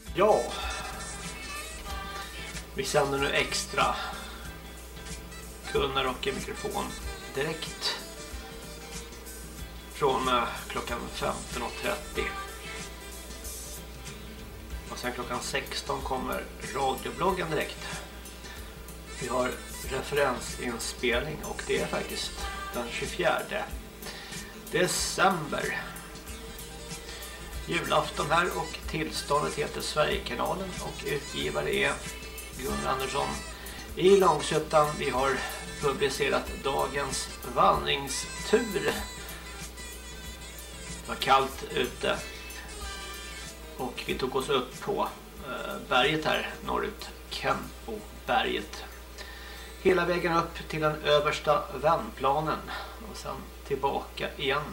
Ja, vi sänder nu extra kunnar och mikrofon direkt från klockan 15.30. Och sen klockan 16 kommer radiobloggen direkt. Vi har referensinspelning och det är faktiskt den 24 december. Julafton här och tillståndet heter Sverigekanalen och utgivare är Gunnar Andersson i Långshyttan. Vi har publicerat dagens vandringstur. Det var kallt ute och vi tog oss upp på berget här norrut, Kempoberget. Hela vägen upp till den översta vändplanen och sen tillbaka igen.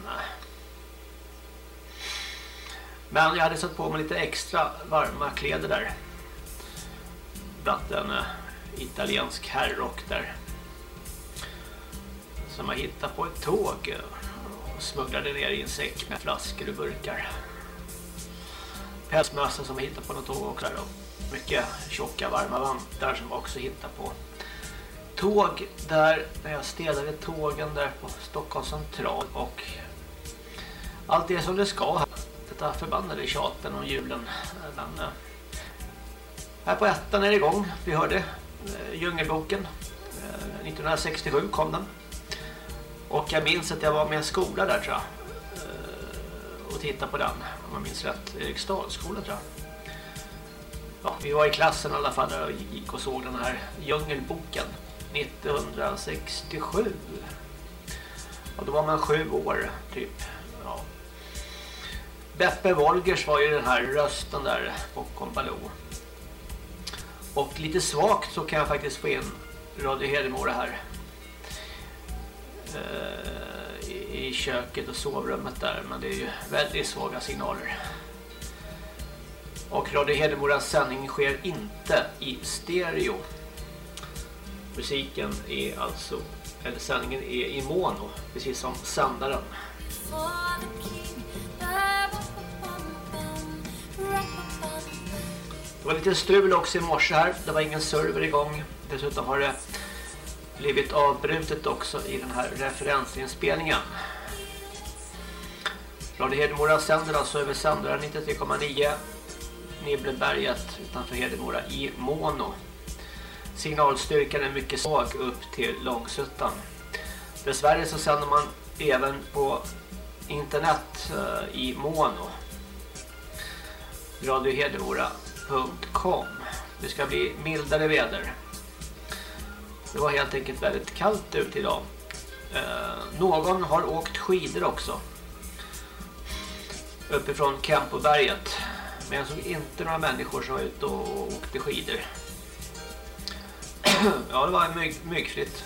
Men jag hade satt på mig lite extra varma kläder där. Bland en italiensk herrrock där. Som jag hittade på ett tåg och smugglade ner i en säck med flaskor och burkar. Pälsmössa som jag hittade på något tåg också där. Mycket tjocka varma vantar som jag också hittade på tåg där när jag städade tågen där på Stockholms central och allt det som det ska. Detta förbannade tjaten om julen. Men här på ettan är det igång. Vi hörde Djungelboken. 1967 kom den. Och jag minns att jag var med en skola där tror jag. Och tittade på den. Om jag minns rätt. Eriksdalsskolan tror jag. Ja, vi var i klassen i alla fall och gick och såg den här Djungelboken. 1967. Och då var man 7 år typ. Ja. Beppe Wolgers var ju den här rösten där på Kompaloo. Och lite svagt så kan jag faktiskt få in Radio Hedemora här. I köket och sovrummet där. Men det är ju väldigt svaga signaler. Och Radio Hedemoras sändning sker inte i stereo. Musiken är alltså, eller sändningen är i mono, precis som sändaren. Det var lite strul också i morse här. Det var ingen server igång. Dessutom har det blivit avbrutet också i den här referensinspelningen. Radio Hedemora sänder alltså över sändaren 93,9 Nibbleberget utanför Hedemora i mono. Signalstyrkan är mycket svag upp till Långshyttan. Dessvärre så sänder man även på internet i mono. radiohedemora.com. Det ska bli mildare väder. Det var helt enkelt väldigt kallt ut idag. Någon har åkt skidor också. Uppifrån Kempoberget. Men jag såg inte några människor som var ute och åkte skidor. Ja, det var myggfritt.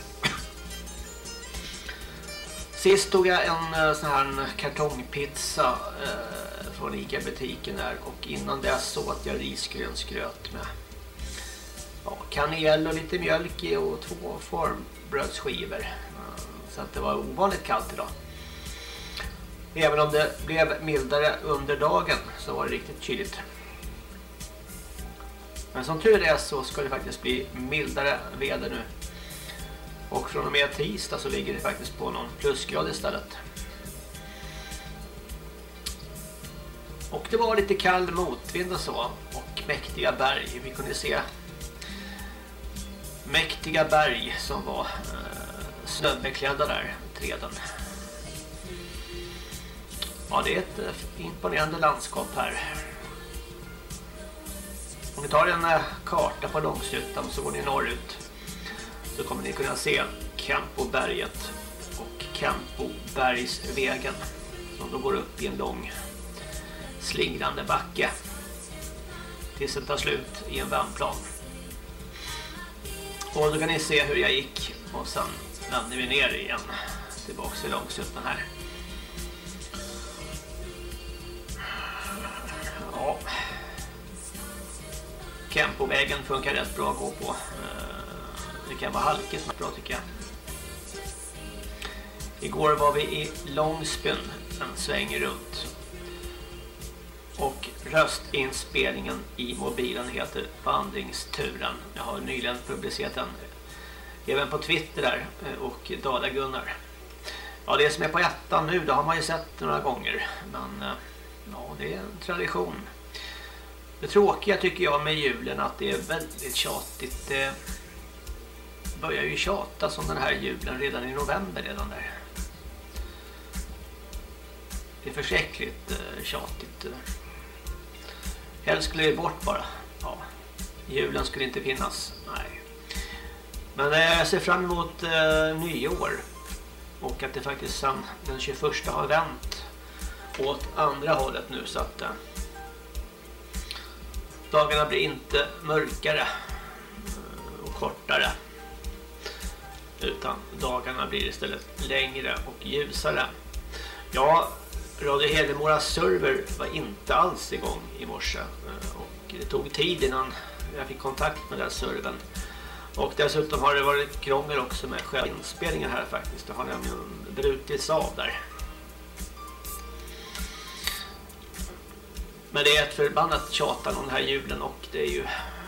Sist tog jag en sån här kartongpizza från Ica-butiken där. Och innan dess åt jag risgrynsgröt med kanel och lite mjölk i och 2 formbrödsskivor. Så att det var ovanligt kallt idag. Även om det blev mildare under dagen så var det riktigt kyligt. Men som tur är så ska det faktiskt bli mildare väder nu. Och från och med tisdag så ligger det faktiskt på någon plusgrad istället. Och det var lite kall motvind och så. Och mäktiga berg. Vi kunde se mäktiga berg som var snöbeklädda där, träden. Ja, det är ett imponerande landskap här. Om vi tar en karta på Långshyttan så går ni norrut. Så kommer ni kunna se Kempoberget och Kempobergsvägen som då går upp i en lång slingrande backe tills den tar slut i en vändplan. Och då kan ni se hur jag gick och sen vänder vi ner igen tillbaka till Långshyttan här. Ja. Kempovägen funkar rätt bra att gå på. Det kan vara halkigt men bra tycker jag. Igår var vi i Långsbyn en sväng runt. Och röstinspelningen i mobilen heter Vandringsturen. Jag har nyligen publicerat den även på Twitter där och Dala Gunnar. Ja, det som är på ettan nu, det har man ju sett några gånger. Men ja, det är en tradition. Det tråkiga tycker jag med julen att det är väldigt tjatigt. Det börjar ju tjata som den här julen redan i november redan där. Det är förskräckligt tjatigt. Helst skulle det bort bara. Ja, julen skulle inte finnas. Nej. Men jag ser fram emot nyår. Och att det faktiskt sen den 21 har vänt åt andra hållet nu. Så att dagarna blir inte mörkare och kortare. Utan dagarna blir istället längre och ljusare. Ja, Radio Hedemoras server var inte alls igång i morse. Och det tog tid innan jag fick kontakt med den servern. Och dessutom har det varit krångel också med själva inspelningen här faktiskt. Det har nämligen brutits av där. Men det är ett förbannat tjatan om den här julen och det är ju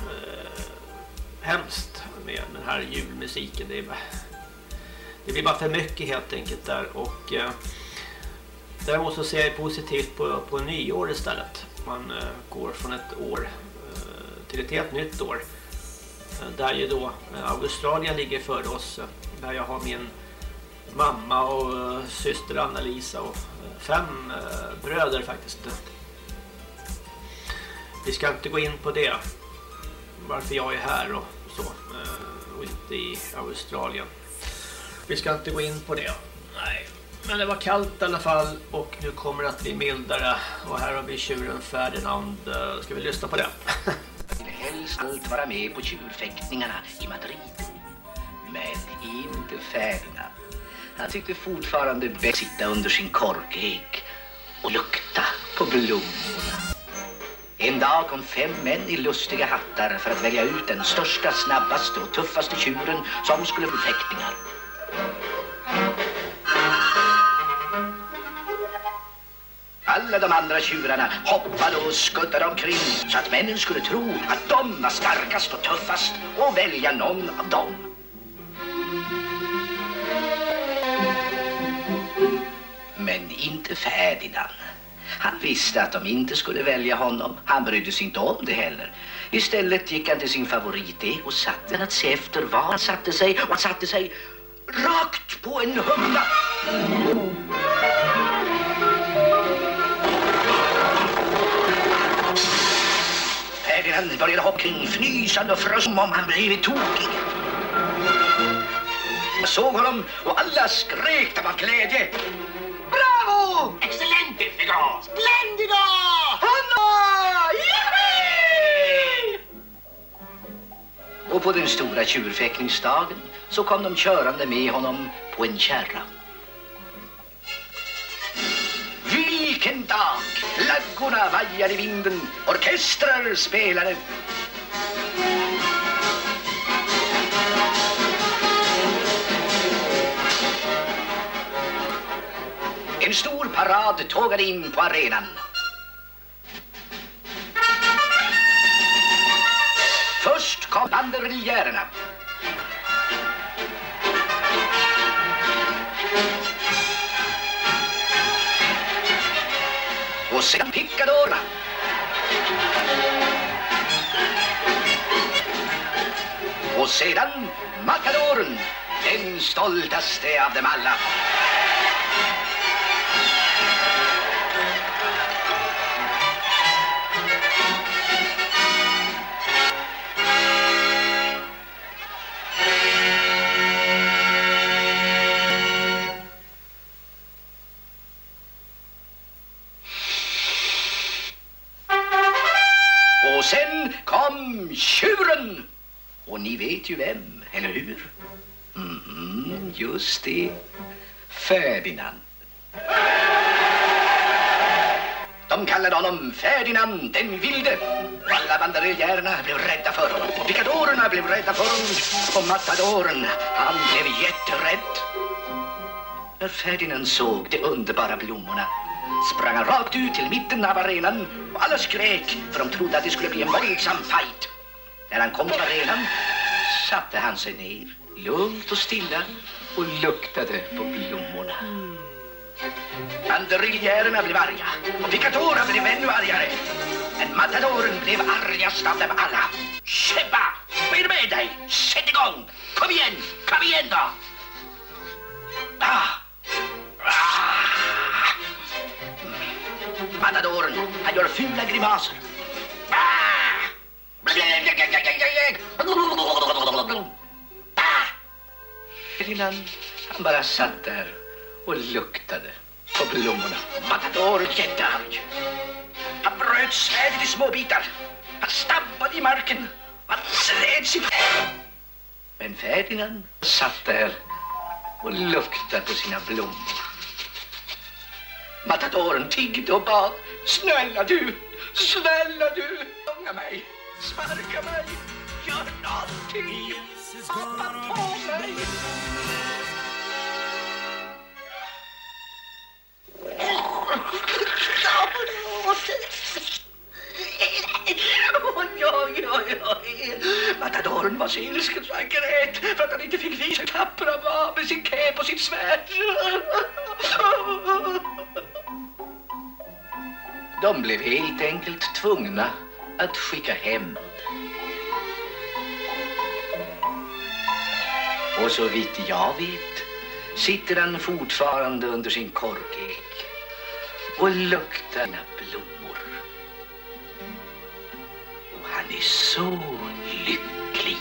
hemskt med den här julmusiken. Det blir bara för mycket helt enkelt där och däremot så ser jag positivt på nyår istället. Man går från ett år till ett helt nytt år. Där ju då Australien ligger för oss. Där jag har min mamma och syster Anna-Lisa och 5 bröder faktiskt. Vi ska inte gå in på det. Varför jag är här och så. Och inte i Australien. Vi ska inte gå in på det. Nej. Men det var kallt i alla fall och nu kommer det att bli mildare. Och här har vi tjuren Ferdinand. Ska vi lyssna på det? Jag vill helst allt vara med på tjurfäktningarna i Madrid. Men inte Ferdinand. Han tyckte fortfarande bäst sitta under sin korkek och lukta på blommorna. En dag kom 5 män i lustiga hattar för att välja ut den största, snabbaste och tuffaste tjuren som skulle få fäktningar. Alla de andra tjurarna hoppade och skuttade omkring så att männen skulle tro att de var starkast och tuffast och välja någon av dem. Men inte Ferdinand. Han visste att de inte skulle välja honom. Han brydde sig inte om det heller. Istället gick han till sin favorit och satte att se efter var han satte sig. Och han satte sig rakt på en humla. Ferdinand började hoppa kring fnysande och frös om han blivit tokig. Jag såg honom och alla skrek dem av glädje. Bravo! Excellente, Figaro! Splendido! Hanna! Yippee! Och på den stora tjurfäktningsdagen så kom de körande med honom på en kärra. Vilken dag! Flaggorna vajade i vinden, orkestrar spelade. En stor parad tågade in på arenan. Först kom banderilljärerna. Och sedan pickadorerna. Och sedan matadoren, den stoltaste av dem alla. Och sen kom tjuren. Och ni vet ju vem, eller hur? Just det. Ferdinand. De kallade honom Ferdinand den vilde. Alla banderilljärerna blev rädda för honom. Och pikadorerna blev rädda för honom. Och matadoren, han blev jätterädd. När Ferdinand såg de underbara blommorna sprang han rakt ut till mitten av arenan och alla skrek för de trodde att det skulle bli en våldsam fight. När han kom till arenan satte han sig ner, lugnt och stilla, och luktade på blommorna. Banderiljärerna blev arga och Picadora blev ännu argare. Men matadoren blev argast av dem alla. Kämpa! Vad är det med dig? Sätt igång! Kom igen då! Matadoren, han gör fula grimaser. Innan han bara satt där och luktade på blommorna. Matadoren jättearg. Han bröt svärdet i små bitar. Han stampade i marken. Han slet sig. Men Ferdinand satt där och luktade på sina blommor. Matadoren tiggde och bad. Snälla du, fånga mig, sparka mig, gör någonting, hoppa på mig. Oj. Matadoren var så ilsken så han grät för att han inte fick visa tappra var med sin käp och sitt svärd. De blev helt enkelt tvungna att skicka hem. Och så vitt jag vet sitter han fortfarande under sin korkek och luktar na blommor. Och han är så lycklig.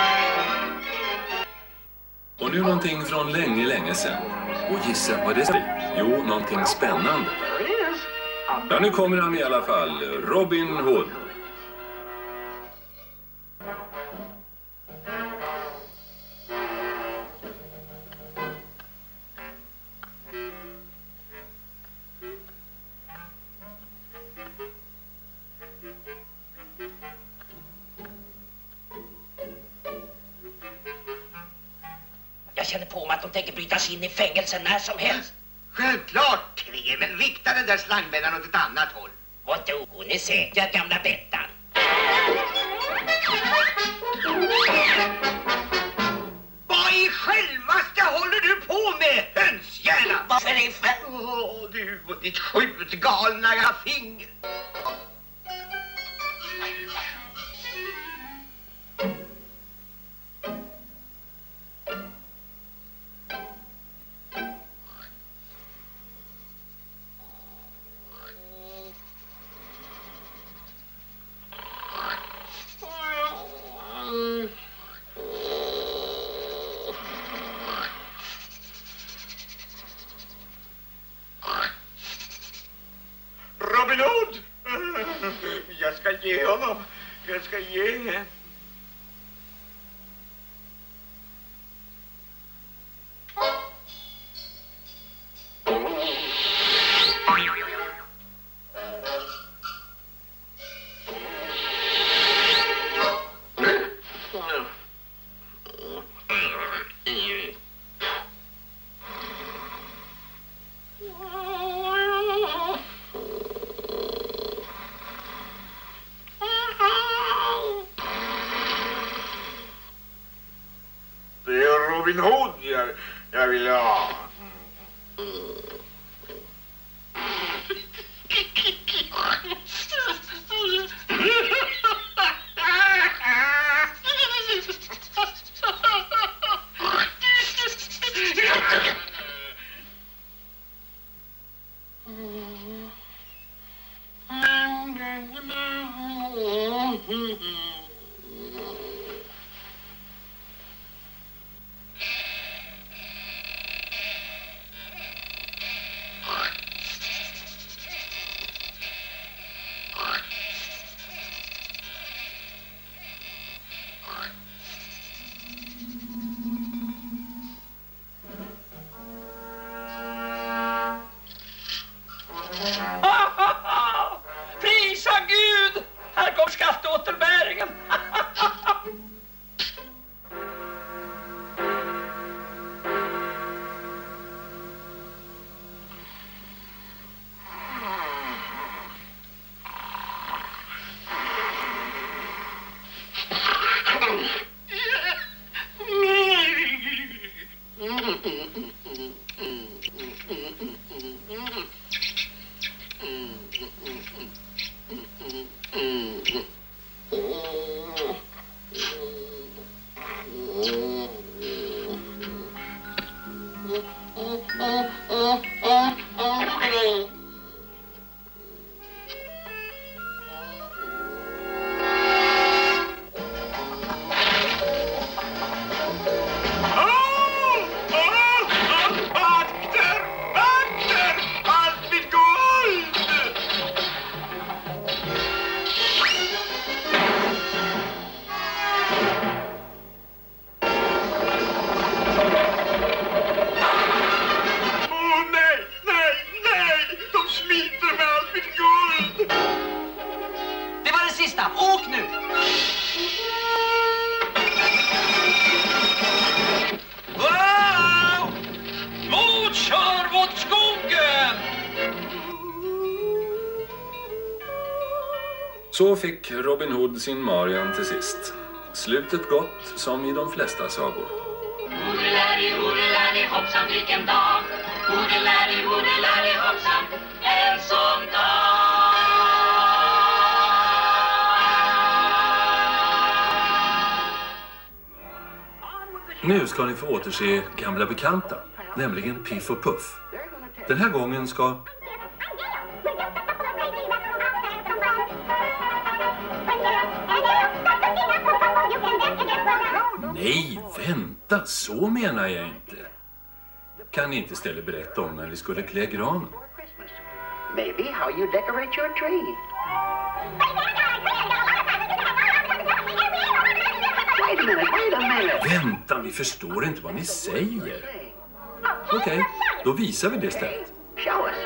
Och nu någonting från länge sedan. Och gissa vad det är. Jo, någonting spännande. Ja, nu kommer han i alla fall. Robin Hood. Jag känner på mig att de tänker bryta sig in i fängelsen när som helst. Självklart, men rikta den där slangbällan åt ett annat håll. Vadå? Hon är säker, gamla Bettan. Vad i självaste håller du på med, hönshjärna? Varför är det för... Åh, du och ditt skjutgalna finger. Robin Hood! Jag ska ge honom. Jag ska ge. Det är Robin Hood jag vill ha. Prisa Gud! Här kom skatteåterbäringen! Åk nu! Wow! Motkör mot skogen! Så fick Robin Hood sin Marian till sist. Slutet gott som i de flesta sagor. Hodelari hoppsan vilken dag. Hodelari hoppsan en sån dag. Nu ska ni få återse gamla bekanta, nämligen Piff och Puff. Den här gången ska... Nej, vänta, så menar jag inte. Kan ni inte istället berätta om när ni skulle klä granen? Maybe how you decorate your tree. Wait a minute. Vänta, vi förstår inte vad ni säger. Okej, då visar vi det istället. Show us.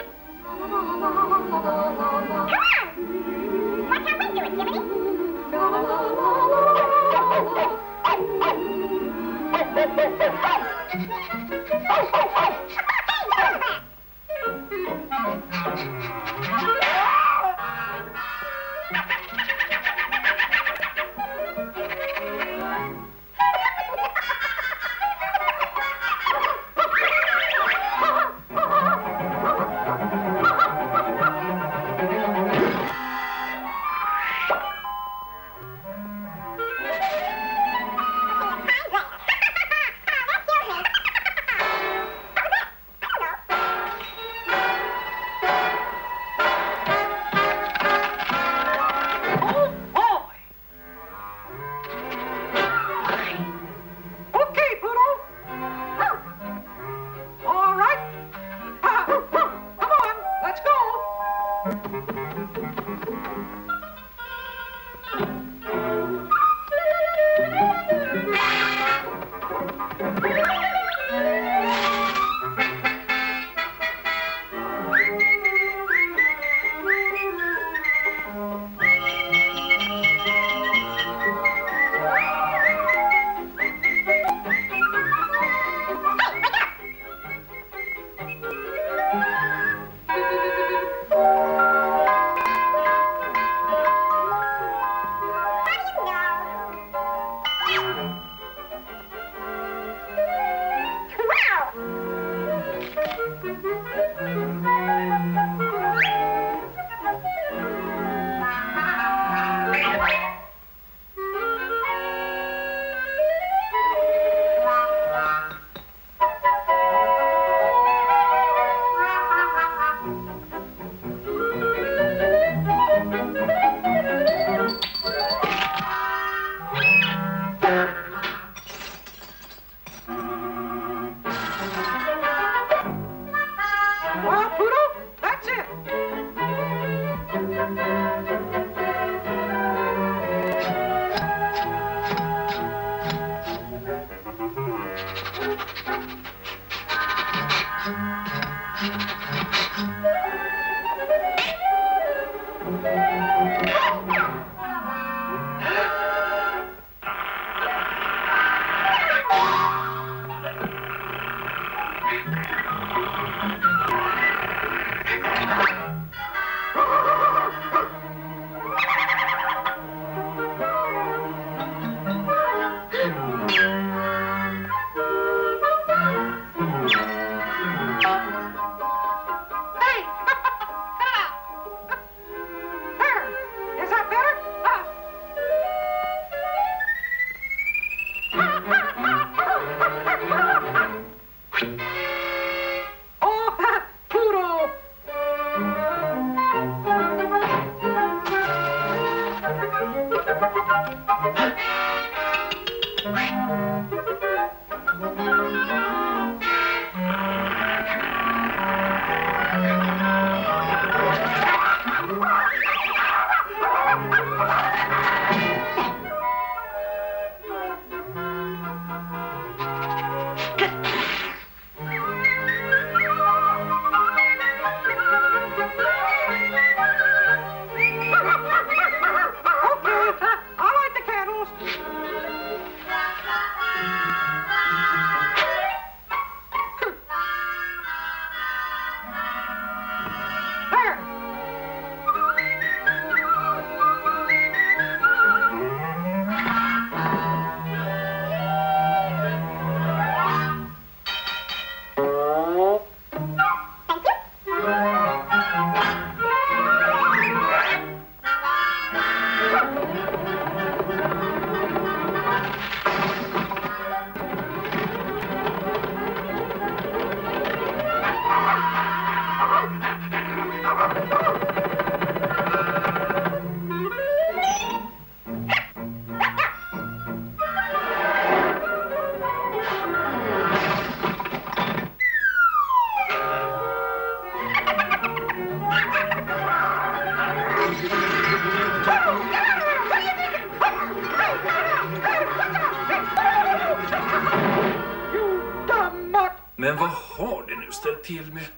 Men vad har du nu ställt till med?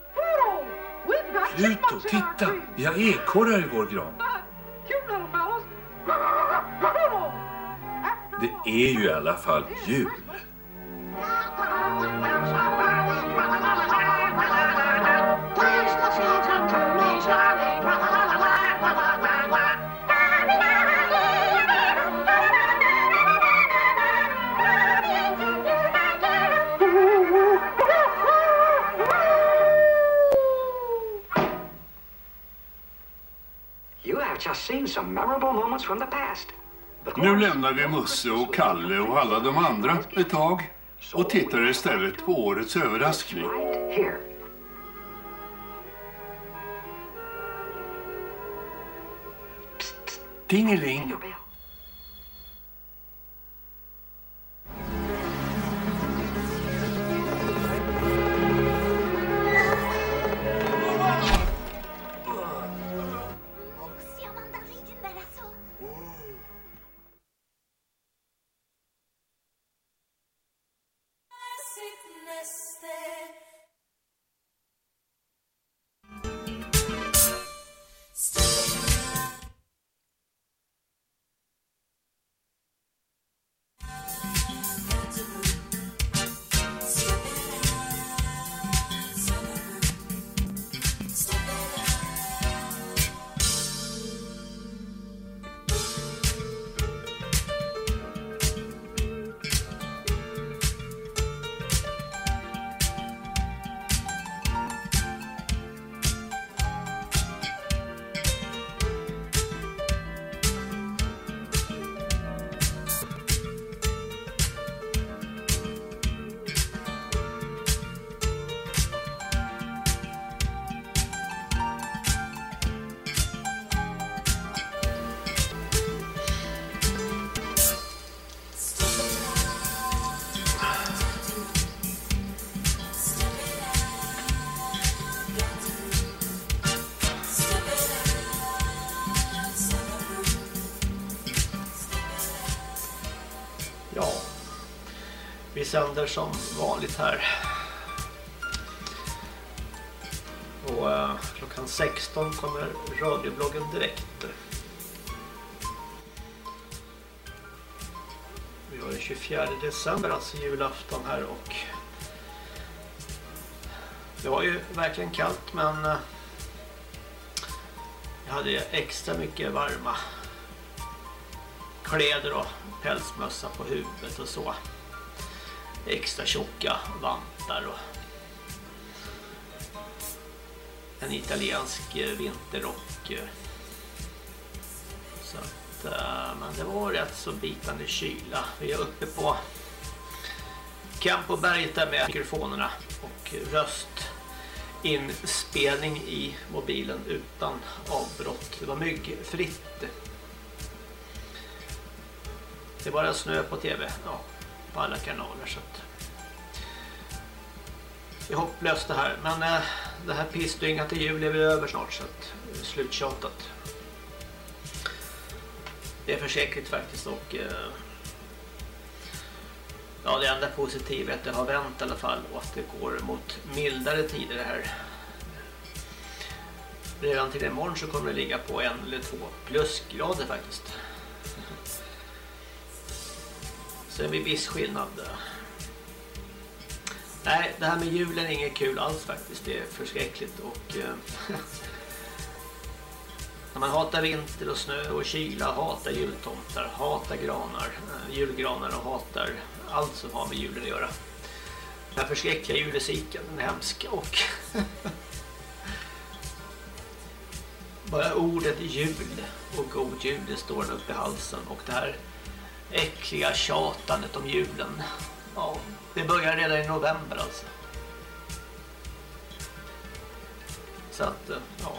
Pluto, titta! Vi har ekorrar i vår gran. Det är ju i alla fall jul. Nu lämnar vi Musse och Kalle och alla de andra ett tag och tittar istället på årets överraskning. Tingeling! Vi sänder som vanligt här. Och klockan 16 kommer radiobloggen direkt. Vi har den 24 december, alltså julafton här, och det var ju verkligen kallt, men jag hade extra mycket varma kläder och pälsmössa på huvudet och så. Extra tjocka vantar och en italiensk vinterrock. Så att, men det var rätt så bitande kyla. Vi är uppe på Campoberget där med mikrofonerna och röstinspelning i mobilen utan avbrott. Det var myggfritt. Det är bara snö på tv, ja, på alla kanaler, så att det är hopplöst det här. Men det här pissdyngan till jul är vi över snart, så att sluttjatat. Det är försäkligt faktiskt, och ja, det enda positiva är att det har vänt i alla fall och att det går mot mildare tider det här. Redan till imorgon så kommer det ligga på 1 eller 2 plusgrader faktiskt. Så det blir viss skillnad. Nej, det här med julen är inget kul alls faktiskt. Det är förskräckligt, och när man hatar vinter och snö och kyla, hatar jultomtar, hatar granar, julgranar och hatar allt som har med julen att göra. Den här förskräckliga julmusiken, den är hemsk, och bara ordet jul och god jul, det står upp i halsen, och det här äckliga tjatandet om julen, ja, det börjar redan i november alltså. Så att, ja.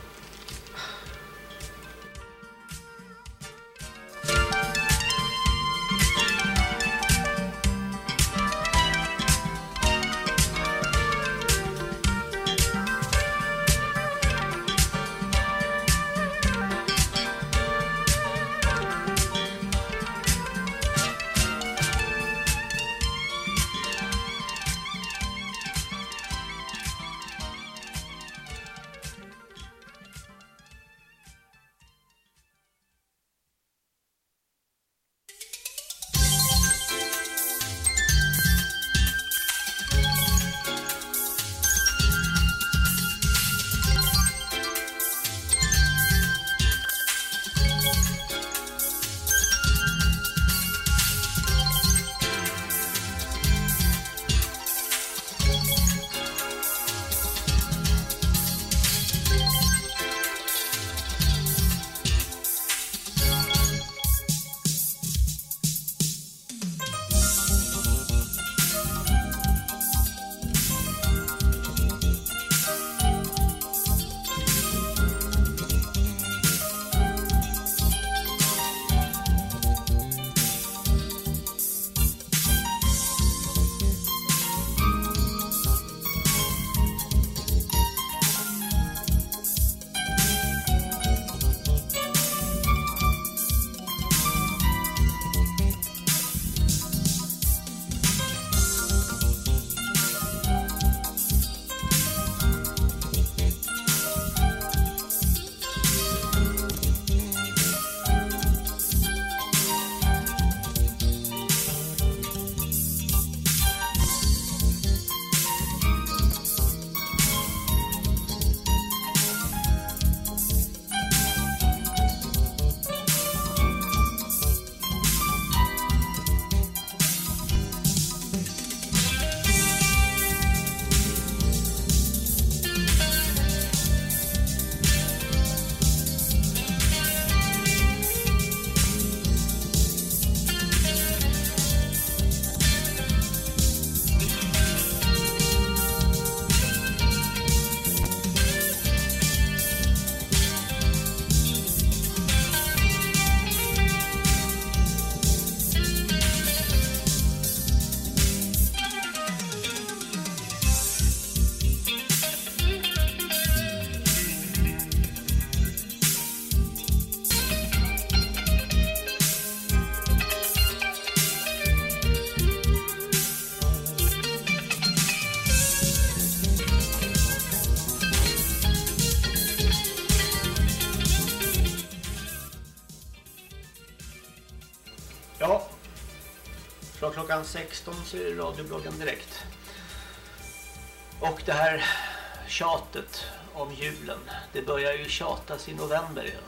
Från klockan 16 så är det radiobloggen direkt. Och det här tjatet om julen, det börjar ju tjatas i november igen.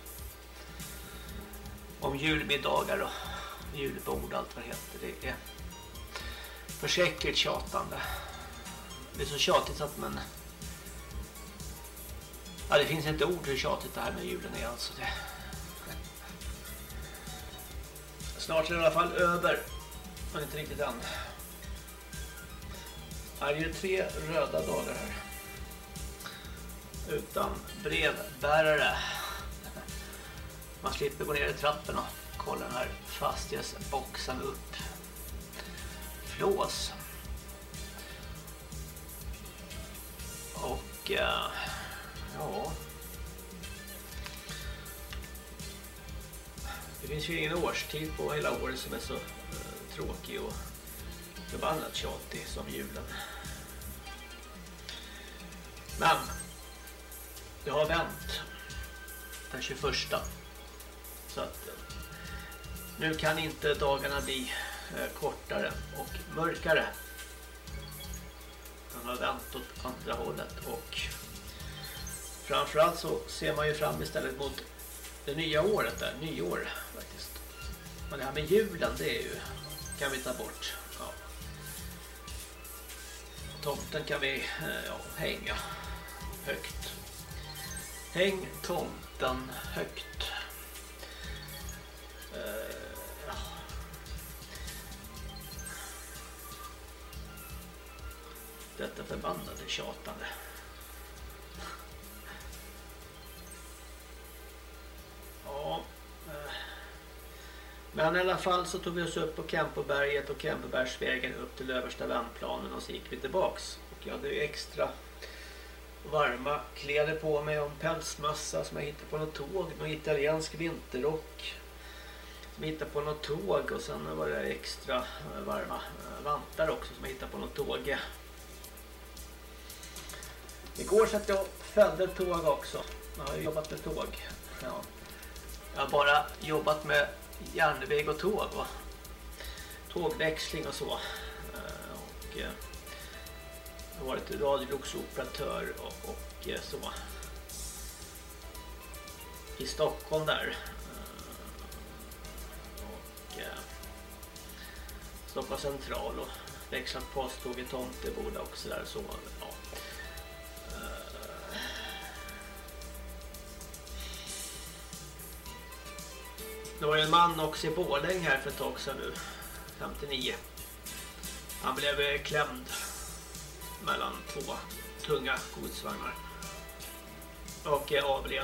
Om julmiddagar och julbord och allt vad det heter. Det är försäkert tjatande. Det är så tjatigt att man... Ja, det finns inte ord hur tjatigt det här med julen är alltså. Det... Snart är det i alla fall över. Men inte riktigt än. Här är det 3 röda dagar här. Utan brevbärare. Man slipper gå ner i trapporna. kolla den här fastighetsboxen upp. Flås. Och ja. Det finns ju ingen årstid på hela året som är så tråkig och förbannat tjatig som julen. Men det har vänt den 21. Så att nu kan inte dagarna bli kortare och mörkare. Den har vänt åt andra hållet och framförallt så ser man ju fram istället mot det nya året där, nyår faktiskt. Men det här med julen, det är ju, kan vi ta bort. Ja. Tomten kan vi hänga högt. Häng tomten högt. Ja. Detta förbannade tjatande. Ja. Men i alla fall så tog vi oss upp på Kempoberget och Kempobergsvägen upp till översta vändplanen och så gick vi tillbaks. Och jag hade ju extra varma kläder på mig och en pälsmössa som jag hittade på något tåg. Någon italiensk vinterrock som jag hittade på något tåg. Och sen var det extra varma vantar också som jag hittade på något tåg. Igår satt jag och följde tåg också. Jag har ju jobbat med tåg. Ja. Jag har bara jobbat med järnväg och tåg och tågväxling och så. Och jag har varit radioloksoperatör och så. I Stockholm där. Och Stockholm central och växlat posttåg i Tomteboda och så där. Så, ja. Det var en man också i Borlänge här för ett tag sedan nu, 59. Han blev klämd mellan två tunga godsvagnar och avled.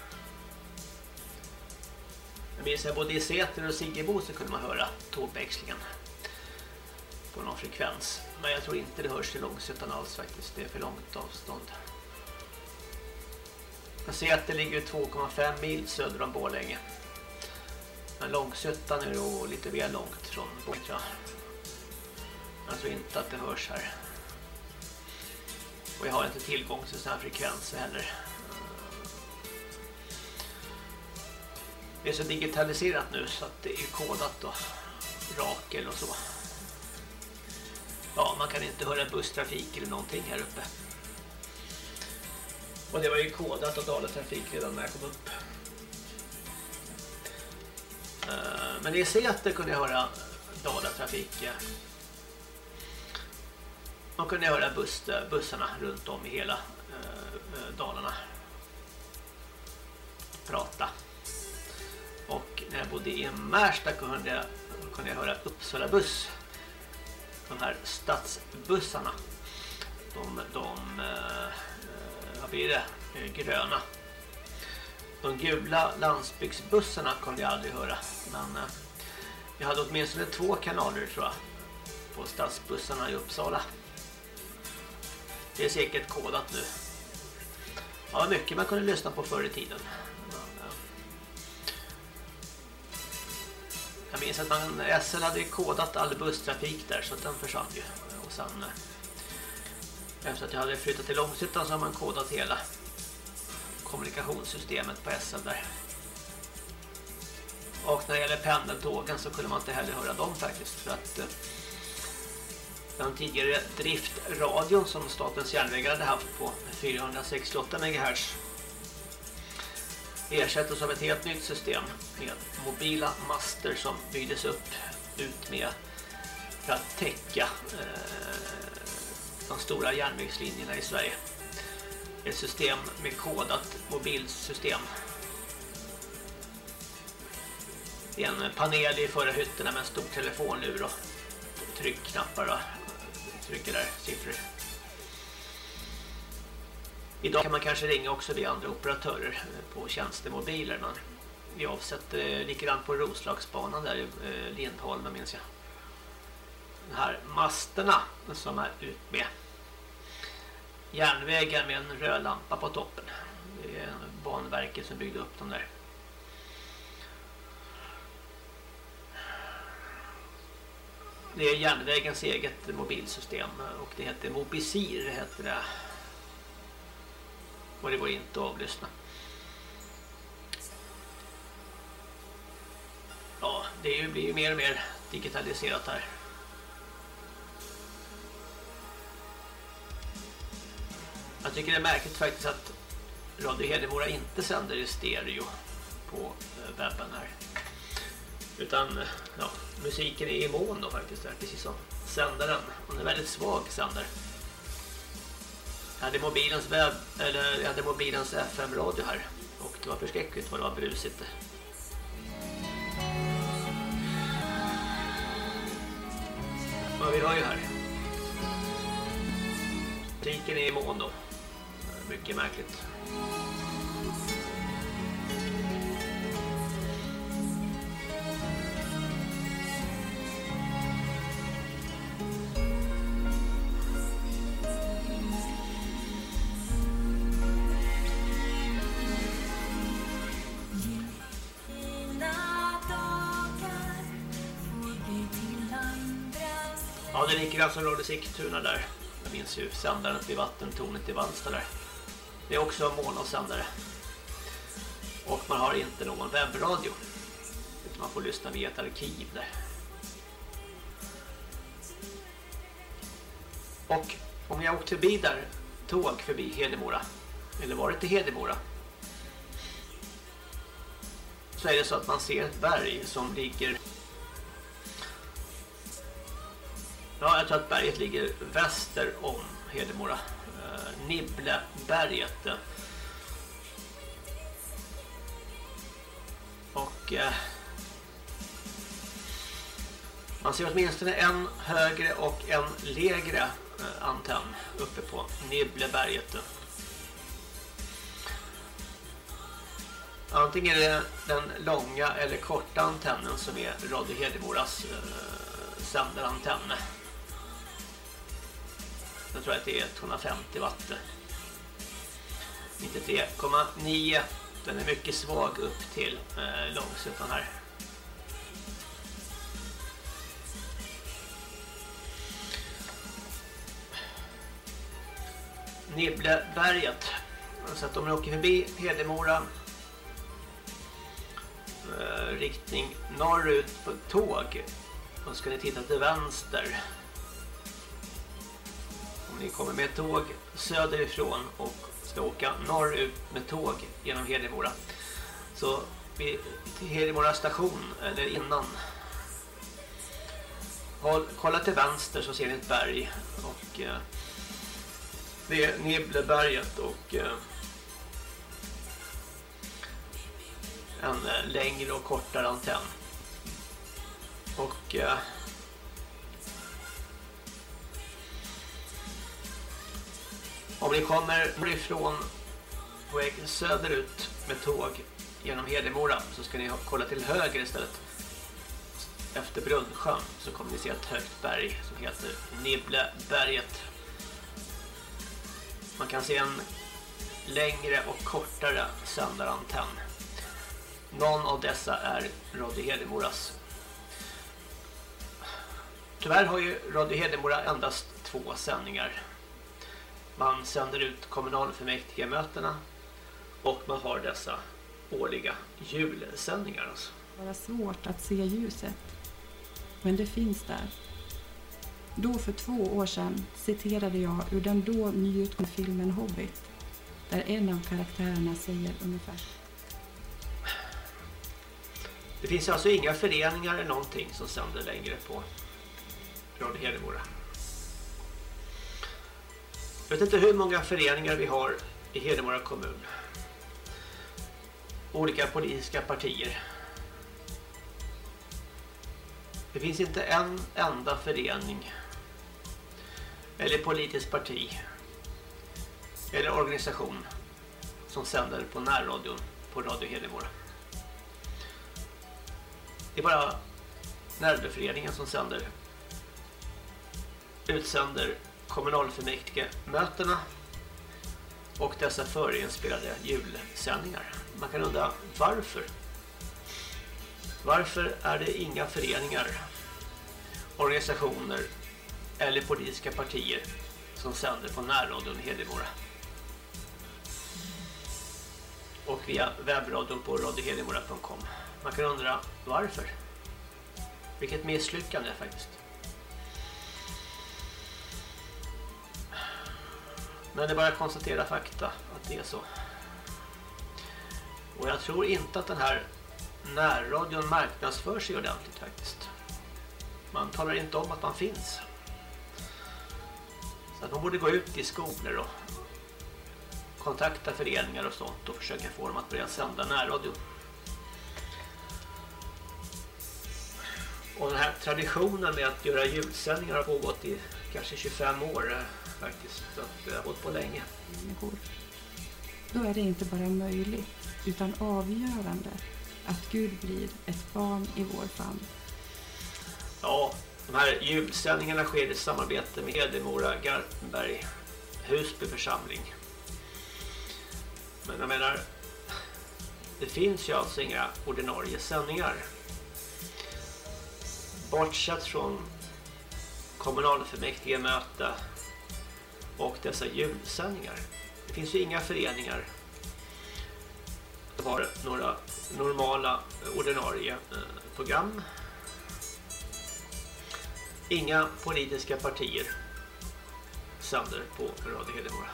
Jag minns att både i Säter och Siggebo så kunde man höra tågväxlingen på någon frekvens. Men jag tror inte det hörs till Långsötan alls faktiskt, det är för långt avstånd. Säter ligger 2,5 mil söder om Borlänge. Men Långsötan är då lite väl långt från Borlänge. Jag tror inte att det hörs här. Och jag har inte tillgång till sådana här frekvenser heller. Det är så digitaliserat nu så att det är kodat och rakel och så. Ja, man kan inte höra busstrafik eller någonting här uppe. Och det var ju kodat och Dalatrafik redan när jag kom upp. Men i Säter kunde jag höra Dalatrafik. Man kunde höra bussarna runt om i hela Dalarna prata. Och när jag bodde i Märsta kunde jag höra Uppsala buss. De här stadsbussarna. Vad blir det? Gröna. De gula landsbygdsbussarna kunde jag aldrig höra. Men jag hade åtminstone 2 kanaler tror jag. På stadsbussarna i Uppsala. Det är säkert kodat nu. Ja, mycket man kunde lyssna på förr i tiden. Jag minns att SL hade kodat all busstrafik där så att den försvann ju. Och sen efter att jag hade flyttat till Långsötan så har man kodat hela kommunikationssystemet på SL där. Och när det gäller pendeltågen så kunde man inte heller höra dem faktiskt för att den tidigare driftradion som Statens järnvägar hade haft på 468 MHz ersattes av ett helt nytt system med mobila master som byggdes upp ut med för att täcka de stora järnvägslinjerna i Sverige. Ett system med kodat mobilsystem. En panel i förra hytterna med en stor telefonlur och tryckknappar och trycker där siffror. Idag kan man kanske ringa också via andra operatörer på tjänstemobiler. Man Vi avsätter likadant på Roslagsbanan där i Lindholmen, minns jag. De här masterna som är ut med järnvägen med en röd lampa på toppen. Det är Banverket som byggde upp dem där. Det är järnvägens eget mobilsystem och det heter Mobisir heter det. Och det går inte att avlyssna. Ja, det blir ju mer och mer digitaliserat här. Jag tycker det är märkligt faktiskt att Radio Hedemora inte sänder i stereo på webben här. Utan ja, musiken är i mono faktiskt där, precis som sändaren. Den är väldigt svag sändare. Jag hade mobilens FM-radio här och det var förskräckligt vad det var brusigt. Vad vi har ju här. Musiken är i mono. Mycket märkligt. Ja, det ligger alltså Radio Sigtuna där. Jag minns ju sändaren vid vattentornet i Vallsta där. Det är också monosändare. Och man har inte någon webbradio. Utan man får lyssna via ett arkiv där. Och om jag åkte förbi där, tåg förbi Hedemora, eller var det till Hedemora, så är det så att man ser ett berg som ligger... Ja, jag tror att berget ligger väster om Hedemora. Nibbleberget. Och man ser åtminstone en högre och en lägre antenn uppe på Nibbleberget. Antingen är det den långa eller korta antennen som är Radio Hedemoras sändarantenn. Jag tror att det är 250 watt. 93,9. Den är mycket svag upp till långsidan här. Nibbleberget. Så att om ni åker förbi Hedemora riktning norrut på tåg, då ska ni titta till vänster. Om ni kommer med tåg söderifrån och ska åka norrut med tåg genom Hedemora, så vid Hedemora station eller innan, kolla till vänster så ser ni ett berg och det är Nibbleberget och en längre och kortare antenn. Och om ni kommer ifrån på väg söderut med tåg genom Hedemora, så ska ni kolla till höger istället. Efter Brunnsjön så kommer ni se ett högt berg som heter Nibbleberget. Man kan se en längre och kortare sändarantenn. Någon av dessa är Radio Hedemoras. Tyvärr har ju Radio Hedemora endast 2 sändningar. Man sänder ut kommunalfullmäktigemötena och man har dessa årliga julsändningar. Alltså. Det var svårt att se ljuset, men det finns där. Då för 2 år sedan citerade jag ur den då nyutkomna filmen Hobbit, där en av karaktärerna säger ungefär: det finns alltså inga föreningar eller någonting som sänder längre på Radio Hedemora. Jag vet inte hur många föreningar vi har i Hedemora kommun. Olika politiska partier. Det finns inte en enda förening eller politiskt parti eller organisation som sänder på närradion på Radio Hedemora. Det är bara Närrådeföreningen som utsänder kommunalfullmäktige mötena och dessa förinspelade julsändningar. Man kan undra varför. Varför är det inga föreningar, organisationer eller politiska partier som sänder på närradion i Hedemora? Och via webbradion på radiohedemora.com. Man kan undra varför. Vilket misslyckande faktiskt. Men det är bara att konstatera fakta att det är så. Och jag tror inte att den här närradion marknadsför sig ordentligt faktiskt. Man talar inte om att man finns. Så att man borde gå ut i skolor och kontakta föreningar och sånt och försöka få dem att börja sända närradio. Och den här traditionen med att göra julsändningar har pågått i kanske 25 år faktiskt. Så att det har gått på länge. Då är det inte bara möjligt utan avgörande att Gud blir ett barn i vår famn. Ja, de här julsändningarna sker i samarbete med Hedemora, Garpenberg, Husby församling. Men jag menar, det finns ju alltså inga ordinarie sändningar. Bortsett från kommunalfullmäktige möte och dessa julsändningar. Det finns ju inga föreningar som har några normala ordinarie program. Inga politiska partier sänder på Radio Hedemora.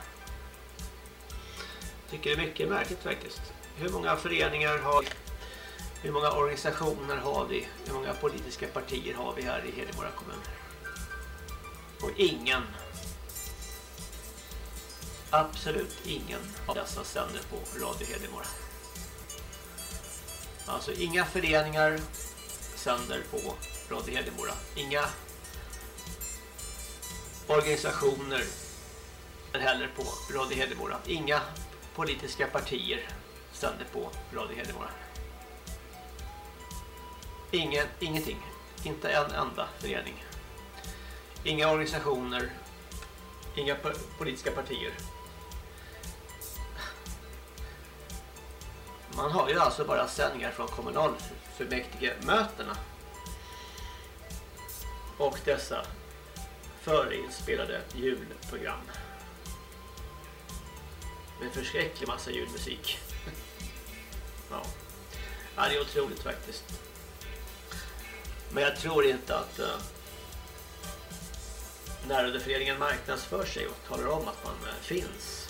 Tycker det är mycket märkligt faktiskt. Hur många föreningar har vi? Hur många organisationer har vi? Hur många politiska partier har vi här i Hedemora kommun? Och ingen, absolut ingen av dessa sänder på Radio Hedemora. Alltså inga föreningar sänder på Radio Hedemora. Inga organisationer heller på Radio Hedemora. Inga politiska partier sänder på Radio Hedemora. Ingenting. Inte en enda förening. Inga organisationer. Inga politiska partier. Man har ju alltså bara sändningar från kommunalfullmäktige mötena. Och dessa förinspelade julprogram. Med förskräcklig massa julmusik. Ja. Ja, det är otroligt faktiskt. Men jag tror inte att Närrådeföreningen marknadsför sig och talar om att man finns.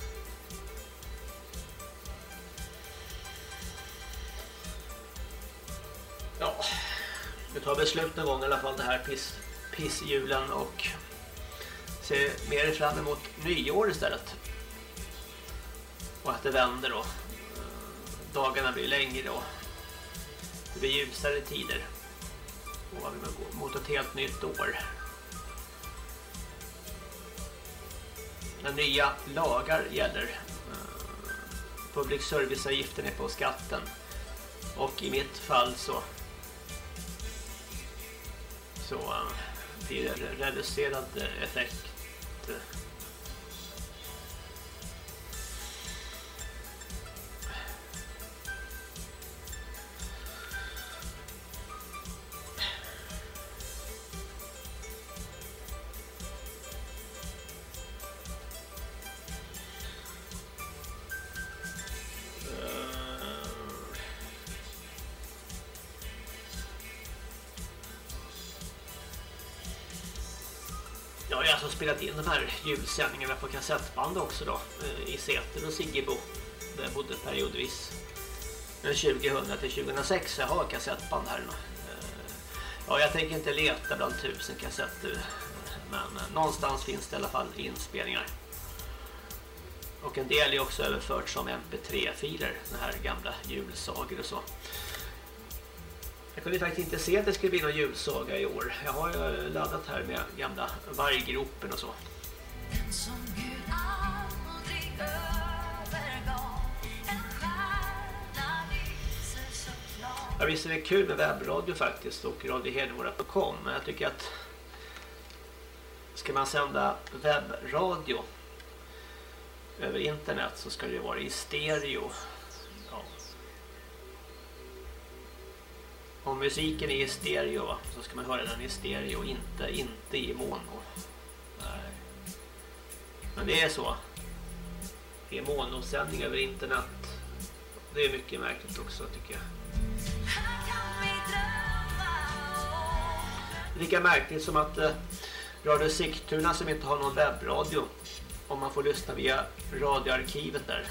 Ja, vi tar beslut någon gång i alla fall det här pissjulen och ser mer fram emot nyår istället. Och att det vänder då. Dagarna blir längre och det blir ljusare tider. Och vi går mot ett helt nytt år. När nya lagar gäller. Public serviceavgiften är på skatten. Och i mitt fall så blir det reducerad effekt. Jag har alltså spelat in de här julsändningarna på kassettband också då, i Säter och Siggebo, där jag bodde periodvis 2000 till 2006. Jag har kassettband här nu. Ja, jag tänker inte leta bland 1000 kassetter, men någonstans finns det i alla fall inspelningar. Och en del är också överfört som mp3-filer, den här gamla julsagor och så. Jag kunde faktiskt inte se att det skulle bli någon julsaga i år. Jag har ju laddat här med gamla varggropen och så. Ja, visst är det kul med webbradio faktiskt och radiohedemora.com, men jag tycker att ska man sända webbradio över internet så ska det vara i stereo. Ja. Om musiken är i stereo, va, så ska man höra den i stereo, inte i mono. Nej. Men det är så. Det är monosändning över internet. Det är mycket märkligt också, tycker jag. Lika märkligt som att Radio Sigtuna, som inte har någon webbradio, om man får lyssna via radioarkivet där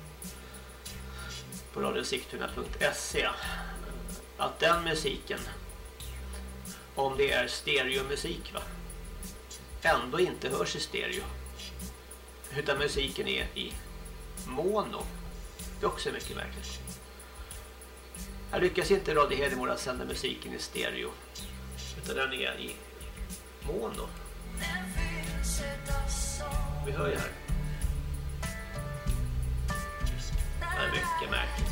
på radiosigtuna.se, att den musiken, om det är stereomusik, va, ändå inte hörs i stereo, utan musiken är i mono. Det är också mycket märkligt. Här lyckas inte Radio Hedemora sända musiken i stereo, utan den är i mono. Vi hör ju här. Det är mycket märkligt.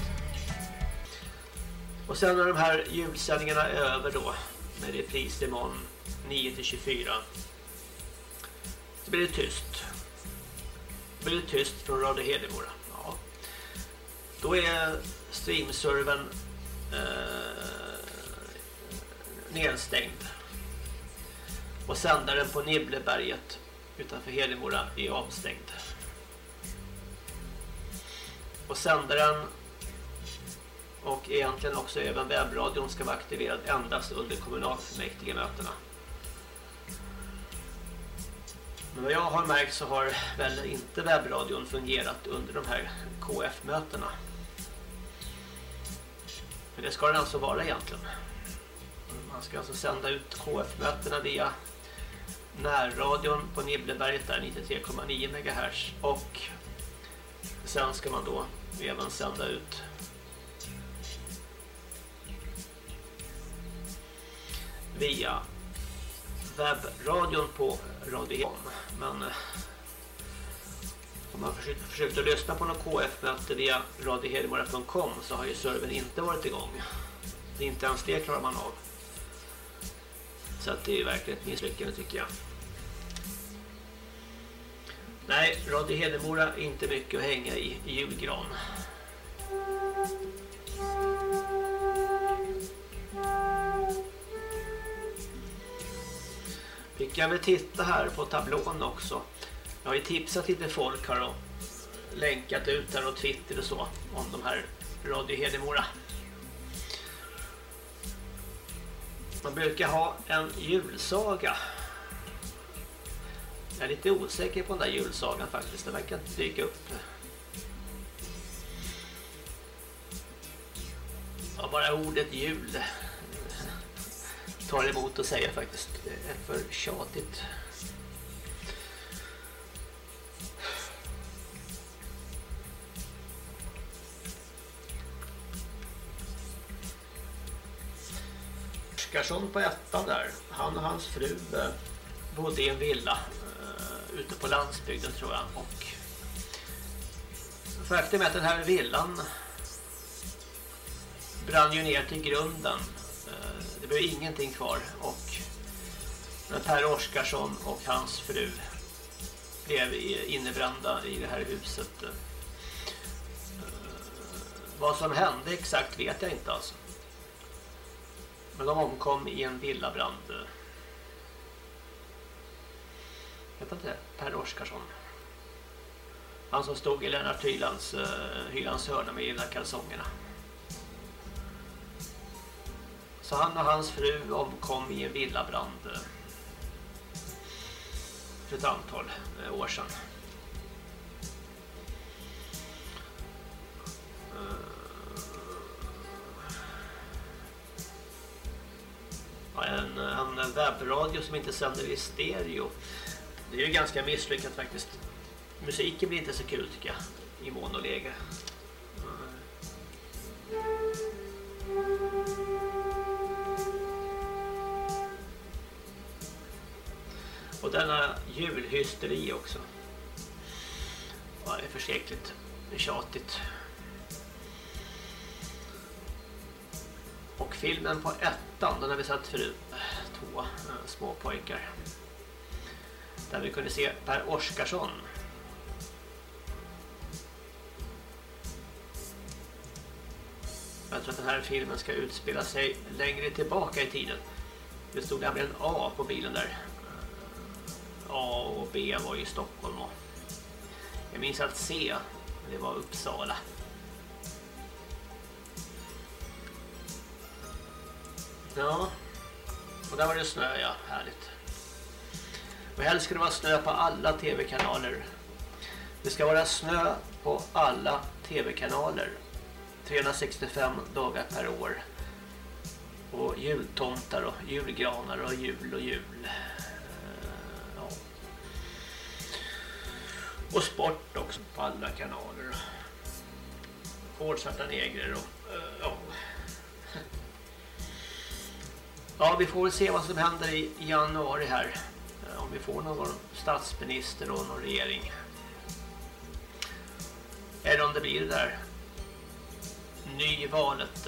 Och sen när de här julsändningarna är över då, med repris imorgon 9-24, så blir det tyst. Det blir tyst från Radio Hedemora. Ja. Då är streamservern nedstängd. Och sändaren på Nibbleberget utanför Hedemora är avstängd. Och sändaren och egentligen också även webbradion ska vara aktiverad endast under kommunalfullmäktige mötena. Men vad jag har märkt så har väl inte webbradion fungerat under de här KF-mötena. Men det ska den alltså vara egentligen. Man ska alltså sända ut KF-mötena via närradion på Nibbleberget där 93,9 MHz, och sen ska man då även sända ut via webbradion på Radio. Men om man försökt att lyssna på något KF-möte via radiohedemora.com så har ju servern inte varit igång. Det är inte ens det klarar man av. Så att det är verkligen ett misslyckande, tycker jag. Nej, Radio Hedemora är inte mycket att hänga i julgran. Vi kan väl titta här på tablån också. Jag har ju tipsat lite folk här och länkat ut här och Twitter och så om de här Radio Hedemora. Man brukar ha en julsaga. Jag är lite osäker på den där julsagan faktiskt. Den verkar inte dyka upp. Ja, bara ordet jul tar emot att säga faktiskt. Det är för tjatigt. Oskarsson på ettan där. Han och hans fru bodde i en villa ute på landsbygden, tror jag. Och faktum är att den här villan brann ju ner till grunden. Det blev ingenting kvar, och Per Oskarsson och hans fru blev innebrända i det här huset. Vad som hände exakt vet jag inte alltså. Men de omkom i en villabrand. Vet inte, Per Oskarsson. Han som stod i Lennart Hylands hörna med gilla kalsongerna. Så han och hans fru omkom i en villabrand för ett antal år sedan. En webbradio som inte sänder i stereo. Det är ju ganska misslyckat faktiskt. Musiken blir inte så kul, tycker jag, i monoläge. Och denna julhysteri också. Ja, det är förskräckligt. Det är tjatigt. filmen på ettan, den har vi sett förut. 2 små pojkar. Där vi kunde se Per Oskarsson. Jag tror att den här filmen ska utspela sig längre tillbaka i tiden. Det stod nämligen A på bilen där. A och B var i Stockholm. Och jag minns att C, det var Uppsala. Ja, och där var det snö, ja, härligt. Och helst ska det vara snö på alla tv-kanaler. Det ska vara snö på alla tv-kanaler. 365 dagar per år. Och jultomtar och julgranar och jul. Ja. Och sport också på alla kanaler. Hårdsvarta negrer och ja. Ja, vi får väl se vad som händer i januari här. Om vi får någon statsminister och någon regering. Eller om det blir det där nyvalet.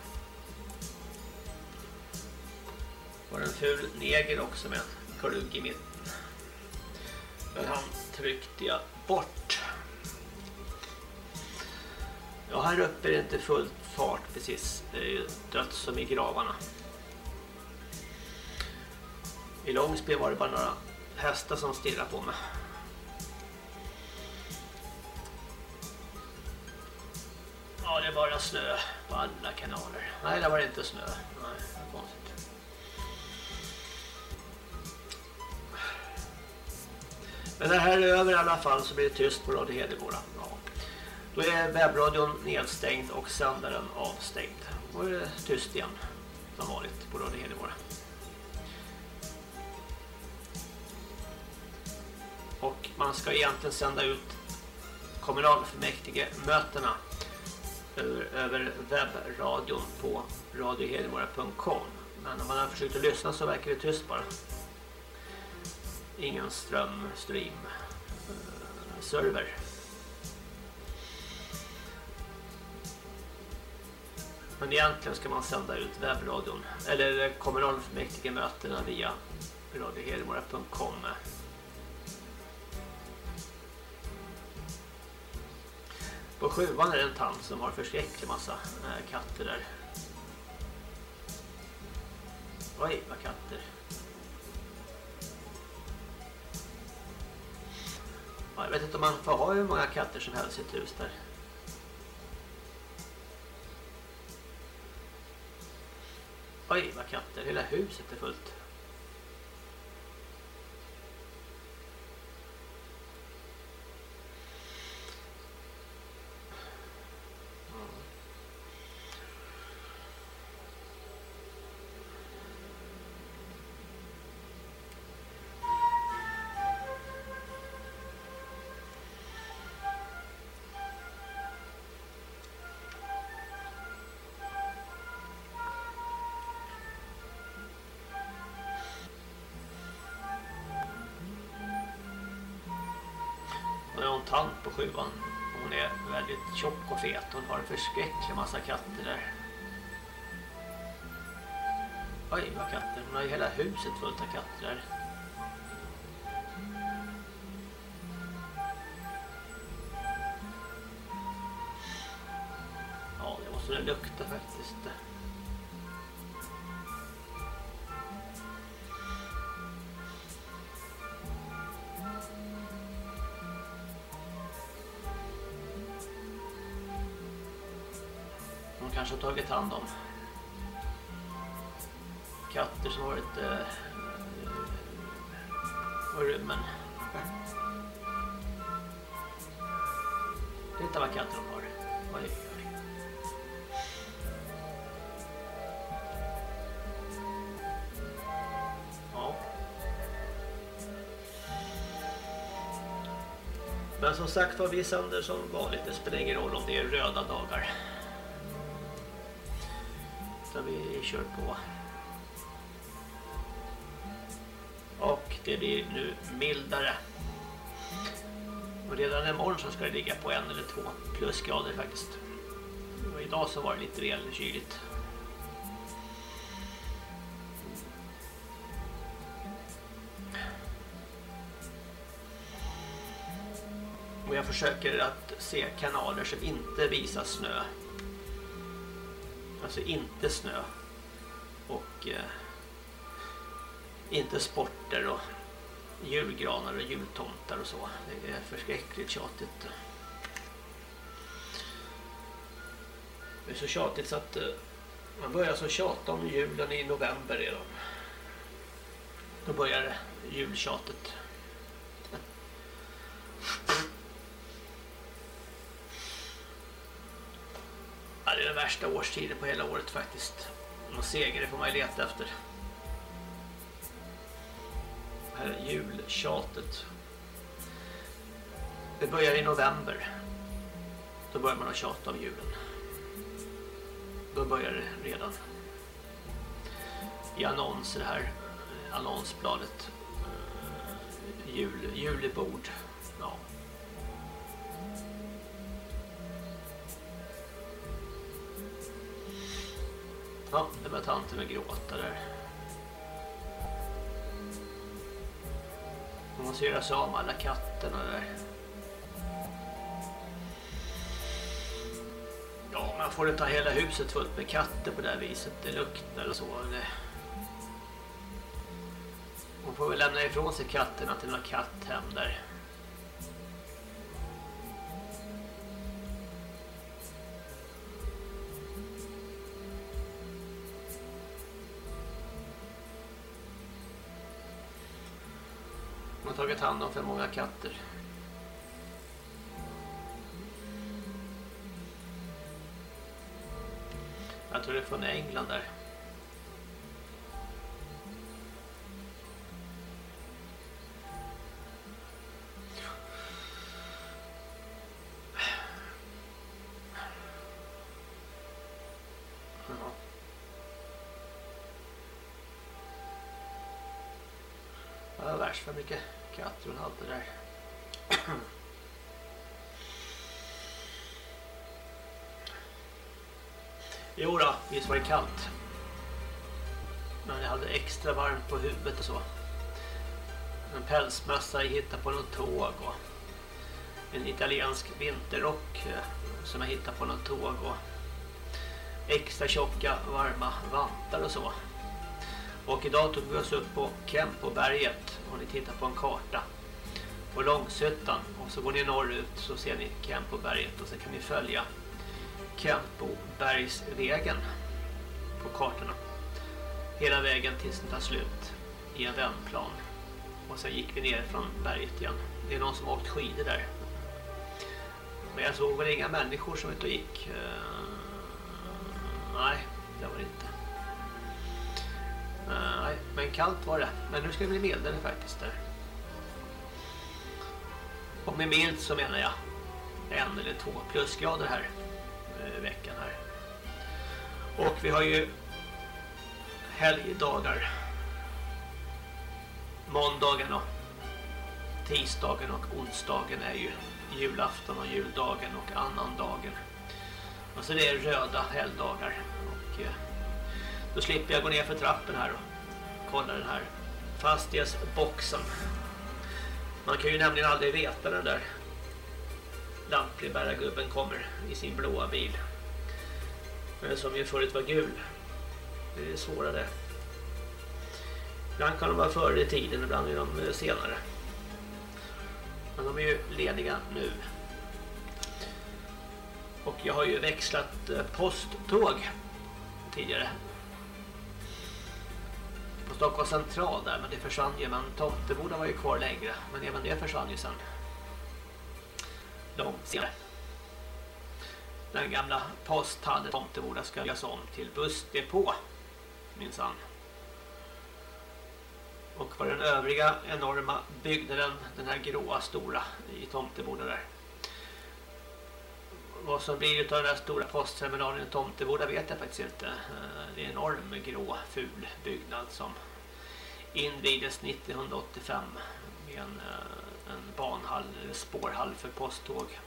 Var en ful neger också med en klugg i mitten. Men han tryckte jag bort. Ja, här uppe är det inte full fart precis. Det är ju dött som i gravarna. I Långsby var det bara några hästar som stirrade på mig. Ja, det är bara snö på alla kanaler. Nej, det var inte snö. Nej, det var konstigt. Men det här är över i alla fall, så blir det tyst på Radio Hedemora. Ja. Då är webbradion nedstängd och sändaren avstängd. Då är det tyst igen, som vanligt, på Radio Hedemora. Och man ska egentligen sända ut kommunalfullmäktige mötena över webbradion på radiohedemora.com. Men när man har försökt att lyssna så verkar det tyst bara. Ingen server. Men egentligen ska man sända ut webbradion eller kommunalfullmäktige mötena via radiohedemora.com. På 7:an är det en tant som har förskräcklig massa katter där. Oj, vad katter. Ja, jag vet inte om man får ha hur många katter som helst i ett hus där. Oj, vad katter. Hela huset är fullt. Tant på 7:an. Hon är väldigt tjock och fet. Hon har en förskräcklig massa katter där. Oj, vad katter. Hon har ju hela huset fullt av katter där. Ja, det måste det lukta faktiskt. Kanske har tagit hand om katter som varit på rummen. Titta vad katter de har. Oj, oj. Ja. Men som sagt var vi sänder som vanligt. Det spelar ingen roll om det är röda dagar. Vi kör på. Och det blir nu mildare. Och redan imorgon så ska det ligga på 1 eller 2 plusgrader faktiskt. Och idag så var det lite väl kyligt. jag försöker att se kanaler som inte visar snö. Alltså inte snö. Och inte sporter och julgranar och jultomtar och så. Det är förskräckligt tjatigt. Det är så tjatigt så att man börjar så tjata om julen i november redan. Då börjar jultjatet. Ja, det är den värsta årstiden på hela året faktiskt. Och seger får man ju leta efter. Det här är jultjatet. Det börjar i november. Då börjar man att tjata om julen. Då börjar det redan. I annonser här. Annonsbladet. Julebord. Ja. Ja, det var tanten med gråta där. Man måste göra sig av med alla katterna där. Ja, man får inte ha hela huset fullt med katter på det här viset. Det luktar eller så. Man får väl lämna ifrån sig katterna till några katthem där. Man har tagit hand om för många katter. Jag tror det är från England där. Det var värst för mycket katter hon hade där. Jo då, visst var det kallt. Men jag hade extra varmt på huvudet och så. En pälsmössa jag hittade på något tåg och en italiensk vinterrock som jag hittade på något tåg och extra tjocka varma vantar och så. Och idag tog vi oss upp på Kempoberget. Om ni tittar på en karta på Långshyttan och så går ni norrut så ser ni Kempoberget och så kan ni följa Kempobergsvägen på kartorna. Hela vägen tills den tar slut i en vändplan. Och sen gick vi ner från berget igen. Det är någon som har åkt skidor där. Men jag såg väl inga människor som ute och gick. Nej, det var det inte. Nej, men kallt var det. Men nu ska det bli mildare faktiskt där. Och med mild så menar jag 1 eller 2 plusgrader här veckan här. Och vi har ju helgdagar. Måndagen och tisdagen och onsdagen är ju julafton och juldagen och annandagen. Och så det är röda helgdagar. Och då slipper jag gå ner för trappen här och kolla den här fastighetsboxen. Man kan ju nämligen aldrig veta den där lantbrevbärargubben kommer i sin blåa bil. Som ju förut var gul. Det är svårare det. Ibland kan de vara före i tiden, ibland är de senare. Men de är ju lediga nu. Och jag har ju växlat posttåg tidigare. På Stockholms central där, men det försvann ju. Men Tomteboda var ju kvar längre. Men även det försvann ju sen. Långt senare. Den gamla posthallen Tomteboda ska göras om till bussdepå. Minsann. Och på den övriga enorma byggnaden, den här gråa stora i Tomteboda där. Vad som blir utav den här stora postterminalen i Tomteboda vet jag faktiskt inte. Det är en enorm grå ful byggnad som invigdes 1985 med en banhall eller spårhall för posttåg.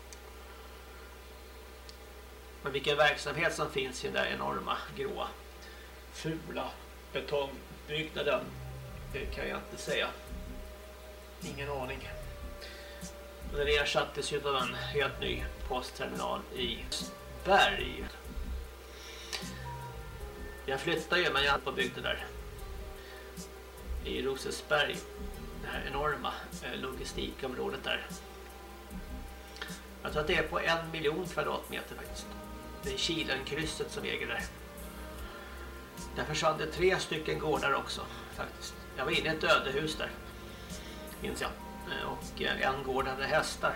Men vilken verksamhet som finns i den där enorma grå fula betongbyggnaden, det kan jag inte säga. Ingen aning. Den ersattes ju av en helt ny postterminal i Berg. Jag flyttade ju, men jag hade på bygden där i Rosersberg, det här enorma logistikområdet där. Jag tror att det är på 1 miljon kvadratmeter faktiskt. Det är Kilenkrysset som äger där. Där försvann det 3 stycken gårdar också faktiskt. Jag var inne i ett ödehus där, minns jag. Och en gård hade hästar.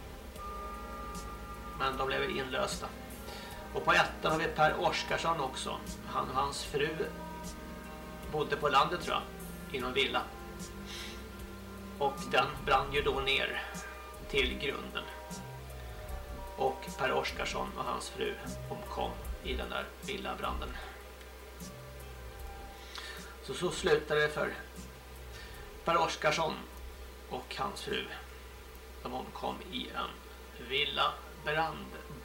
Men de blev inlösta. Och på ettan har vi Per Oskarsson också. Han och hans fru bodde på landet, tror jag, i någon villa. Och den brann ju då ner till grunden. Och Per Oskarsson och hans fru omkom i den där villabranden. Så slutade det för Per Oskarsson och hans fru. De omkom i en villabrand.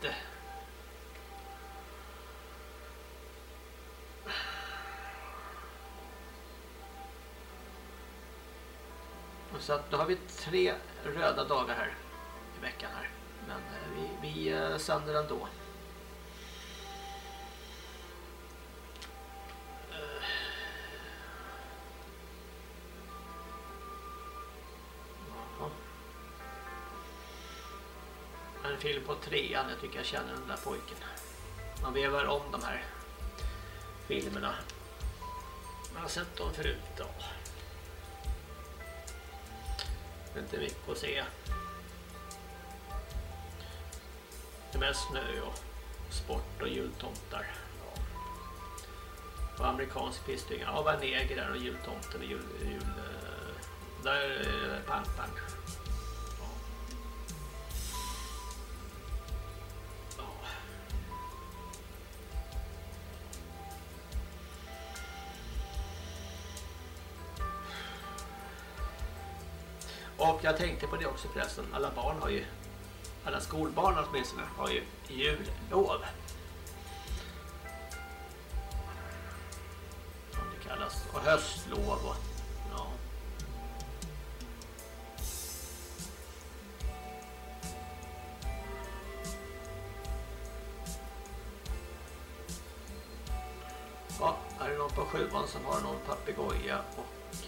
Så att då har vi 3 röda dagar här i veckan här. Men vi sänder ändå. En film på 3:an, jag tycker jag känner den där pojken. Man vevar om de här filmerna. Man har sett dem förut då. Det är inte mycket att se. Det är mest snö och sport och jultomtar. Ja. Och amerikansk pissdynga. Ja, vad neger där och jultomten och där är pang. Ja. Ja. Och jag tänkte på det också förresten. Alla skolbarn åtminstone har ju jullov. Som det kallas. Och höstlov och ja. Ja, här är någon på 7:an som har någon papegoja och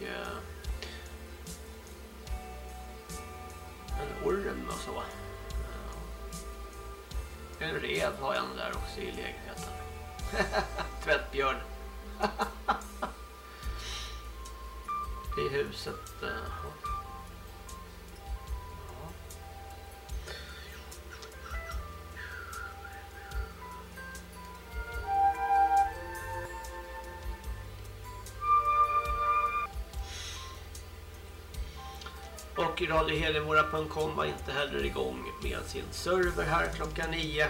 en orm och så. En rev har jag där också i lägenheten. Tvättbjörn. I huset. Och radiohedemora.com var inte heller igång med sin server här klockan 9.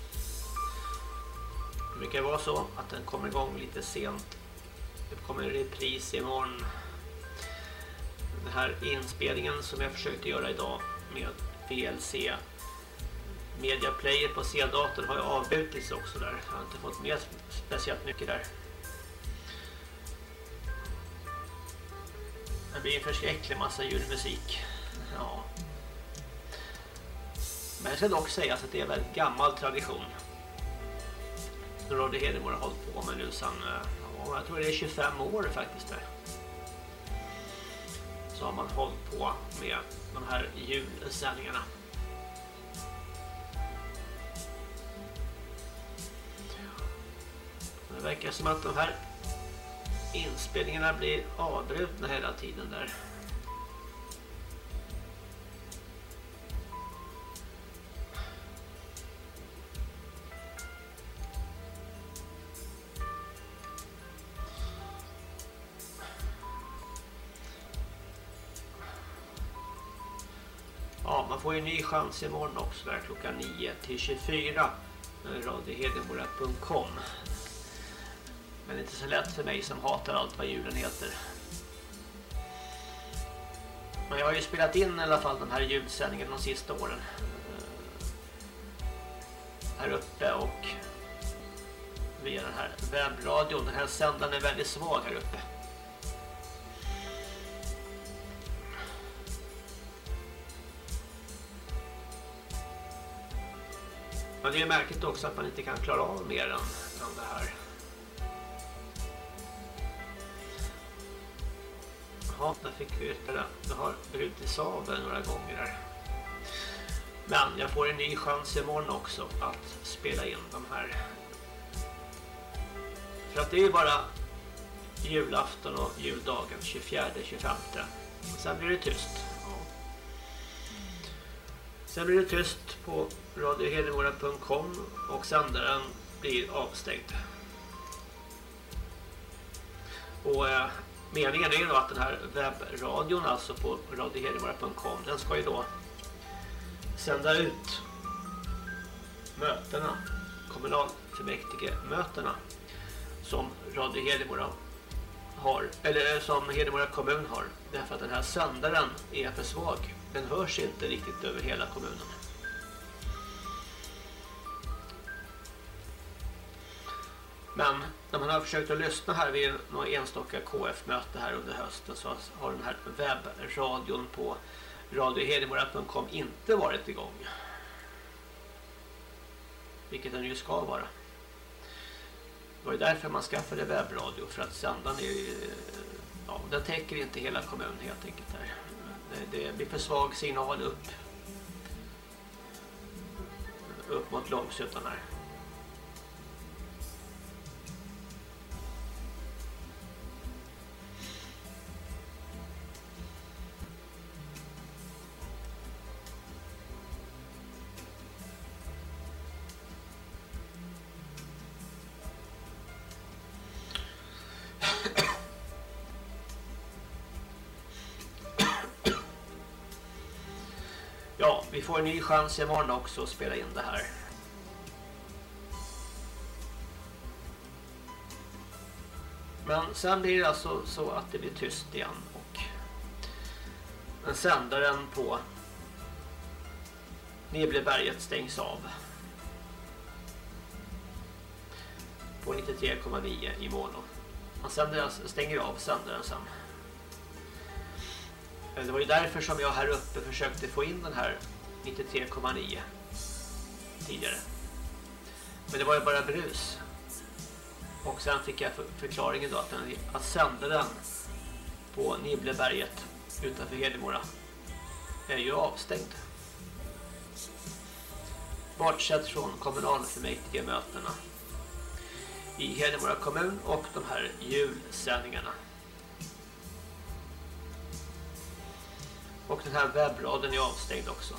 Det brukar vara så att den kommer igång lite sent. Det kommer en repris imorgon. Den här inspelningen som jag försökte göra idag med VLC Media Player på C-datorn har jag avbrutits också där. Jag har inte fått med speciellt mycket där. Det blir en förskräcklig massa julmusik. Ja. Men jag ska dock säga att det är en väldigt gammal tradition. Radio Hedemora har hållit på med nu sedan, jag tror det är 25 år faktiskt där. Så har man hållit på med de här julsändningarna. Det verkar som att de här inspelningarna blir avbrutna hela tiden där. Ja, man får ju en ny chans imorgon också där klockan 9 till 24. radiohedemora.com. Men det är inte så lätt för mig som hatar allt vad julen heter. Men jag har ju spelat in i alla fall den här ljudsändningen de sista åren. Här uppe och via den här webbradion. Den här sändaren är väldigt svag här uppe. Men det är märkligt också att man inte kan klara av mer än det här. Ja, där fick vi ytterligare. Det har brutits av några gånger här. Men jag får en ny chans imorgon också att spela in de här. För att det är ju bara julafton och juldagen 24-25. Sen blir det tyst. Ja. Sen blir det tyst på radiohedemora.com och sändaren blir avstängd. Och meningen är ju då att den här webbradion, alltså på radiohedemora.com, den ska ju då sända ut mötena, kommunalfullmäktige-mötena som Radio Hedemora har, eller som Hedemora kommun har, därför att den här sändaren är för svag. Den hörs inte riktigt över hela kommunen. Men när man har försökt att lyssna här vid några enstaka KF-möte här under hösten, så har den här webbradion på radiohedemora.com inte varit igång. Vilket den ju ska vara. Det var ju därför man skaffade webbradio, för att sända ner, ja, den täcker inte hela kommunen helt enkelt här. Det blir för svag signal upp mot Långshyttan här. Ja, vi får en ny chans imorgon också att spela in det här. Men sen blir det alltså så att det blir tyst igen och den sändaren på Nibleberget stängs av på 93,9 i mono. Man stänger av sändaren sen. Det var ju därför som jag här uppe försökte få in den här 93,9 tidigare. Men det var ju bara brus. Och sen fick jag förklaringen då att sändaren på Nibleberget utanför Hedemora är ju avstängd. Bortsett från kommunalfullmäktige-mötena i Hedemora kommun och de här julsändningarna. Och den här webbraden är avstängd också.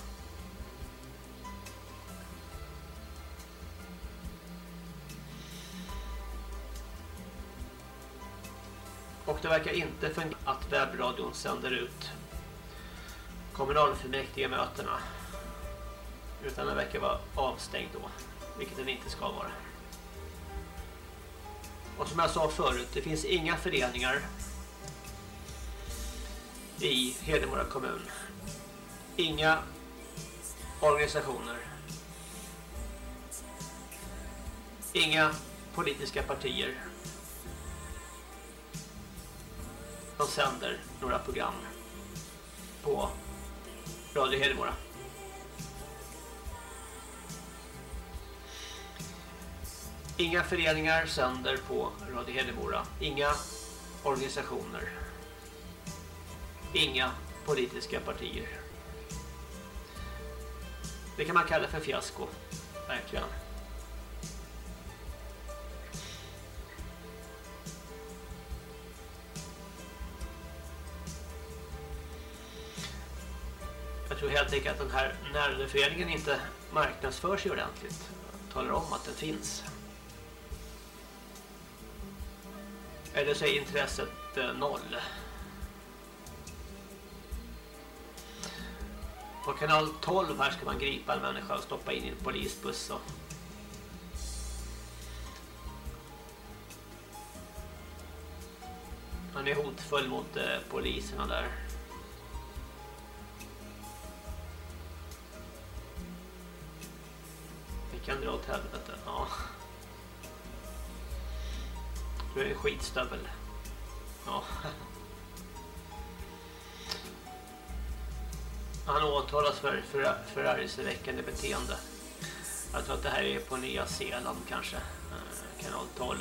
Och det verkar inte fungera att webbradion sänder ut kommunalfullmäktige-mötena. Utan den verkar vara avstängd då. Vilket den inte ska vara. Och som jag sa förut, det finns inga föreningar i Hedemora kommun. Inga organisationer. Inga politiska partier som sänder några program på Radio Hedemora. Inga föreningar sänder på Radio Hedemora. Inga organisationer. Inga politiska partier. Det kan man kalla för fiasko. Verkligen. Jag tror helt enkelt att den här närradioföreningen inte marknadsför sig ordentligt. Talar om att den finns. Eller så är intresset noll. På kanal 12 här ska man gripa en människa och stoppa in i en polisbuss. Han är hotfull mot poliserna där. Vi kan dra åt helvete. Ja. Du är en skitstövel. Ja. Han åtalas för förargelseväckande beteende. Jag tror att det här är på Nya Zeeland kanske. Kanal 12.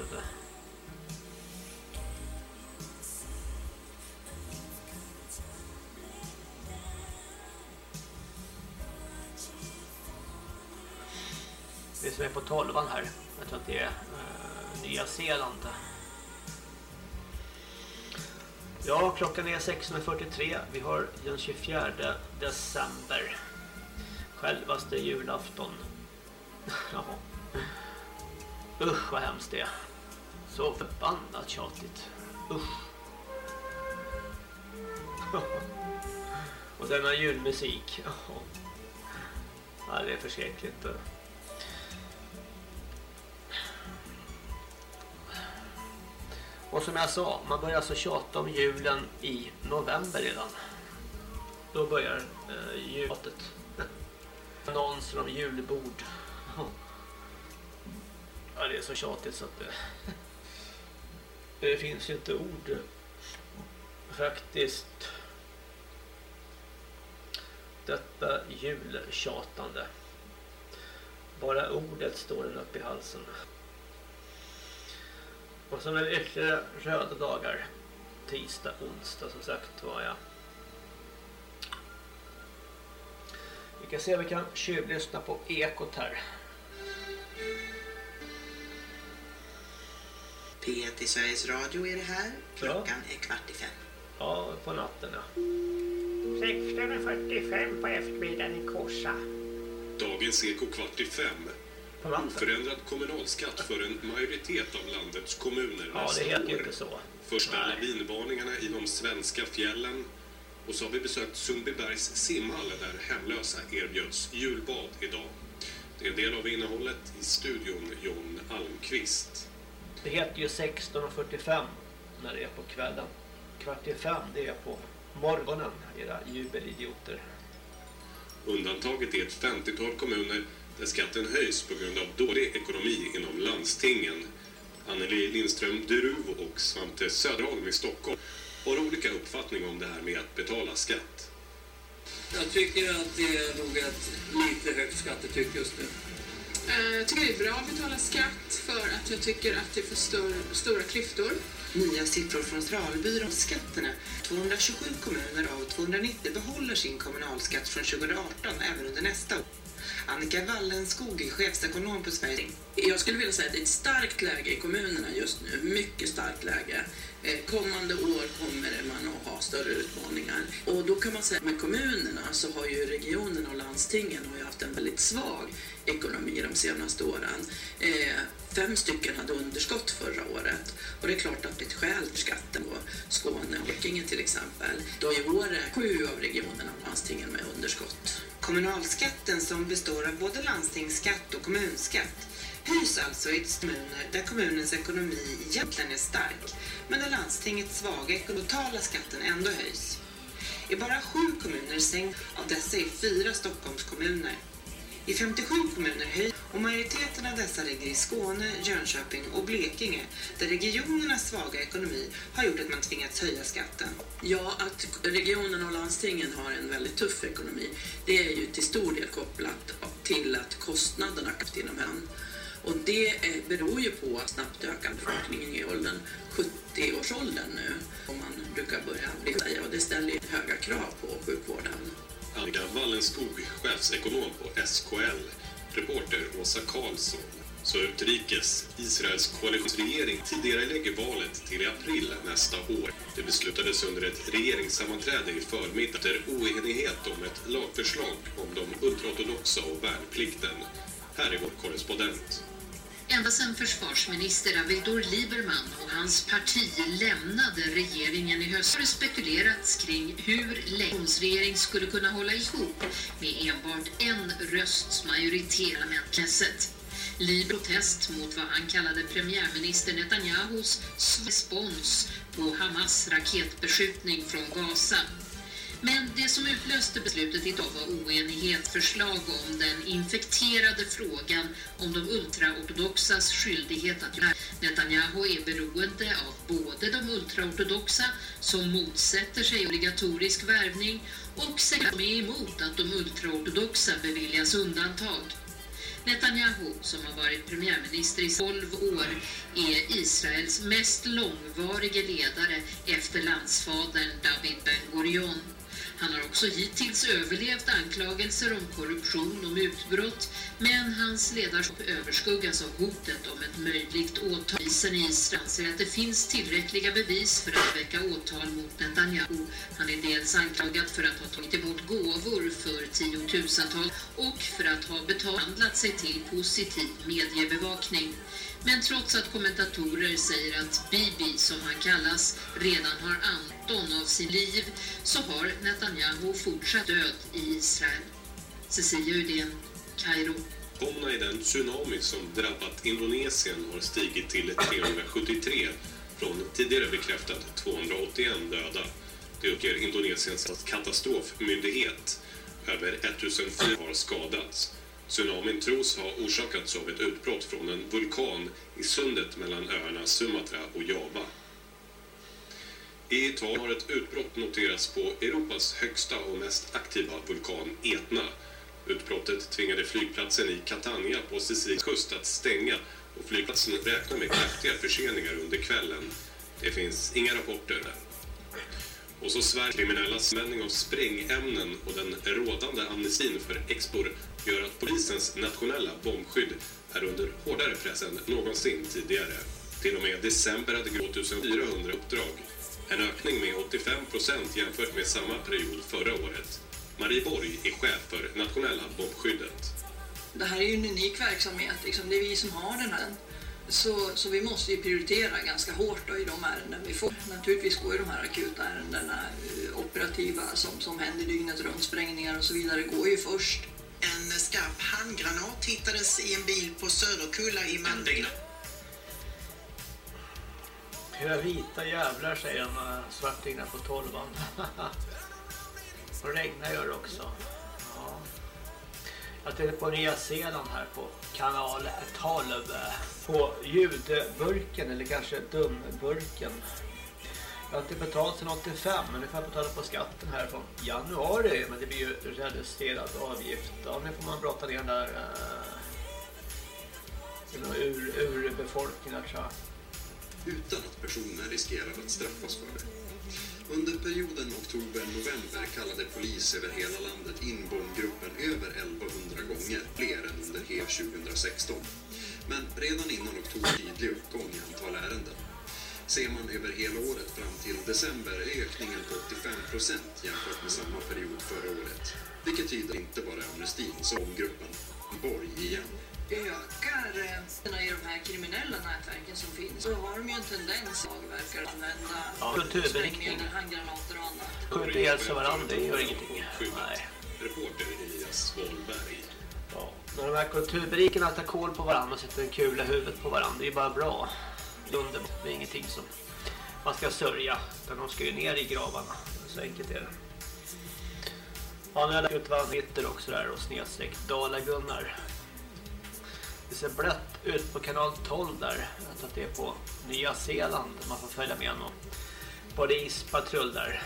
Det som är på 12an här. Jag tror att det är Nya Zeeland. Ja, klockan är 16:43. Vi har den 24 december. Självaste julafton. Ja. Usch vad hemskt det är. Så förbannat tjatigt. Usch. Och denna julmusik. Ja, det är förskräckligt. Och som jag sa, man börjar alltså tjata om julen i november redan. Då börjar jultjatet. Annonser om julbord. Ja, det är så tjatigt så att det finns inte ord faktiskt. Detta jultjatande. Bara ordet står den upp i halsen. Och som är ytterligare röda dagar. Tisdag, onsdag som sagt var jag. Vi kan se om vi kan tjuvlyssna på ekot här. P1 i Sveriges Radio är det här. Klockan är 4:45. Ja, på natten ja. 16:45 på eftermiddagen i Kossa. Dagens Eko 4:45. Oförändrad kommunalskatt för en majoritet av landets kommuner ja, nästa det heter år. inte så. Första lavinvarningarna i de svenska fjällen. Och så har vi besökt Sundbybergs simhall där hemlösa erbjöds julbad idag. Det är en del av innehållet i studion John Almqvist. Det heter ju 16:45 när det är på kvällen. 4:45 det är på morgonen, era jubelidioter. Undantaget är ett 50-tal kommuner där skatten höjs på grund av dålig ekonomi inom landstingen. Anneli Lindström Deruv och Svante Söderholm i Stockholm har olika uppfattning om det här med att betala skatt. Jag tycker att det är nog ett lite högt skattetryck just nu. Jag tycker det är bra att betala skatt för att jag tycker att det är för stora klyftor. Nya siffror från Centralbyrån om skatterna. 227 kommuner av 290 behåller sin kommunalskatt från 2018 även under nästa år. Annika Wallenskog är chefsekonom på Sverige. Jag skulle vilja säga att det är ett starkt läge i kommunerna just nu. Mycket starkt läge. Kommande år kommer man att ha större utmaningar. Och då kan man säga att med kommunerna så har ju regionerna och landstingen har ju haft en väldigt svag ekonomi de senaste åren. 5 stycken hade underskott förra året. Och det är klart att det är ett skäl för skatten på Skåne och Blekinge till exempel. Då i år är 7 av regionerna och landstingen med underskott. Kommunalskatten som består av både landstingsskatt och kommunskatt höjs alltså i kommuner där kommunens ekonomi egentligen är stark men där landstingets svaga totala skatten ändå höjs. I bara 7 kommuner sänks, av dessa är 4 Stockholmskommuner. I 57 kommuner höjs och majoriteten av dessa ligger i Skåne, Jönköping och Blekinge där regionernas svaga ekonomi har gjort att man tvingats höja skatten. Ja, att regionerna och landstingen har en väldigt tuff ekonomi, det är ju till stor del kopplat till att kostnaderna ökat inom än. Och det beror ju på att snabbt ökande befolkningen i åldern 70-årsåldern nu. Om man brukar börja bli och det ställer ju höga krav på sjukvården. Annika Wallenskog, chefsekonom på SKL. Reporter Åsa Karlsson. Så utrikes. Israels koalitionsregering tidigare lägger valet till i april nästa år. Det beslutades under ett regeringssammanträde i förmiddag efter oenighet om ett lagförslag om de ultraortodoxa och värnplikten. Här är vår korrespondent. Ända sedan försvarsminister Avigdor Lieberman och hans parti lämnade regeringen i höst har det spekulerats kring hur regering skulle kunna hålla ihop med enbart en rösts majoritet i parlamentet. Lieber protest mot vad han kallade premiärminister Netanyahus respons på Hamas raketbeskjutning från Gaza. Men det som utlöste beslutet idag var oenighet, förslag om den infekterade frågan om de ultraortodoxas skyldighet att göra. Netanyahu är beroende av både de ultraortodoxa som motsätter sig obligatorisk värvning och säger att de är emot att de ultraortodoxa beviljas undantag. Netanyahu, som har varit premiärminister i 12 år, är Israels mest långvarige ledare efter landsfadern David Ben-Gurion. Han har också hittills överlevt anklagelser om korruption och mutbrott, men hans ledarskap överskuggas av hotet om ett möjligt åtal. Polisen i Israel anser att det finns tillräckliga bevis för att väcka åtal mot Netanyahu. Han är dels anklagad för att ha tagit emot gåvor för 10 000-tal och för att ha behandlat sig till positiv mediebevakning. Men trots att kommentatorer säger att Bibi, som han kallas, redan har Anton av sin liv, så har Netanyahu fortsatt död i Israel. Cecilia Udén, Kairo. Komna i den tsunami som drabbat Indonesien har stigit till 373 från tidigare bekräftat 281 döda. Det uppger Indonesiens katastrofmyndighet. Över 1004 har skadats. Tsunamin tros ha orsakats av ett utbrott från en vulkan i sundet mellan öarna Sumatra och Java. I Italien har ett utbrott noterats på Europas högsta och mest aktiva vulkan Etna. Utbrottet tvingade flygplatsen i Catania på Siciliens kust att stänga och flygplatsen räknar med kraftiga förseningar under kvällen. Det finns inga rapporter där. Och så Sveriges kriminellas användning av sprängämnen och den rådande amnestin för expor gör att polisens nationella bombskydd är under hårdare press än någonsin tidigare. Till och med december hade 2400 uppdrag. En ökning med 85% jämfört med samma period förra året. Marie Borg är chef för nationella bombskyddet. Det här är ju en unik verksamhet, liksom. Det är vi som har den här. Så vi måste ju prioritera ganska hårt då i de ärenden vi får. Naturligtvis går ju de här akuta ärendena, operativa som händer dygnet runt, sprängningar och så vidare, går ju först. En skarp handgranat hittades i en bil på Söderkulla i Malmö. Hur vita jävlar, säger de svartingar på 12an. Och regnar gör det också. Ja. Jag tittar på Nya Zeeland här på kanal 12 på ljudburken, eller kanske dumburken. Jag har inte betalt sedan 85, men nu får jag betala på skatten här från januari, men det blir ju reducerad avgift. Ja, nu får man brotta ner den där ur befolkningen, tror jag. Utan att personer riskerar att straffas för det. Under perioden oktober-november kallade polis över hela landet in bombgruppen över 1100 gånger, fler än under hela 2016. Men redan innan oktober tydlig uppgång i antal ärenden. Ser man över hela året fram till december är ökningen på 85% jämfört med samma period förra året. Vilket tyder inte bara amnestin som gruppen Borg igen. Ökar i de här kriminella nätverken som finns, så har de ju en tendens att verkar använda kulturberikning, handgranater och annat. Skjuter ihjäl sig varandra, det gör ingenting. Nej. Reporter Elias Wahlberg. Ja, när de här kulturberikerna tar koll på varandra och sätter en kula i huvudet på varandra, det är bara bra. Underbart, det är ingenting som man ska sörja, utan de ska ju ner i gravarna. Så enkelt är det. Ja, nu har jag lagt ut vad Twitter också där och snedstreck Dala-Gunnar. Det ser blött ut på kanal 12 där. Jag tror att det är på Nya Zeeland. Man får följa med någon polispatrull där.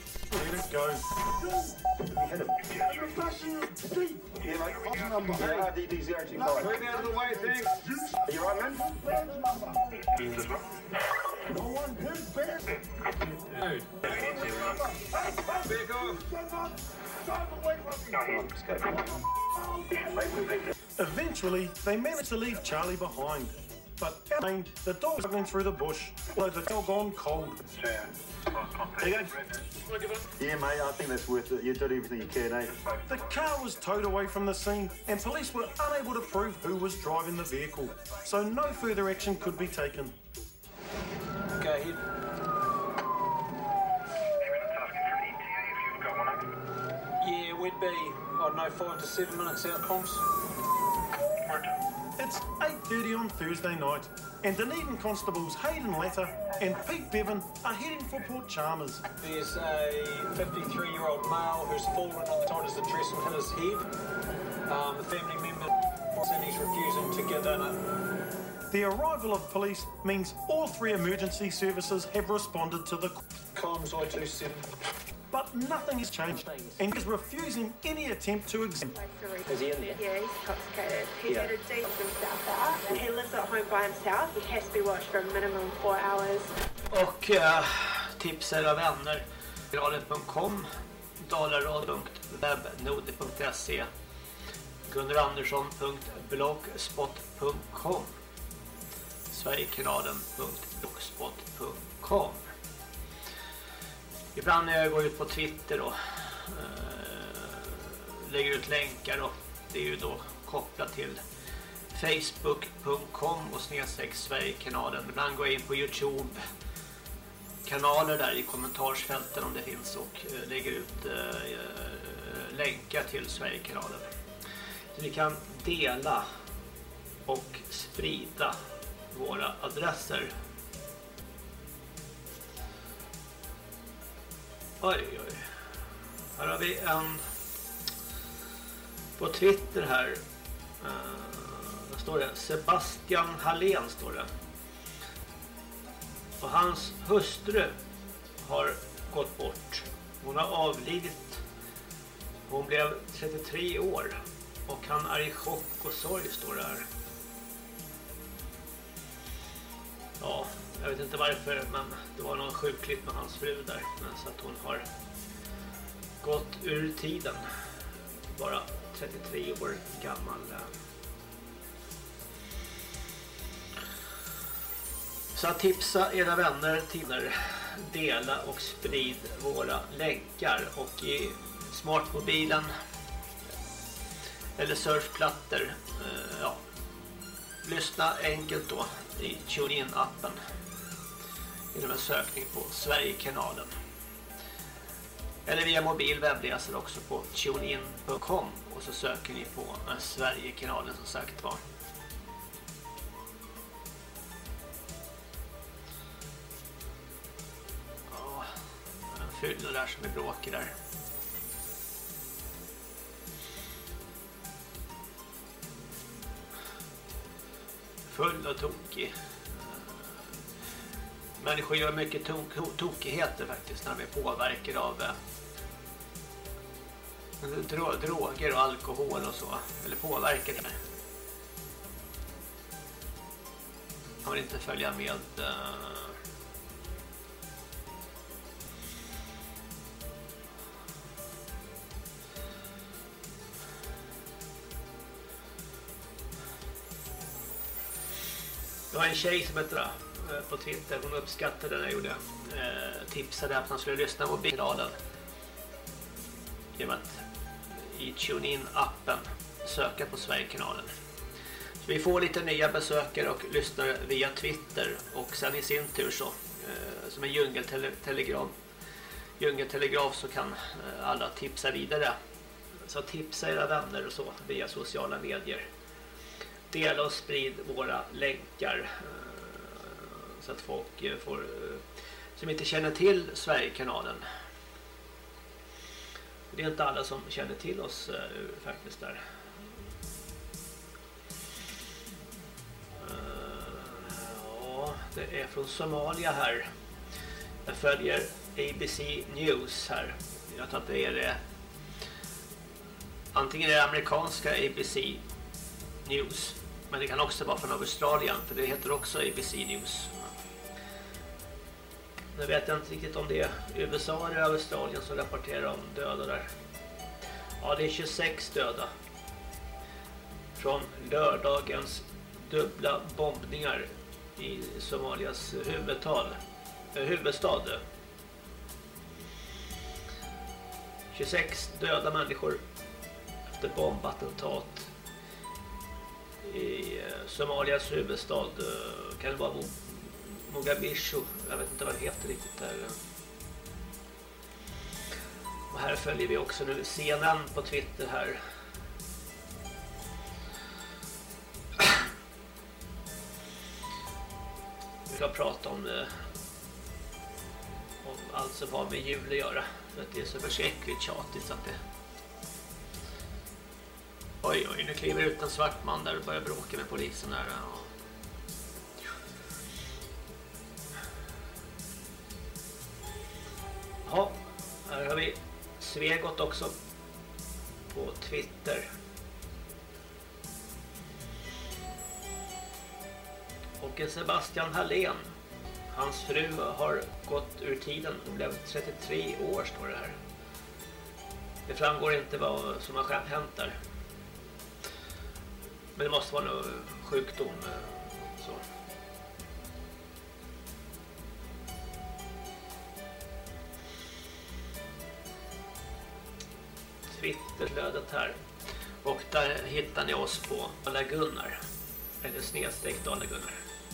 Eventually, they managed to leave Charlie behind. But the dog was struggling through the bush, although the dog gone cold. Yeah, mate, I think that's worth it. You did everything you can, eh? The car was towed away from the scene, and police were unable to prove who was driving the vehicle, so no further action could be taken. Okay. Yeah, we'd be, I don't know, 5 to 7 minutes out, Ponce. It's 8:30 on Thursday night, and Dunedin constables Hayden Latter and Pete Bevan are heading for Port Chalmers. There's a 53-year-old male who's fallen on the side as the trestle hit his head. The family member and he's refusing to give in it. The arrival of police means all 3 emergency services have responded to the comms I27. but nothing has changed, and he's refusing any attempt to exempt. Is he in there? Yeah, he's intoxicated. He's had a deep himself out. And he lives at home by himself. He has to be watched for a minimum 4 hours. Och tips era vänner. Graden.com, dalarad.webnode.se, gunnarandersson.blogspot.com, sverigekanalen.blogspot.com. Ibland när jag går ut på Twitter och lägger ut länkar, och det är ju då kopplat till facebook.com och /Sverigekanalen. Ibland går jag in på YouTube-kanaler där i kommentarsfälten om det finns, och lägger ut länkar till Sverigekanalen. Så vi kan dela och sprida våra adresser. Oj, oj. Här har vi en på Twitter här. Där står det Sebastian Hallén, står det. Och hans hustru har gått bort. Hon har avlidit. Hon blev 33 år. Och han är i chock och sorg, står det här. Ja, jag vet inte varför, men det var någon sjukligt med hans fru där. Så att hon har gått ur tiden. Bara 33 år gammal. Så att tipsa era vänner, dela och sprid våra länkar. Och i smartmobilen eller surfplattor, ja, lyssna enkelt då i TuneIn-appen genom en sökning på Sverigekanalen. Eller via mobil webbläsare också på tunein.com, och så söker ni på Sverigekanalen som sagt var. Ja, en fylla där som är bråkig där. Full och tokig. Människor gör mycket tokigheter faktiskt när de är påverkade av droger och alkohol och så. Eller påverkade. Man vill inte följa med Det var en tjej som heter på Twitter, hon uppskattade när jag gjorde tipsade att man skulle lyssna på kanalen genom att i TuneIn-appen söka på Sverigekanalen. Så vi får lite nya besökare och lyssnar via Twitter, och sen i sin tur så som en djungeltelegraf så kan alla tipsa vidare. Så tipsa era vänner och så via sociala medier. Dela och sprid våra länkar så att folk får, som inte känner till Sverigekanalen. Det är inte alla som känner till oss faktiskt där. Ja, det är från Somalia här. Jag följer ABC News här. Jag tror att det är antingen är det amerikanska ABC News, men det kan också vara från Australien, för det heter också ABC News. Nu vet jag inte riktigt om det är USA eller Australien som rapporterar om döda där. Ja, det är 26 döda från lördagens dubbla bombningar i Somalias huvudstad. 26 döda människor efter bombattentat i Somalias huvudstad. Kan det vara Mogadishu? Jag vet inte vad det heter riktigt där. Och här följer vi också nu CNN på Twitter här. Vi ska prata om allt som har med jul att göra. För att det är så förskräckligt tjatigt så att det... Oj, nu kliver ut en svart man där och börjar bråka med polisen där. Ja, här har vi Svegot också på Twitter. Och Sebastian Hallén, hans fru har gått ur tiden och blev 33 år, står det här. Det framgår inte vad som har hänt där. Men det måste vara någon sjukdom. Så. Twitterflödet här. Och där hittar ni oss på Dala Gunnar. Eller snedstreck Dala Gunnar.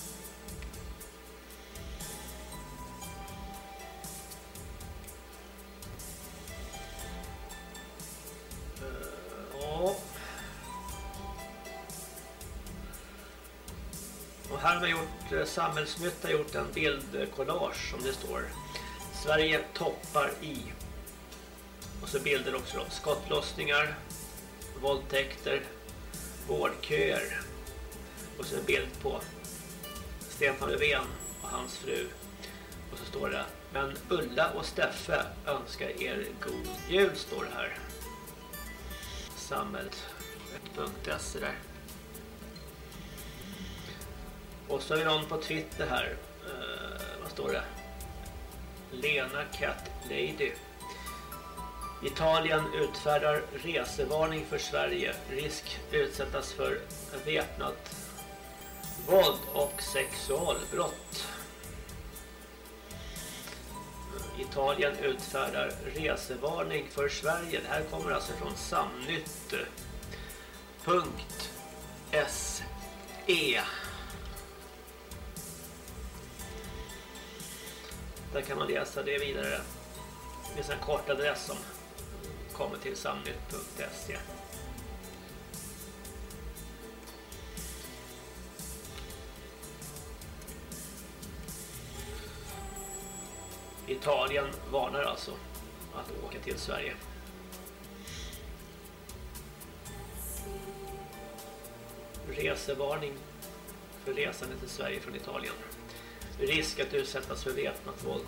Och här har vi gjort Samhällsnytt har gjort en bildkollage som det står Sverige toppar i. Och så bilder också då. Skottlossningar, våldtäkter, vårdköer. Och så en bild på Stefan Löfven och hans fru. Och så står det: men Ulla och Steffe önskar er god jul, står det här. Samhället.se där. Och så är det någon på Twitter här. Vad står det? Lena Cat Lady. Italien utfärdar resevarning för Sverige. Risk utsättas för väpnat våld och sexualbrott. Italien utfärdar resevarning för Sverige. Det här kommer alltså från samnytt.se. Där kan man läsa det vidare. Det finns en kort adress som kommer till samnytt.se. Italien varnar alltså att åka till Sverige. Resevarning för resande till Sverige från Italien. Risk att utsättas för väpnat våld.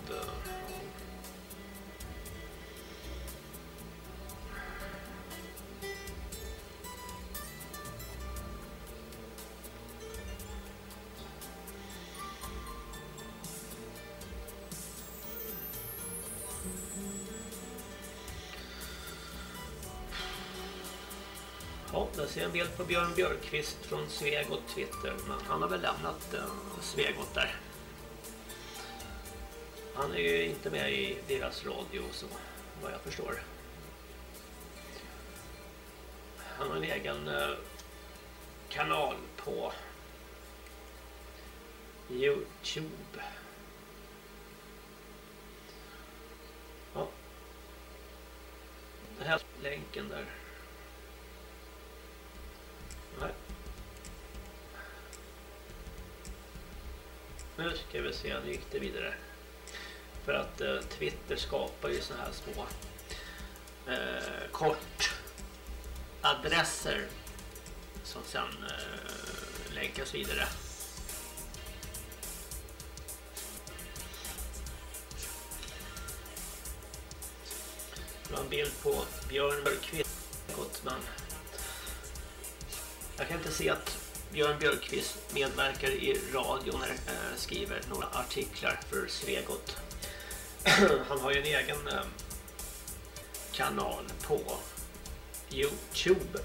Ja, där ser jag en bild på Björn Björkqvist från Svegot Twitter. Men han har väl lämnat Svegot där. Han är ju inte med i deras radio så vad jag förstår. Han har en egen kanal på YouTube. Ja. Den här länken där. Nej. Nu ska vi se, nu gick det vidare. För att Twitter skapar ju såna här små kortadresser som sen länkas vidare. Det var en bild på Björn Björkqvist. Men jag kan inte se att Björn Björkqvist medverkar i radio när skriver några artiklar för Svegot. Han har ju en egen kanal på YouTube.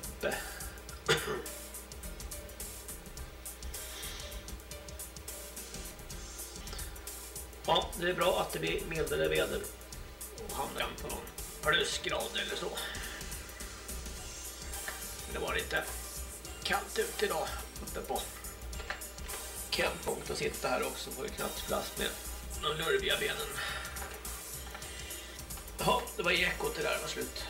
Ja, det är bra att det blir mildare väder och hamnar på någon plusgrad eller så. Det var lite kallt ut idag uppe på camppunkt och sitta här också på knappsplast med de lurviga benen. Ja, det var ekot det där var slut.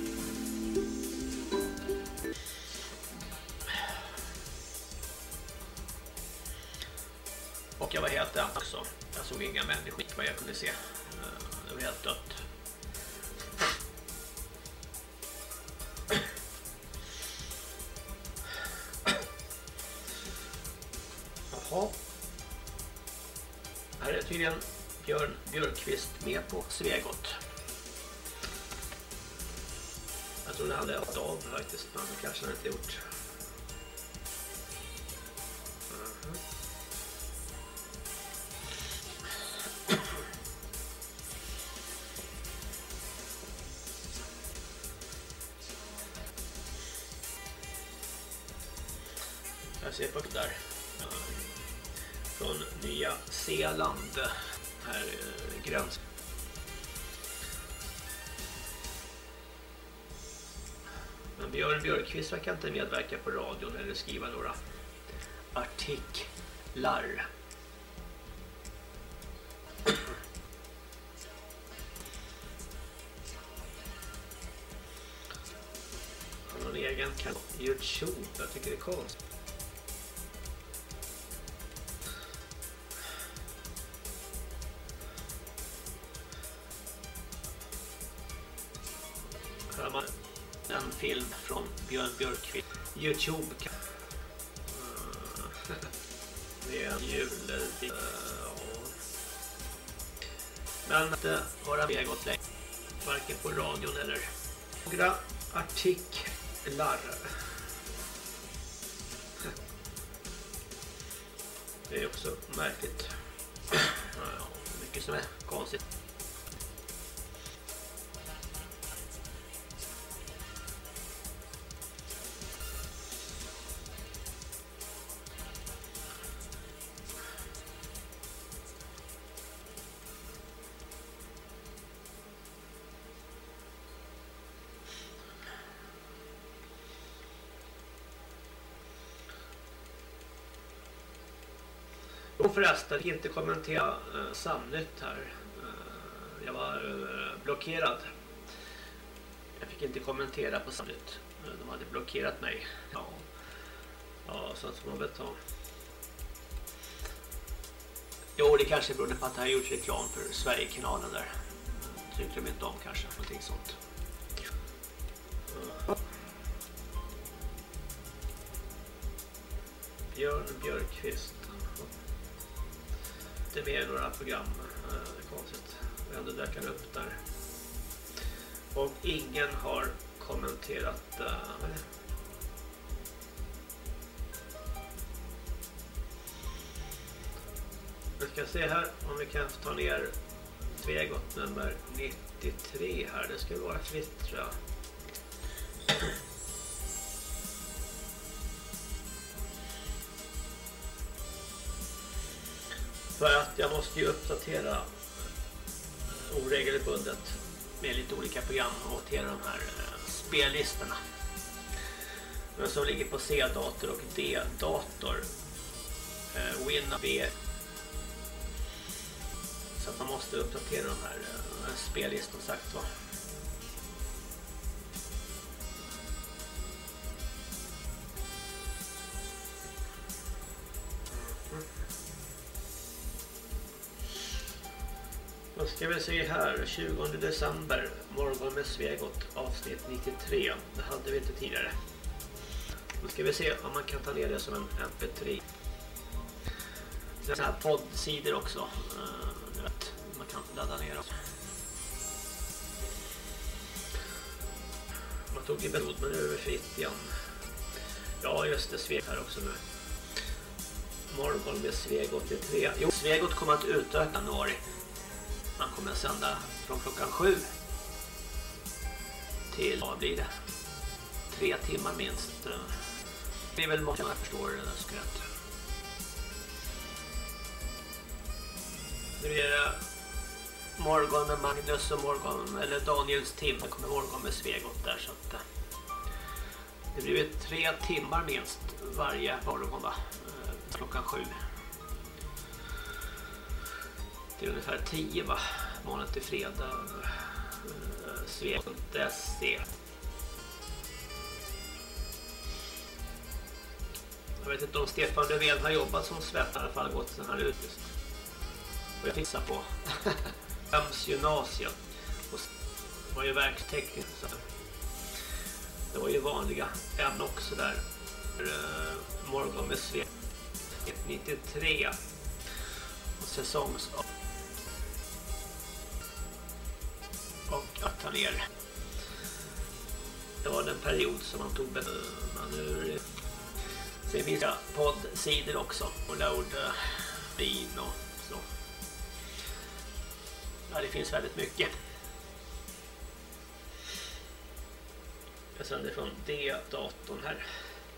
Och jag var helt död också. Jag såg inga människor vad jag kunde se. Det var helt dött. Jaha. Här är tydligen Björn Björkqvist med på Svegot. Jag tror det hade haft av faktiskt, men det kanske inte gjort. Jag ser på där från Nya Zeeland här gräns. Men Björn Björkqvist verkar inte medverka på radion eller skriva några artiklar. Han har en egen kanal YouTube, jag tycker det är konstigt. Här har en film från Björn Björkqvist. YouTube. Det är en jul. Men inte vara med gott länge. Varken på radion eller några artiklar. Det är också märkligt. Ja, mycket som är konstigt. Och förresten, inte kommentera Samnytt här. Jag var blockerad. Jag fick inte kommentera på Samnytt. De hade blockerat mig. Ja, så får man väl ta. Jo, det kanske berodde på att jag har gjort reklam för Sverigekanalen där. Tyckte de inte om kanske, någonting sånt. Björn Björkqvist. Det är några program, det är konstigt. Och ändå dök han upp där. Och ingen har kommenterat. Vi ska se här om vi kan ta ner Svegot nummer 93 här. Det ska vara fritt, tror jag. För att jag måste ju uppdatera oregelbundet med lite olika program och till de här spellistorna. Men som ligger på C-dator och D-dator. Windows B. Så att man måste uppdatera de här spellistorna sagt va. Då ska vi se här, 20 december, morgon med Svegot, avsnitt 93. Det hade vi inte tidigare. Då ska vi se om man kan ta ner det som en MP3. Det är så här poddsidor också. Man kan ladda ner dem. Man tog i berod, men nu är det fritt igen. Ja, just det, Svegot här också nu. Morgon med Svegot 83. Jo, Svegot kommer att utöka januari. Man kommer att sända från klockan 7 till, vad blir det? 3 timmar minst. Det är väl många jag förstår det där skrätt. Nu är det morgon med Magnus och morgon, eller Daniels tim. Det kommer morgon med Svegot där, så att det blir 3 timmar minst varje morgon va? Klockan 7. Det är ungefär 10 va? Månad till fredag. Sveg.se. Jag vet inte om Stefan Löfven har jobbat som svett i alla fall, gått den här ut just. Och jag tittar på Öms gymnasium. Och det var ju verktekniskt så det var ju vanliga ämnen också där. Morgon med Sveg 93 och säsongs och att ta ner Det var den period som man tog med ur. Sen finns det poddsidor också. Och Lord Bean och så. Ja, det finns väldigt mycket. Jag sänder från D-datorn här.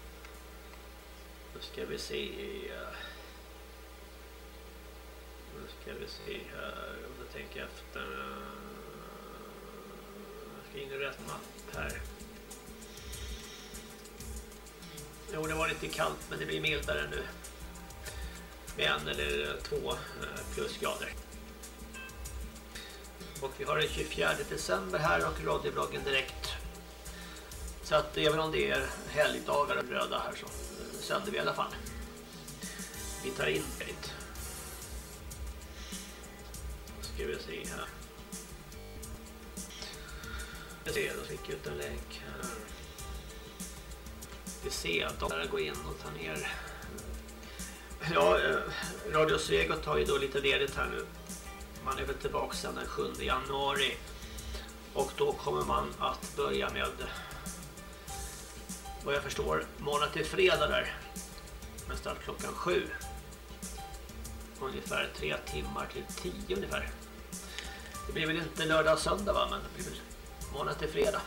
Nu ska vi se. Här. Om jag tänker efter. Jag ska in i rätt mapp här. Jo, det var lite kallt, men det blir mildare nu. Med 1 eller 2 plusgrader. Och vi har den 24 december här och radiobloggen direkt. Så att även om det är helgdagar och röda här så sänder vi i alla fall. Vi tar in det. Ska vi se här. Jag ser, då fick ut en länk här. Vi ser att de går in och tar ner. Ja, Radio Svegot har ju då lite ledigt här nu. Man är väl tillbaka sedan den 7 januari. Och då kommer man att börja med, vad jag förstår, måndag till fredag där. Med start klockan 7. Ungefär 3 timmar till 10 ungefär. Det blir väl inte lördag och söndag, va? Men det blir väl måndag till fredag.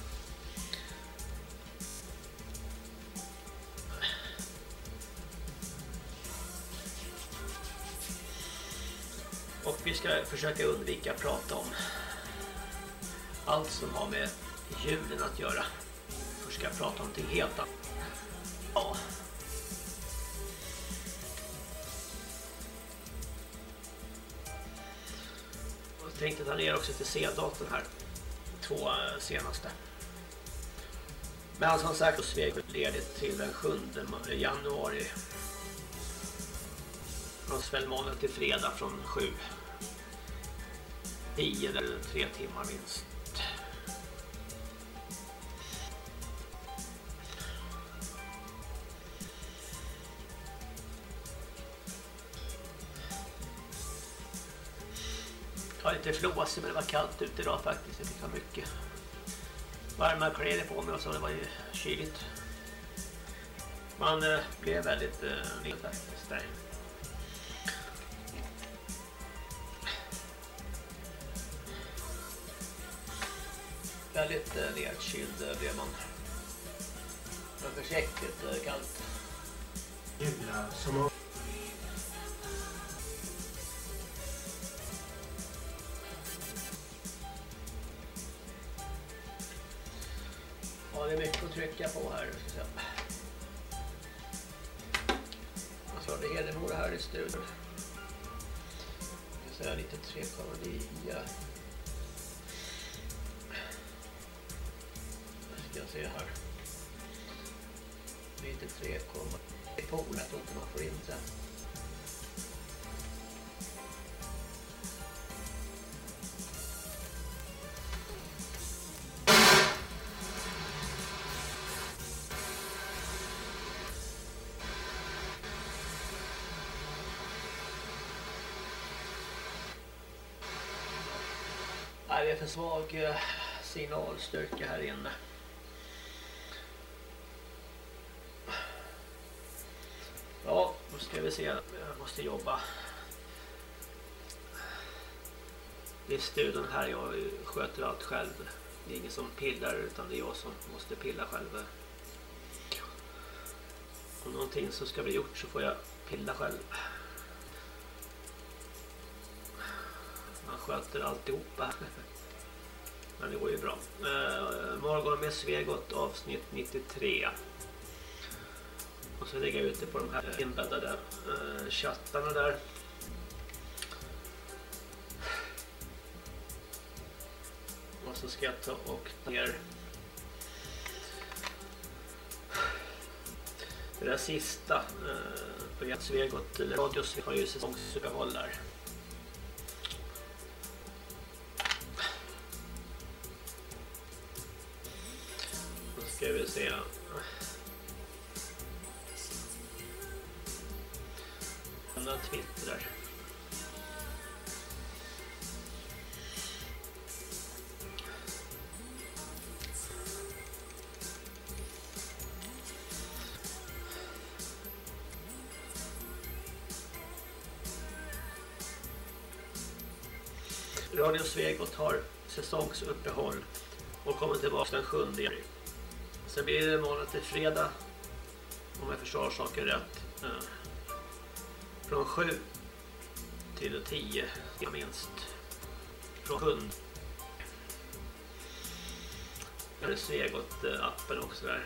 Och vi ska försöka undvika att prata om allt som har med julen att göra. Först ska jag prata om någonting helt annat. Ja. Jag tänkte ta ner också till C-datorn här. 2 senaste. Men som sagt, Sveg ledigt till den 7 januari. Från svällmånad till fredag från 7. 10 eller 3 timmar minst. Jag har lite flåsig, men det var kallt ute idag faktiskt. Jag fick ha mycket varma kläder på mig och så. Det var ju kyligt. Man blev väldigt nöjd faktiskt där. Väldigt nedkyld blev man. Det var försäkligt kallt. Jula som ja, det är mycket att trycka på här. Ska jag så det Hedemora här i studion. Jag ska säga lite 3,9. Ska jag se här. Lite 3,9 pool. Jag tror inte man får in sen. Det är för svag signalstyrka här inne. Ja, då ska vi se. Jag måste jobba. Det är studion här. Jag sköter allt själv. Det är ingen som pillar, utan det är jag som måste pilla själv. Om någonting som ska bli gjort så får jag pilla själv. Man sköter alltihopa. Men det går ju bra. Morgon med Svegot avsnitt 93. Och så lägger jag ut det på de här inbäddade chattarna där. Och så ska jag ta och ner det där sista på Svegot eller Radio Svegot har ju säsongsuppehåll där. Ska vi se. Anna twittrar. Radio Svegot har säsongsuppehåll och kommer tillbaka den 7 januari. Sen blir det måndag till fredag, om jag förstår saker rätt, från 7 till 10 minst. Från 7. Det är Svegot-appen också där.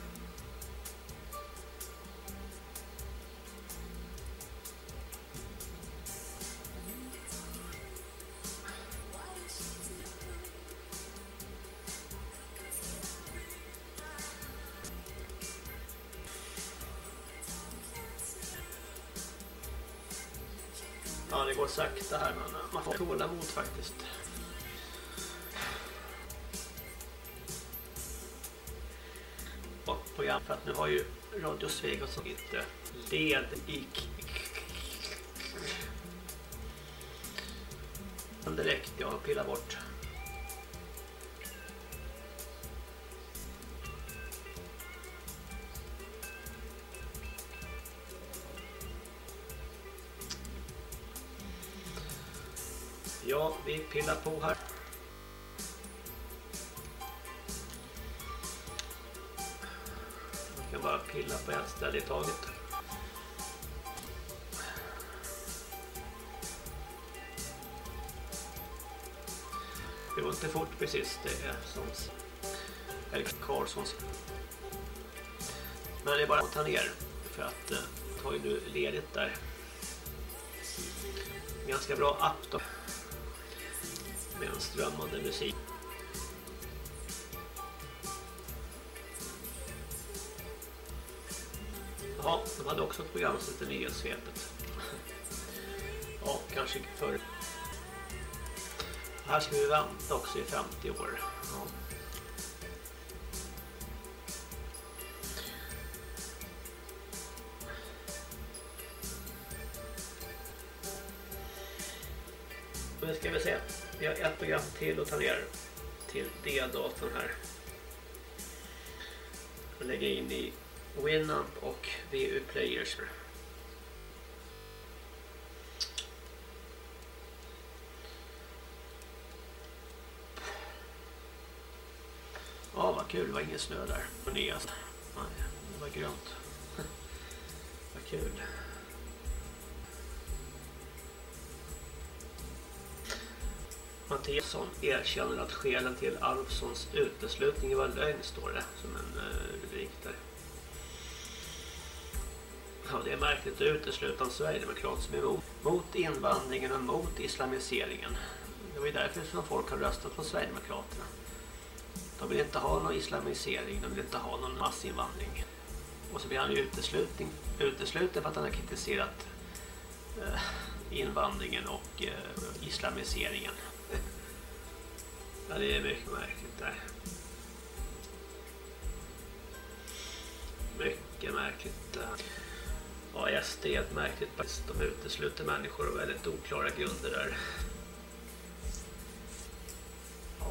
Ja, det går sakta här, men man får tåla emot faktiskt. Och program, för att nu har ju Radio Svegot som inte led i direkt, jag pillar bort. Ja, vi pillar på här. Man kan bara pilla på ett ställe i taget. Det går inte fort precis, det är som Alex Karlssons. Men det är bara att ta ner, för att ta ju nu ledigt där. Ganska bra app då. Med en strömmande musik. Ja, de hade också ett program som heter Nyhetssvepet. Ja, kanske förr. Här ska vi vänta också i 50 år. Ja. Nu ska vi se. Vi har ett program till att ta ner till D-datorn här. Och lägga in i Winamp och VU Players. Ja, vad kul. Det var ingen snö där på nyast. Nej, det var grönt. Vad kul. Mattiasson erkänner att skälen till Alfssons uteslutning var lögn, står det som en rubrik där. Ja, det är märkligt att utesluta en sverigedemokrat som är mot invandringen och mot islamiseringen. Det var ju därför som folk har röstat på Sverigedemokraterna. De vill inte ha någon islamisering, de vill inte ha någon massinvandring. Och så blir han ju utesluten för att han har kritiserat invandringen och islamiseringen. Ja, det är mycket märkligt där. Mycket märkligt. Ja, SD är ett märkligt. De utesluter människor och väldigt oklara grunder där. Ja.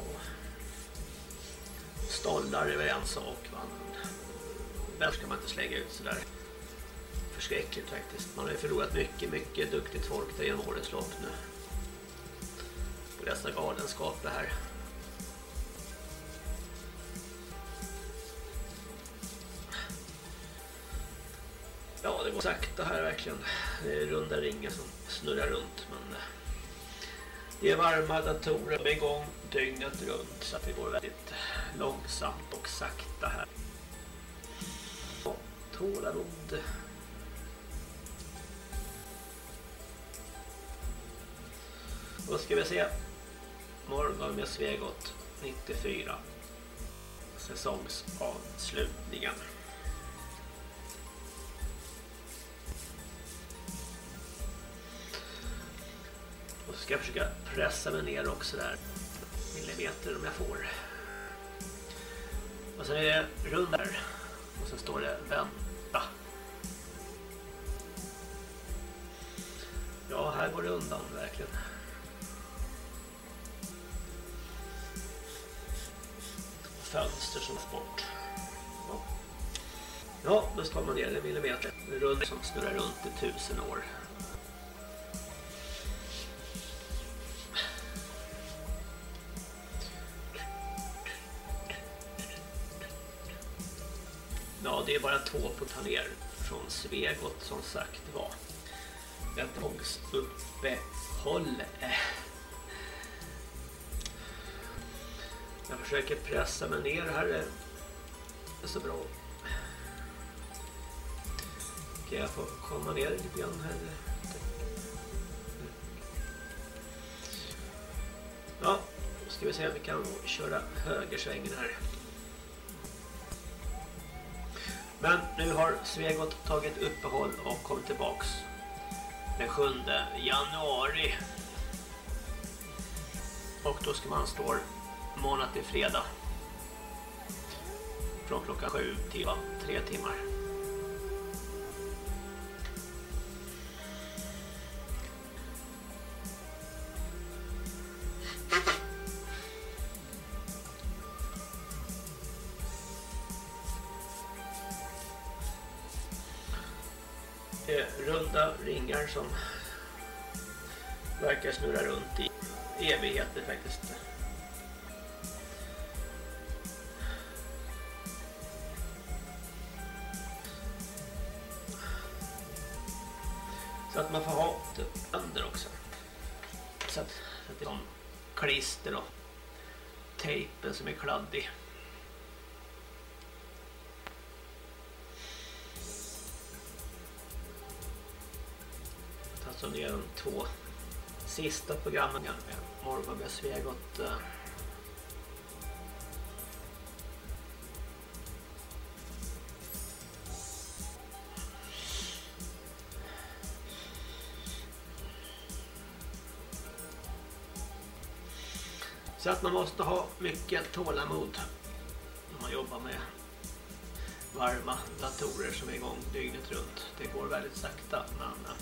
Stollar är väl en sak, va? Där ska man inte slänga ut sådär. Förskräckligt faktiskt. Man har ju förlorat mycket duktigt folk där genom årens lopp nu. På dessa galenskaper här. Ja, det går sakta här verkligen. Det är runda ringar som snurrar runt. Men det är varma datorer med igång dygnet runt. Så att det går väldigt långsamt och sakta här. Ja, tålamod. Då ska vi se. Morgon med Svegot 94. Säsongsavslutningen. Och så ska jag försöka pressa mig ner också där. Millimeter om jag får. Och sen är det rund där. Och sen står det vänta. Ja, här går det undan verkligen. Fönster som bort. Ja, då står man ner en millimeter. Rund som snurrar runt i 1000 år. det är bara 2 på ner från Svegot som sagt var. Ett uppehåll. Jag försöker pressa mig ner här. Det är så bra. Okej, jag får komma ner lite grann här. Ja, då ska vi se om vi kan köra högersvängen här. Men nu har Svegot tagit uppehåll och kommit tillbaks den 7 januari. Och då ska man stå månad till fredag. Från klockan 7 till 3 timmar. Runda ringar som verkar snurra runt i evigheter faktiskt. Så att man får ha under också. Så att det är som klister och tejpen som är kladdig. Så det är de 2 sista programmen med Morgon med Svegot. Så att man måste ha mycket tålamod när man jobbar med varma datorer som är igång dygnet runt. Det går väldigt sakta, men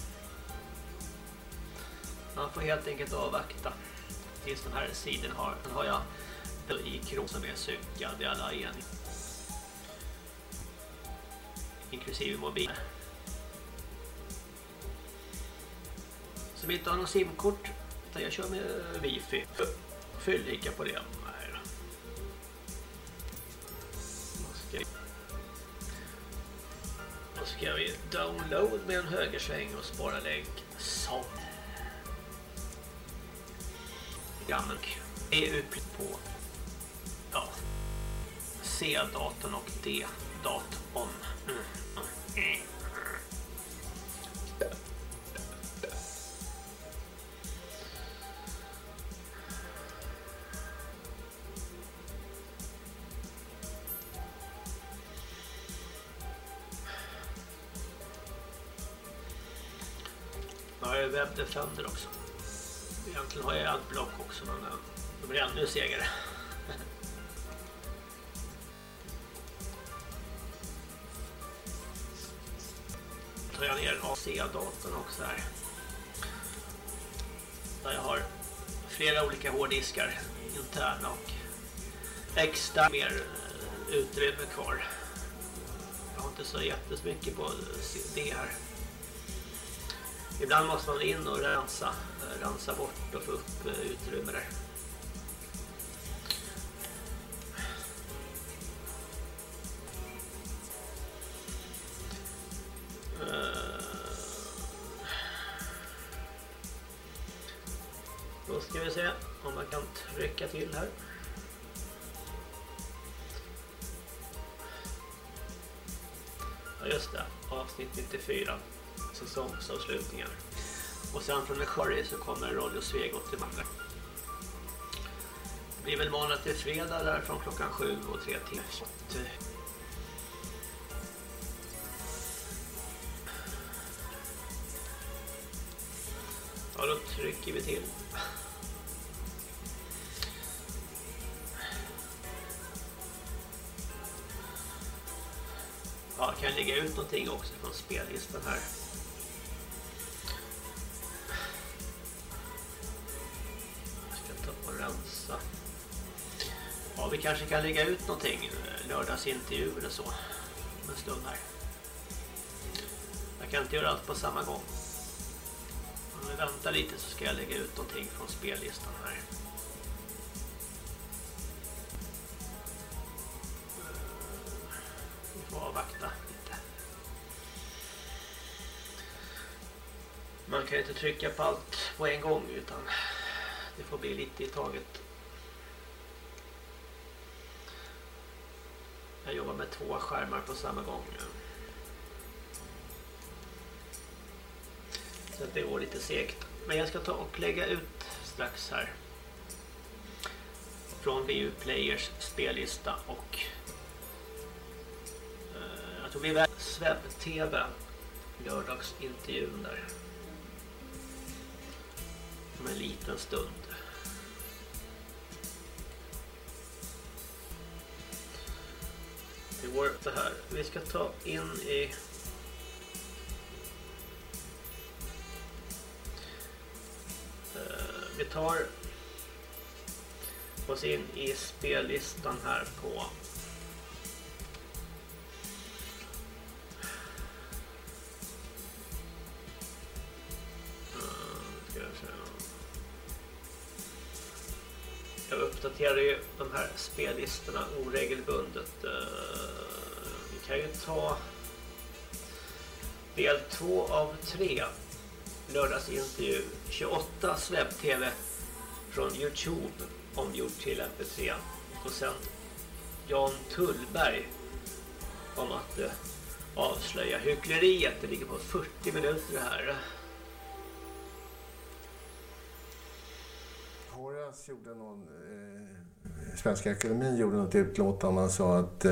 man får helt enkelt avvakta tills den här sidan har jag i kron som är synkad i alla enheter. Inklusive mobil. Som inte har någon simkort, utan jag kör med wifi. Fyll lika på det. Då ska vi download med en högersväng och spara länk som programmen är upplyst på C-datorn och D-datorn. Jag har webbdefender också. Egentligen har jag adblock också, men det blir ännu segare. Tar jag ner AC-datorn också här. Där jag har flera olika hårddiskar, interna och extra mer utrymme kvar. Jag har inte så jättemycket på det här. Ibland måste man in och rensa bort och få upp utrymme där. Då ska vi se om man kan trycka till här. Ja just det, avsnitt 94, säsongsavslutningar. Och sen från den Sherry så kommer Radio Svegot till Malmö. Det blir väl måndag till fredag där från klockan 7 och 3 timmar. Ja, då trycker vi till. Ja, jag kan lägga ut någonting också från spellistan här. Jag ska ta och rensa. Ja, vi kanske kan lägga ut någonting, lördagsintervju eller så. En stund här. Jag kan inte göra allt på samma gång. Om vi väntar lite så ska jag lägga ut någonting från spellistan här. Vi får avvakta lite. Man kan inte trycka på allt på en gång utan det får bli lite i taget. Jag jobbar med 2 skärmar på samma gång. Så det går lite segt. Men jag ska ta och lägga ut strax här. Från VU Players spellista och jag tror vi är Sveb TV lördagsintervjun där. Om en liten stund. Det går så här. Vi ska ta in i vi tar oss in i spellistan här på jag uppdaterar ju de här spellistorna oregelbundet. Vi kan ju ta del 2 av 3 lördagsintervju 28 Sveb-TV från YouTube omgjort till MP3 och sen Jan Tullberg om att avslöja hyckleriet. Det ligger på 40 minuter här. Horace gjorde någon Svenska Akademin gjorde något utlåtande. Man sa att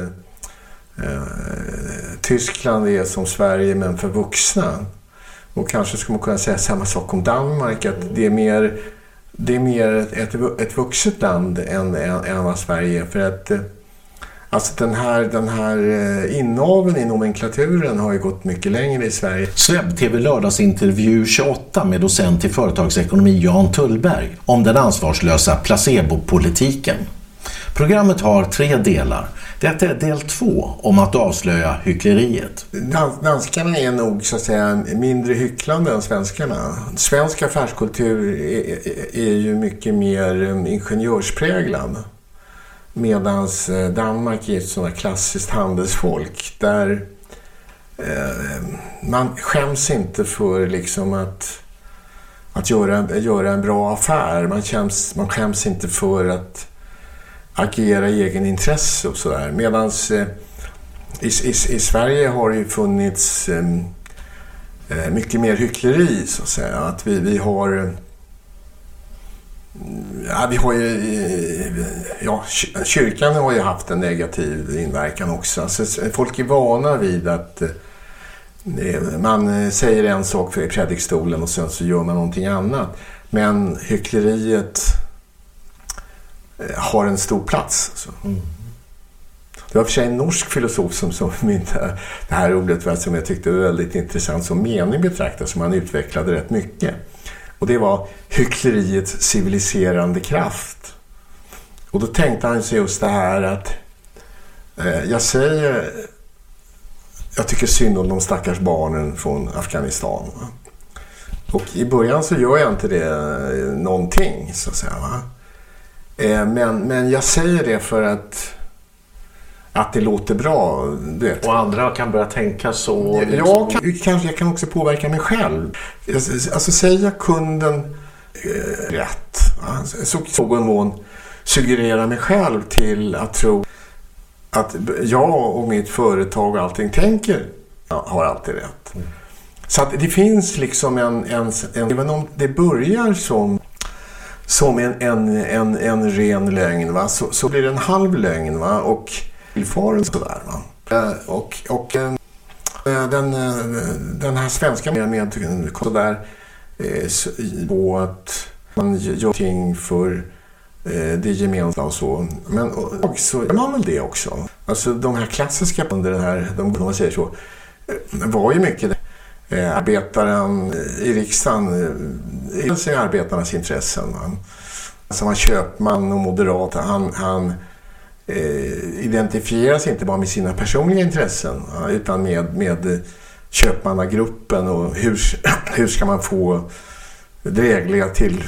Tyskland är som Sverige men för vuxna. Och kanske skulle man kunna säga samma sak om Danmark, att det är mer ett vuxet land än vad Sverige är. För att alltså den här inaveln i nomenklaturen har ju gått mycket längre i Sverige. Sveb TV lördagsintervju 28 med docent i företagsekonomi Jan Tullberg om den ansvarslösa placebopolitiken. Programmet har 3 delar. Detta är del 2 om att avslöja hyckleriet. Danskarna är nog så att säga mindre hycklande än svenskarna. Svensk affärskultur är ju mycket mer ingenjörspräglad. Medan Danmark är ett sådant klassiskt handelsfolk där man skäms inte för liksom att göra en bra affär. Man skäms inte för att agera i egen intresse och sådär. Medan i Sverige har det ju funnits mycket mer hyckleri så att säga. Att vi har kyrkan har ju haft en negativ inverkan också. Alltså, folk är vana vid att man säger en sak för predikstolen och sen så gör man någonting annat. Men hyckleriet har en stor plats. Alltså. Det var för sig en norsk filosof som myntade det här ordet som jag tyckte var väldigt intressant som mening betraktat, som han utvecklade rätt mycket. Och det var hyckleriets civiliserande kraft. Och då tänkte han sig just det här att jag tycker synd om de stackars barnen från Afghanistan. Va? Och i början så gör jag inte det någonting så att säga, va? Men jag säger det för att det låter bra, du vet. Och andra kan börja tänka så. Jag kan också påverka mig själv. Alltså säga kunden rätt. Så någon mån suggerera mig själv till att tro att jag och mitt företag och allting tänker har alltid rätt. Så att det finns liksom även om det börjar som en ren lögn, va? Så blir det en halv lögn, va? Och tillfaren sådär, va? Och den här svenska med sådär på att man gör ting för det gemensamma och så. Men så gör man väl det också. Alltså de här klassiska under den här, om man säger så, var ju mycket arbetaren i riksdagen i sig arbetarnas intressen. Alltså man köpman och moderat, han identifierar sig inte bara med sina personliga intressen utan med köpmannagruppen och hur ska man få drägliga till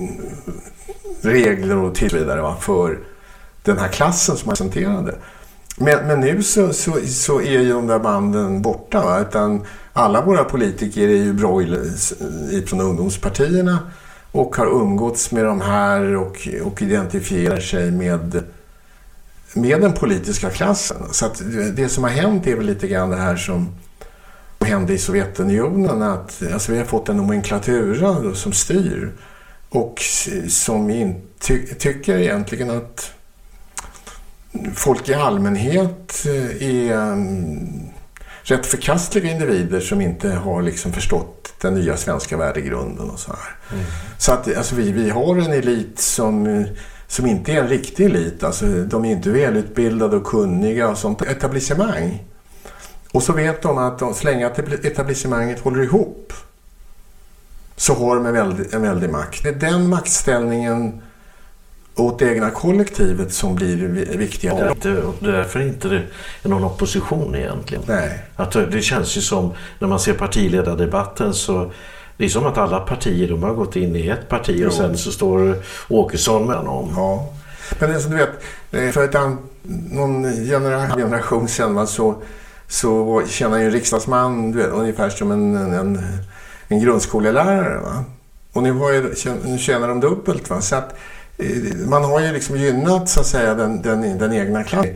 regler och till vidare, va, för den här klassen som man presenterade. Men nu så är ju de där banden borta, va? Utan alla våra politiker är ju broilers från ungdomspartierna och har umgåtts med de här och identifierar sig med den politiska klassen. Så att det som har hänt är väl lite grann det här som hände i Sovjetunionen, att alltså vi har fått en nomenklatura då, som styr och som tycker egentligen att folk i allmänhet är rätt förkastliga individer som inte har liksom förstått den nya svenska värdegrunden och så här. Så att alltså vi har en elit som inte är en riktig elit. Alltså de är inte välutbildade och kunniga och sånt etablissemang. Och så vet de att så länge etablissemanget håller ihop så har de en väldig makt. Det är den maktställningen åt det egna kollektivet som blir viktigare. Därför är inte det någon opposition egentligen. Nej. Att det känns ju som, när man ser partiledardebatten, så det är som att alla partier, de har gått in i ett parti och sen så står Åkesson med honom. Ja, men det är som du vet, för någon generation sedan så känner ju en riksdagsman, du vet, ungefär som en grundskolelärare, va? Och nu känner de dubbelt, va? Så att man har ju liksom gynnat så att säga den egna klassen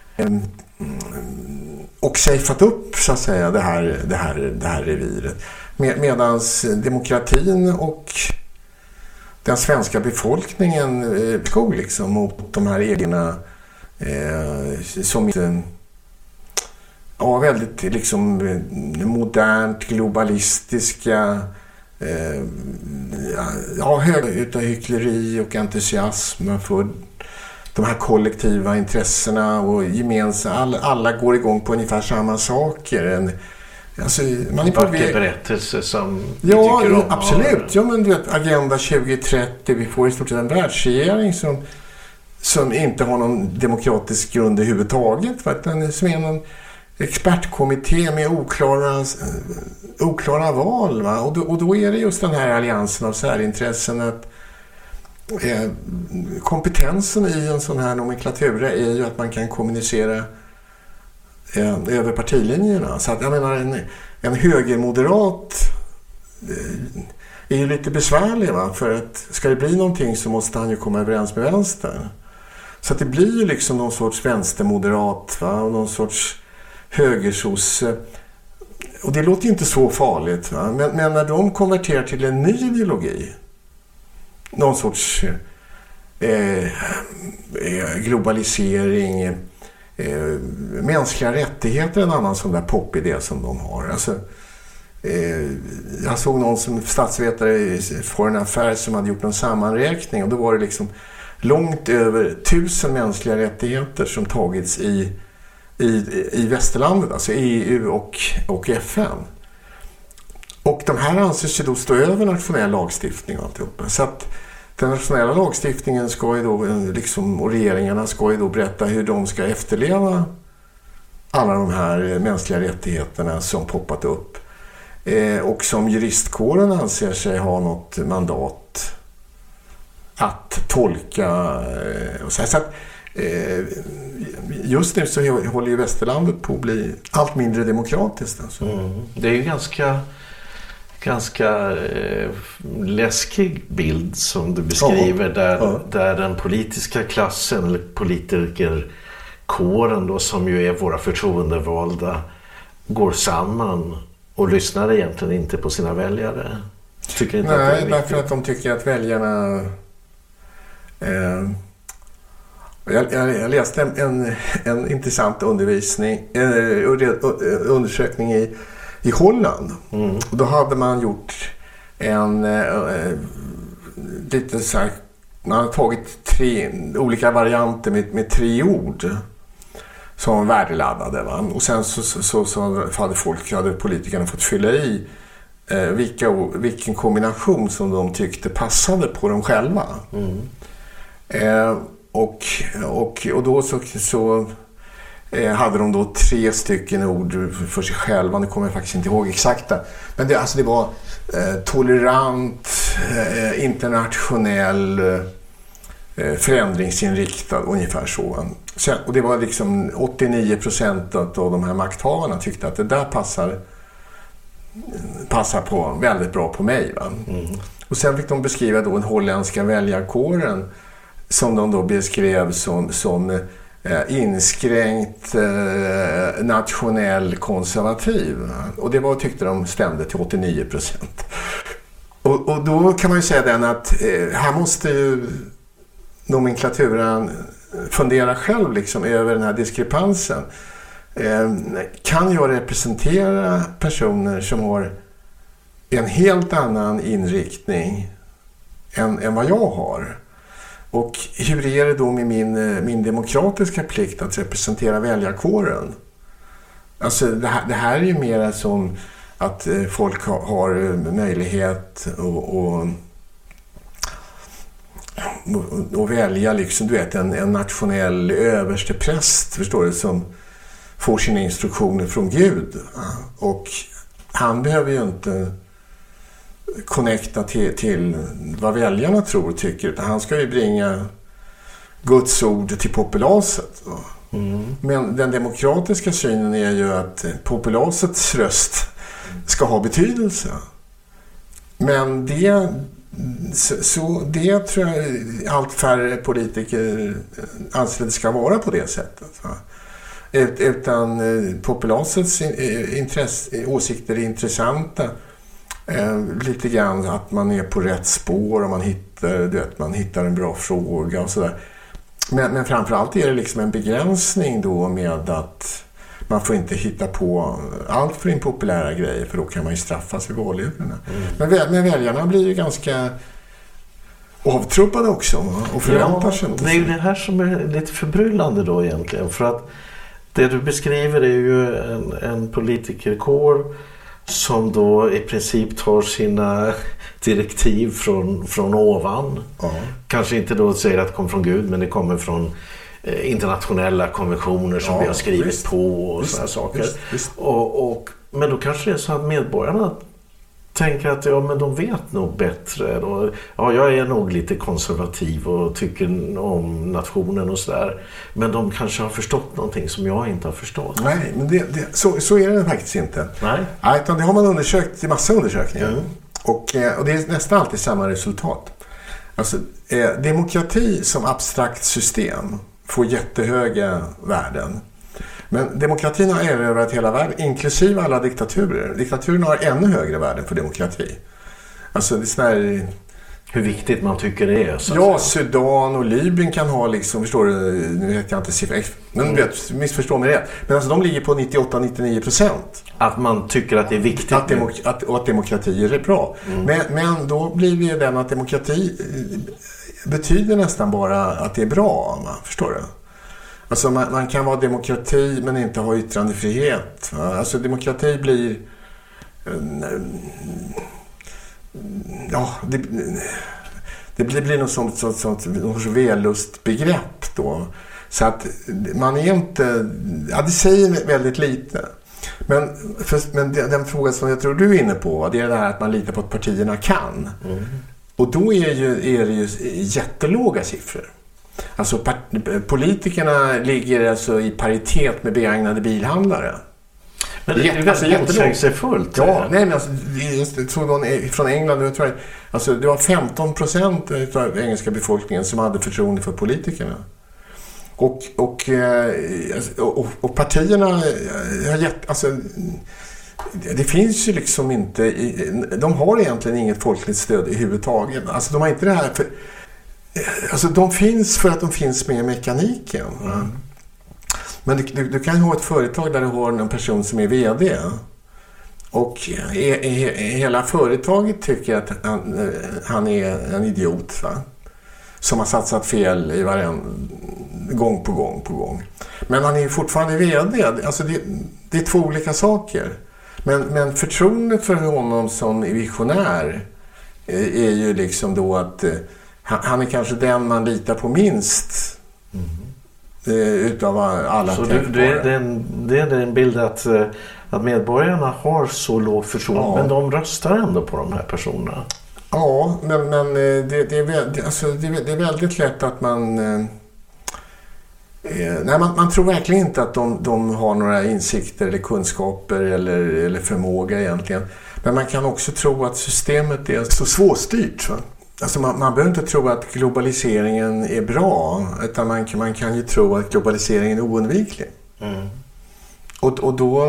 och safeat upp så att säga det här reviret. Medans demokratin och den svenska befolkningen går liksom mot de här egna som väldigt liksom modernt, globalistiska, hög utav hyckleri och entusiasm för de här kollektiva intressena och gemensamma, alla går igång på ungefär samma saker. Alltså, man är på berättelse som tycker om. Absolut. Ja, men du vet, Agenda 2030, vi får i stort sett en världsregering som inte har någon demokratisk grund i huvudtaget, utan som är någon expertkommitté med oklara val, va? Och då är det just den här alliansen av särintressen att kompetensen i en sån här nomenklatura är ju att man kan kommunicera över partilinjerna. Så att jag menar en högermoderat är ju lite besvärlig, va? För att ska det bli någonting så måste han ju komma överens med vänster. Så att det blir ju liksom någon sorts vänstermoderat, va? Och någon sorts högersosse. Och det låter ju inte så farligt, va? Men när de konverterar till en ny ideologi, någon sorts globalisering, mänskliga rättigheter, en annan sån där popidé som de har. Alltså, jag såg någon som statsvetare i Foreign Affairs som hade gjort en sammanräkning, och då var det liksom långt över 1000 mänskliga rättigheter som tagits i västerlandet, alltså EU och FN. Och de här anses ju då stå över nationell lagstiftning och alltihopa. Så att den nationella lagstiftningen ska ju då liksom, och regeringarna ska ju då berätta hur de ska efterleva alla de här mänskliga rättigheterna som poppat upp. Och som juristkåren anser sig ha något mandat att tolka. Och så att, just nu så håller ju västerlandet på att bli allt mindre demokratiskt. Alltså. Det är ju ganska läskig bild som du beskriver, där den politiska klassen eller politikerkåren då, som ju är våra förtroendevalda, går samman och lyssnar egentligen inte på sina väljare. Tycker inte. Nej, att det är därför att de tycker att väljarna jag läste en intressant undersökning i Holland. Och då hade man gjort lite så här, man hade tagit 3 olika varianter med 3 ord som var värdeladdade, va? Och sen så hade politikerna fått fylla i vilken kombination som de tyckte passade på dem själva. Och då så hade de då 3 stycken ord för sig själva. Nu kommer jag faktiskt inte ihåg exakta. Men det var tolerant, internationell, förändringsinriktad, ungefär så. Och det var liksom 89% av de här makthavarna tyckte att det där passar på väldigt bra på mig. Va? Och sen fick de beskriva då den holländska väljarkåren som de då beskrev som inskränkt nationell konservativ. Och det tyckte de stämde till 89%. Och då kan man ju säga den att här måste ju nomenklaturen fundera själv liksom över den här diskrepansen. Kan jag representera personer som har en helt annan inriktning än vad jag har? Och hur är det då med min demokratiska plikt att representera väljarkåren? Alltså det här är ju mer som att folk har möjlighet att välja liksom, du vet, en nationell överstepräst, förstår du, som får sina instruktioner från Gud. Och han behöver ju inte connecta till vad väljarna tror och tycker, utan han ska ju bringa Guds ord till populaset. Men den demokratiska synen är ju att populasets röst ska ha betydelse. Men det tror jag allt färre politiker anser att det ska vara på det sättet. Va? Utan populasets åsikter är intressanta. Lite grann att man är på rätt spår och man hittar en bra fråga och sådär. Men framförallt är det liksom en begränsning då med att man får inte hitta på allt för impopulära grejer, för då kan man ju straffas vid valurnorna. Men väljarna blir ju ganska avtruppade också och förväntar sig. Det är ju det här som är lite förbryllande då egentligen, för att det du beskriver är ju en politikerkår som då i princip tar sina direktiv från ovan. Kanske inte då säger att det kommer från Gud, men det kommer från internationella konventioner som vi har skrivit på och sådana saker. Visst. Men då kanske det är så att medborgarna tänker att men de vet nog bättre. Jag är nog lite konservativ och tycker om nationen och sådär. Men de kanske har förstått någonting som jag inte har förstått. Nej, men så är det faktiskt inte. Nej, utan det har man undersökt i massa undersökningar. Och det är nästan alltid samma resultat. Alltså, demokrati som abstrakt system får jättehöga värden. Men demokratin har erövrat hela världen, inklusive alla diktaturer. Diktaturen har ännu högre värden för demokrati. Alltså det är sån här... Hur viktigt man tycker det är. Ja, Sudan och Libyen kan ha liksom, förstår du, nu vet jag inte siffror, men missförstå mig rätt. Men alltså de ligger på 98-99%. Att man tycker att det är viktigt. Att demokrati är bra. Men då blir det den att demokrati betyder nästan bara att det är bra, förstår du? Alltså man kan vara demokrati men inte ha yttrandefrihet. Alltså demokrati blir... det blir något sånt vällustbegrepp då. Så att man är inte... Ja, det säger väldigt lite. Men den fråga som jag tror du är inne på, det är det här att man litar på att partierna kan. Och då är det ju jättelåga siffror. Alltså politikerna ligger alltså i paritet med begagnade bilhandlare. Men det är väldigt motsägelsefullt. Ja, nej, men alltså, jag tror någon från England, jag tror, alltså, det var 15% av engelska befolkningen som hade förtroende för politikerna. Och partierna har gett, alltså, det finns ju liksom inte, de har egentligen inget folkligt stöd i huvudtaget. Alltså de har inte det här för... Alltså de finns för att de finns med i mekaniken. Men du kan ju ha ett företag där du har en person som är vd. Och hela företaget tycker att han är en idiot, va? Som har satsat fel i gång på gång. Men han är fortfarande vd. Alltså det är två olika saker. Men förtroendet för honom som visionär är ju liksom då att... Han är kanske den man litar på minst utav alla. Så det är en bild att medborgarna har så lågt förtroende, men de röstar ändå på de här personerna. Ja, men det är väldigt lätt att man... Nej, man tror verkligen inte att de har några insikter eller kunskaper eller förmåga egentligen. Men man kan också tro att systemet är så svårstyrt. Va? Alltså man behöver inte tro att globaliseringen är bra, utan man kan ju tro att globaliseringen är oundviklig. Mm. Och då...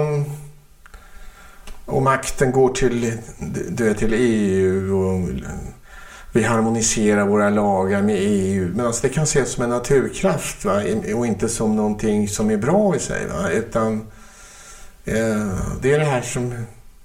Och makten går till EU och vi harmoniserar våra lagar med EU. Men alltså det kan ses som en naturkraft, va? Och inte som någonting som är bra i sig. Va? Utan det är det här som...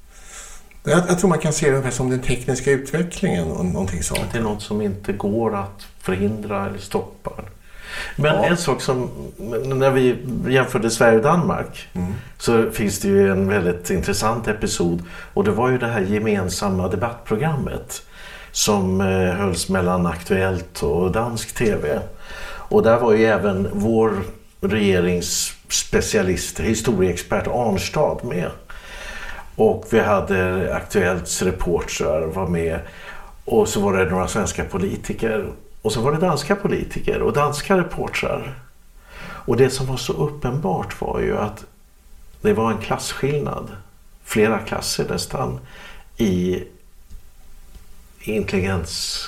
Jag tror man kan se det som den tekniska utvecklingen och någonting sånt. Det är något som inte går att förhindra eller stoppa. Men en sak som, när vi jämförde Sverige och Danmark så finns det ju en väldigt intressant episod. Och det var ju det här gemensamma debattprogrammet som hölls mellan Aktuellt och dansk tv. Och där var ju även vår regeringsspecialist, historieexpert Arnstad med. Och vi hade Aktuellts reportrar var med. Och så var det några svenska politiker. Och så var det danska politiker och danska reportrar. Och det som var så uppenbart var ju att det var en klasskillnad. Flera klasser nästan i intelligens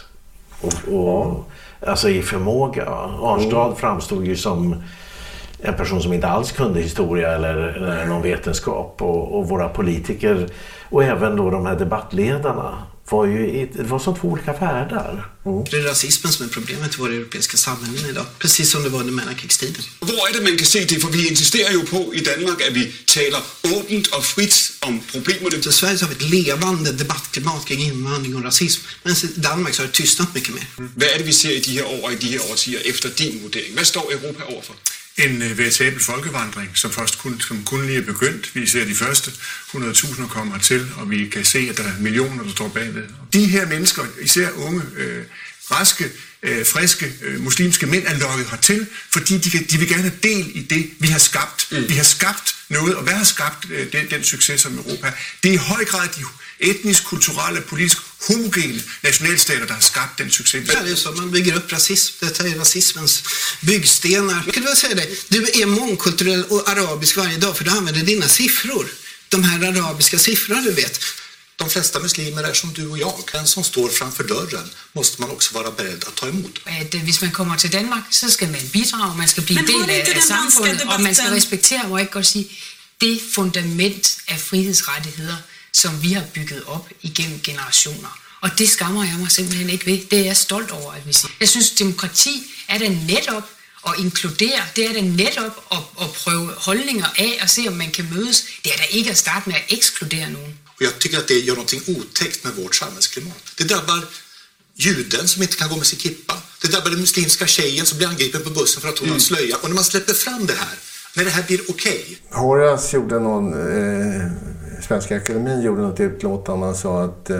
och alltså i förmåga. Arnstad framstod ju som en person som inte alls kunde historia eller någon vetenskap. Och våra politiker och även då de här debattledarna det var som två olika världar. Det är rasismen som är problemet i våra europeiska samhällen idag. Precis som det var under mellankrigstiden. Var är det man kan se det? För vi insisterar ju på i Danmark att vi talar öppet och fritt om problemen. I Sverige har vi ett levande debattklimat kring invandring och rasism. Men i Danmark så har det tystnat mycket mer. Vad är det vi ser i de här år, i de här årtier efter din vurdering? Vad står Europa overfor? En veritabel folkevandring, som kun lige er begyndt. Vi ser de første 100.000 kommer til, og vi kan se, at der er millioner, der står bagved. De her mennesker, især unge, raske, friske, muslimske mænd, er lokket hertil, fordi de vil gerne have del i det, vi har skabt. Vi har skabt noget, og hvad har skabt den succes som Europa? Det er i høj grad de etnisk, kulturelle, politisk homogene nationalstater, der har skabt den succes. Det är så man bygger upp rasism. Det är rasismens byggstenar. Jag kan väl säga det. Du är mångkulturell och arabisk varje dag för du använder dina siffror. De här arabiska siffrorna du vet. De flesta muslimer är som du och jag. Den som står framför dörren måste man också vara beredd att ta emot. Att hvis man kommer till Danmark så ska man bidrage, man ska bli del av samfundet och man ska respektera och inte säga det fundament av frihedsrettigheder som vi har bygget upp igennem generationer. Och det skammer jeg mig simpelthen ikke ved. Det er jeg stolt over, at vi siger. Jeg synes, demokrati er det netop at inkludere. Det er det netop at prøve holdninger af og se, om man kan mødes. Det er da ikke at starte med at ekskludere nogen. Och jag tycker att det gör någonting otäckt med vårt samhällsklimat. Det drabbar juden som inte kan gå med sin kippa. Det drabbar den muslimska tjejen som blir angripen på bussen för att hon har slöja. Och när man släpper fram det här, när det här blir okej. Horace gjorde någon... Svenska Akademin gjorde något utlåtande. Man sa att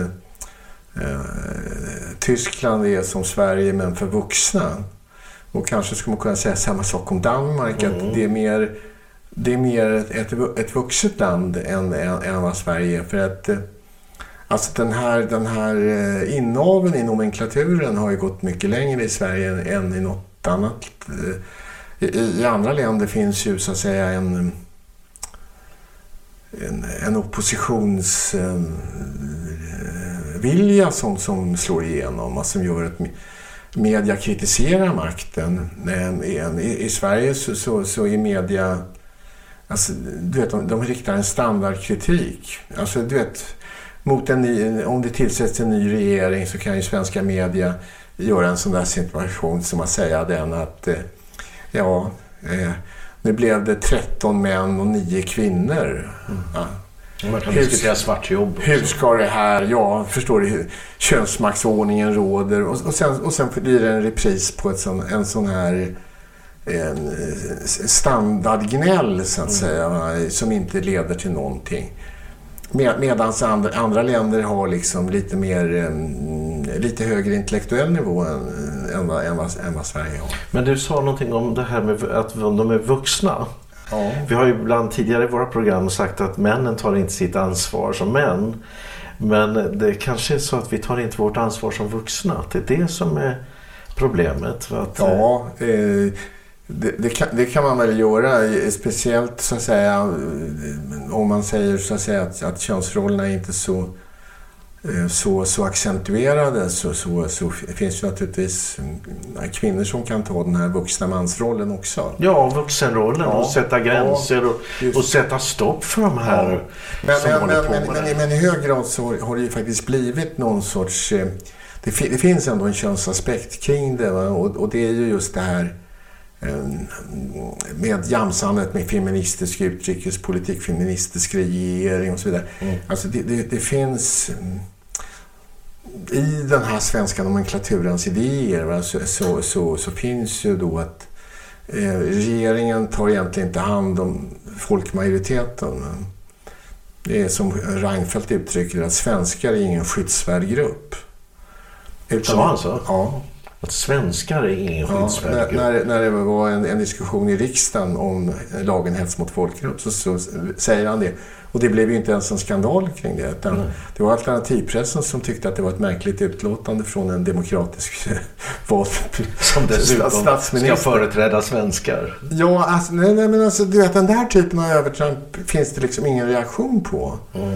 Tyskland är som Sverige men för vuxna. Och kanske skulle man kunna säga samma sak om Danmark. Att det är mer ett vuxet land än vad Sverige är. För att alltså den här inaveln i nomenklaturen har ju gått mycket längre i Sverige än i något annat. I andra länder finns ju så att säga en oppositionsvilja som slår igenom och som gör att media kritiserar makten. I Sverige så är media, alltså, du vet, de riktar en standardkritik. Alltså, du vet, om det tillsätts en ny regering så kan ju svenska media göra en sån där situation som att säga den att nu blev det 13 män och 9 kvinnor. Ja. Man kan diskutera svartjobb. Hur ska det här? Ja, förstår du? Könsmaktsordningen råder. Och sen blir det en repris på en sån här standardgnäll så att säga, som inte leder till någonting. Medan andra länder har liksom lite högre intellektuell nivå än vad Sverige har. Men du sa någonting om det här med att de är vuxna. Ja. Vi har ju ibland tidigare i våra program sagt att männen tar inte sitt ansvar som män. Men det kanske är så att vi tar inte vårt ansvar som vuxna. Att det är det som är problemet. För att, det kan man väl göra, speciellt så att säga om man säger så att säga att könsrollerna är inte så accentuerade, så finns det naturligtvis kvinnor som kan ta den här vuxna mansrollen också. Ja, vuxenrollen och sätta gränser och sätta stopp för de här men i hög grad så har det ju faktiskt blivit någon sorts det finns ändå en könsaspekt kring det, va? Och det är ju just det här med jamsandet med feministisk utrikespolitik, feministisk regering och så vidare. Alltså det finns i den här svenska nomenklaturens idéer, va, så finns ju då att regeringen tar egentligen inte hand om folkmajoriteten. Det är som Reinfeldt uttrycker, att svenskar är ingen skyddsvärd grupp. Så alltså? Ja. Att svenskar är ingen skyddsvärd grupp. När det var en diskussion i riksdagen om lagen hets mot folkgrupp så säger han det. Och det blev ju inte ens en skandal kring det. Utan det var alternativpressen som tyckte att det var ett märkligt utlåtande från en demokratisk vald som dessutom ska företräda svenskar. Ja, alltså, nej, men alltså, du vet, den där typen av övertramp finns det liksom ingen reaktion på.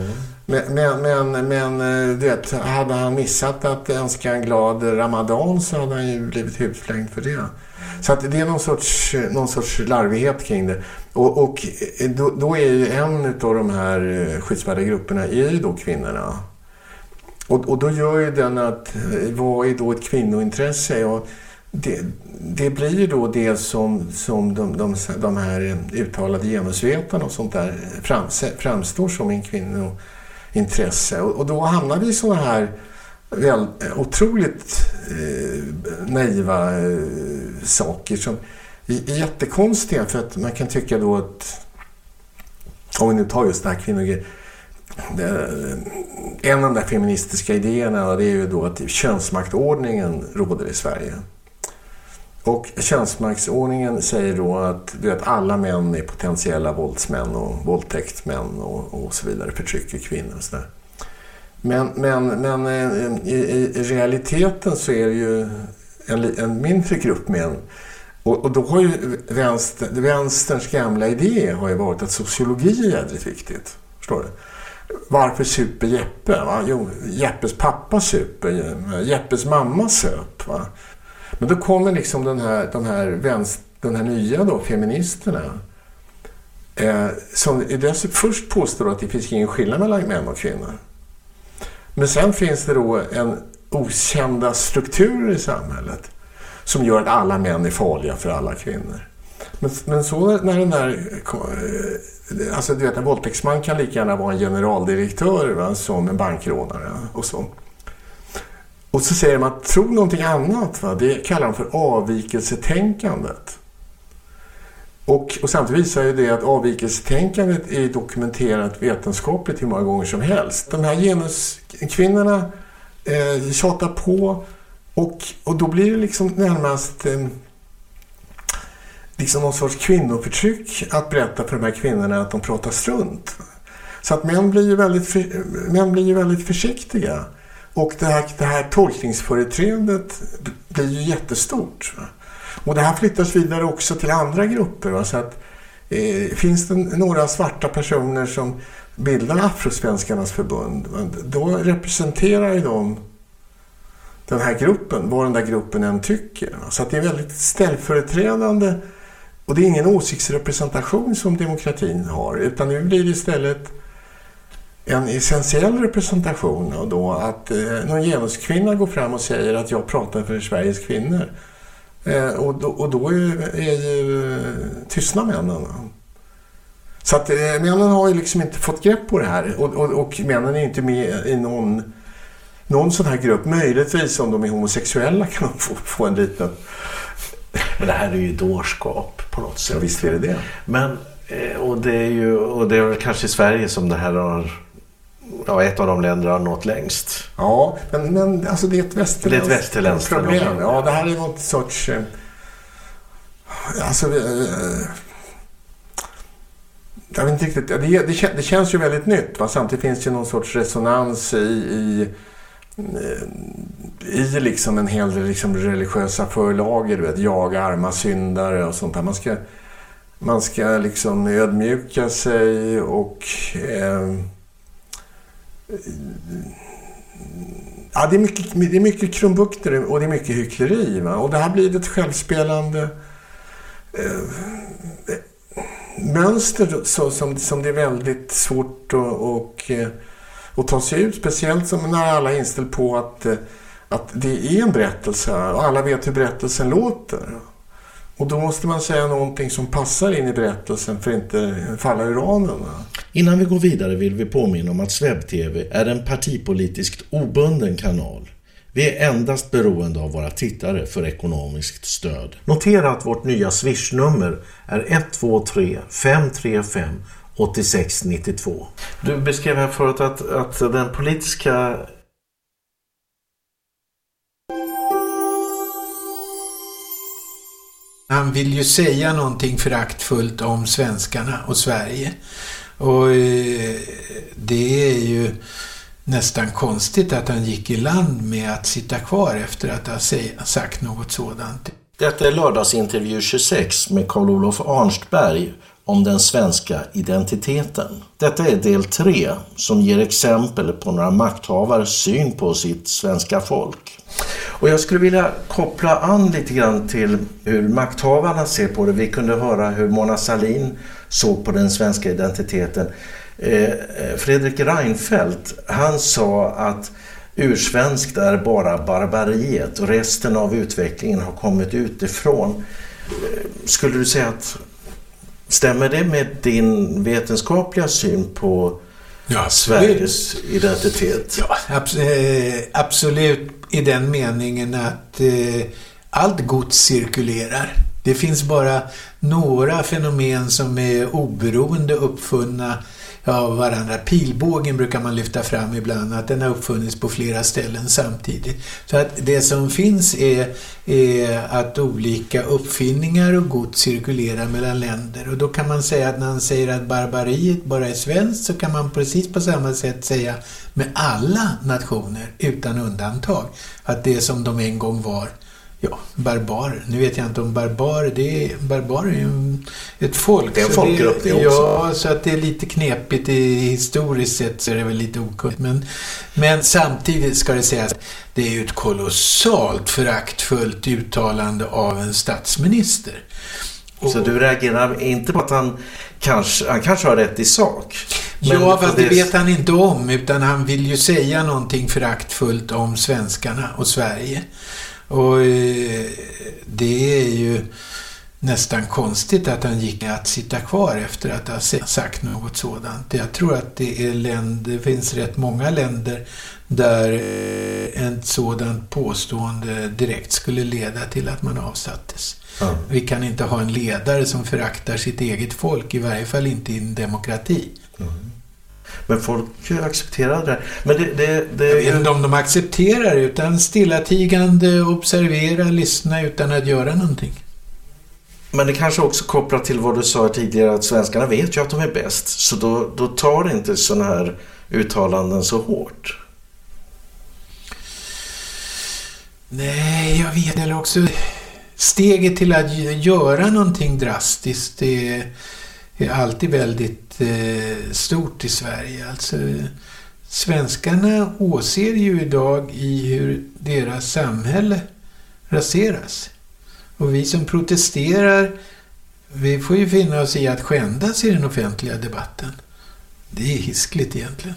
Men du vet, hade han missat att önska en glad Ramadan så hade han ju blivit huvudflängd för det. Så att det är någon sorts larvighet kring det. Och då är ju en av de här skyddsvärda grupperna är ju då kvinnorna. Och då gör ju den att vad är då ett kvinnointresse? Och det blir ju då det som de här uttalade genusvetarna och sånt där framstår som en kvinnointresse. Och då hamnar vi i såna här otroligt naiva saker som är jättekonstiga, för att man kan tycka då att om vi nu tar just det här kvinnogrejen, en av de där feministiska idéerna, det är ju då att könsmaktordningen råder i Sverige. Och könsmaktsordningen säger då att alla män är potentiella våldsmän och våldtäktsmän och så vidare, förtrycker kvinnor och så där. Men i realiteten så är det ju en mindre grupp män. Och då har ju vänsterns gamla idé har ju varit att sociologi är jävligt viktigt. Förstår du? Varför super Jeppe? Va? Jo, Jeppes pappa super, Jeppes mamma söp. Va? Men då kommer liksom den här nya då, feministerna som först påstår att det finns ingen skillnad mellan män och kvinnor. Men sen finns det då en okända strukturer i samhället som gör att alla män är farliga för alla kvinnor. Men så när den där, alltså du vet, en våldtäktsman kan lika gärna vara en generaldirektör, va, som en bankrånare och så. Och så säger man att tro någonting annat, va, det kallar de för avvikelsetänkandet. Och samtidigt visar ju det att avvikelsetänkandet är dokumenterat vetenskapligt hur många gånger som helst. De här genuskvinnorna tjatar på och då blir det liksom närmast liksom någon sorts kvinnoförtryck att berätta för de här kvinnorna att de pratar strunt. Så att män blir ju väldigt försiktiga. Och det här tolkningsföreträdet blir ju jättestort. Och det här flyttas vidare också till andra grupper. Va? Så att, finns det några svarta personer som bildar Afrosvenskarnas förbund, va? Då representerar ju de den här gruppen, vad den där gruppen än tycker. Va? Så att det är väldigt ställföreträdande, och det är ingen åsiktsrepresentation som demokratin har, utan nu blir det istället en essentiell representation, och då att någon genuskvinna går fram och säger att jag pratar för Sveriges kvinnor. Och då är ju tystna männen. Så att männen har ju liksom inte fått grepp på det här. Och männen är inte med i någon sån här grupp. Möjligtvis om de är homosexuella kan de få en liten... Men det här är ju dårskap på något sätt. Ja, visst är det det. Men, och det är väl kanske i Sverige som det här har... Ja, ett av de länder har nått längst. Ja, men alltså det är ett västerländskt problem. Ja, det här är något sorts... Jag vet inte riktigt, det känns ju väldigt nytt. Va? Samtidigt finns det ju någon sorts resonans i liksom en hel del liksom religiösa förlager, du vet, jaga arma syndare och sånt där. Man ska liksom ödmjuka sig och ja, det är mycket krumbukter och det är mycket hyckleri, va? Och det här blir ett självspelande mönster som det är väldigt svårt att ta sig ut, speciellt som när alla är inställd på att det är en berättelse och alla vet hur berättelsen låter. Och då måste man säga någonting som passar in i berättelsen för att inte falla ur ramen. Innan vi går vidare vill vi påminna om att SvebTV är en partipolitiskt obunden kanal. Vi är endast beroende av våra tittare för ekonomiskt stöd. Notera att vårt nya Swish-nummer är 123 535 8692. Du beskrev här förut att den politiska... Han vill ju säga någonting föraktfullt om svenskarna och Sverige. Och det är ju nästan konstigt att han gick i land med att sitta kvar efter att ha sagt något sådant. Detta är lördagsintervju 26 med Carl-Olof Arnstberg om den svenska identiteten. Detta är del 3 som ger exempel på några makthavares syn på sitt svenska folk. Och jag skulle vilja koppla an lite grann till hur makthavarna ser på det. Vi kunde höra hur Mona Sahlin såg på den svenska identiteten. Fredrik Reinfeldt, han sa att ursvenskt är bara barbariet och resten av utvecklingen har kommit utifrån. Skulle du säga att stämmer det med din vetenskapliga syn på Sveriges identitet? Ja, absolut, i den meningen att allt gods cirkulerar. Det finns bara några fenomen som är oberoende uppfunna av varandra. Pilbågen brukar man lyfta fram ibland, att den har uppfunnits på flera ställen samtidigt. Så att det som finns är att olika uppfinningar och gods cirkulerar mellan länder. Och då kan man säga att när han säger att barbariet bara är svenskt, så kan man precis på samma sätt säga med alla nationer utan undantag att det som de en gång var, barbarer. Nu vet jag inte om barbarer är ju ett folk. Det är en folkgrupp det också. Ja, så att det är lite knepigt historiskt sett, så är det väl lite okunnigt. Men samtidigt ska det sägas att det är ju ett kolossalt föraktfullt uttalande av en statsminister. Så du reagerar inte på att han kanske har rätt i sak? Ja, fast det vet han inte om, utan han vill ju säga någonting föraktfullt om svenskarna och Sverige. Och det är ju nästan konstigt att han gick att sitta kvar efter att ha sagt något sådant. Jag tror att det finns rätt många länder där ett sådant påstående direkt skulle leda till att man avsattes. Ja. Vi kan inte ha en ledare som föraktar sitt eget folk, i varje fall inte i en demokrati. Mm. Men folk accepterar det. Men jag vet inte om de accepterar, utan stillatigande observera, lyssna utan att göra någonting. Men det kanske också kopplar till vad du sa tidigare, att svenskarna vet ju att de är bäst. Så då tar inte sådana här uttalanden så hårt. Nej, jag vet. Eller också steget till att göra någonting drastiskt är alltid väldigt stort i Sverige. Alltså, svenskarna åser ju idag i hur deras samhälle raseras. Och vi som protesterar, vi får ju finna oss i att skändas i den offentliga debatten. Det är hiskligt egentligen.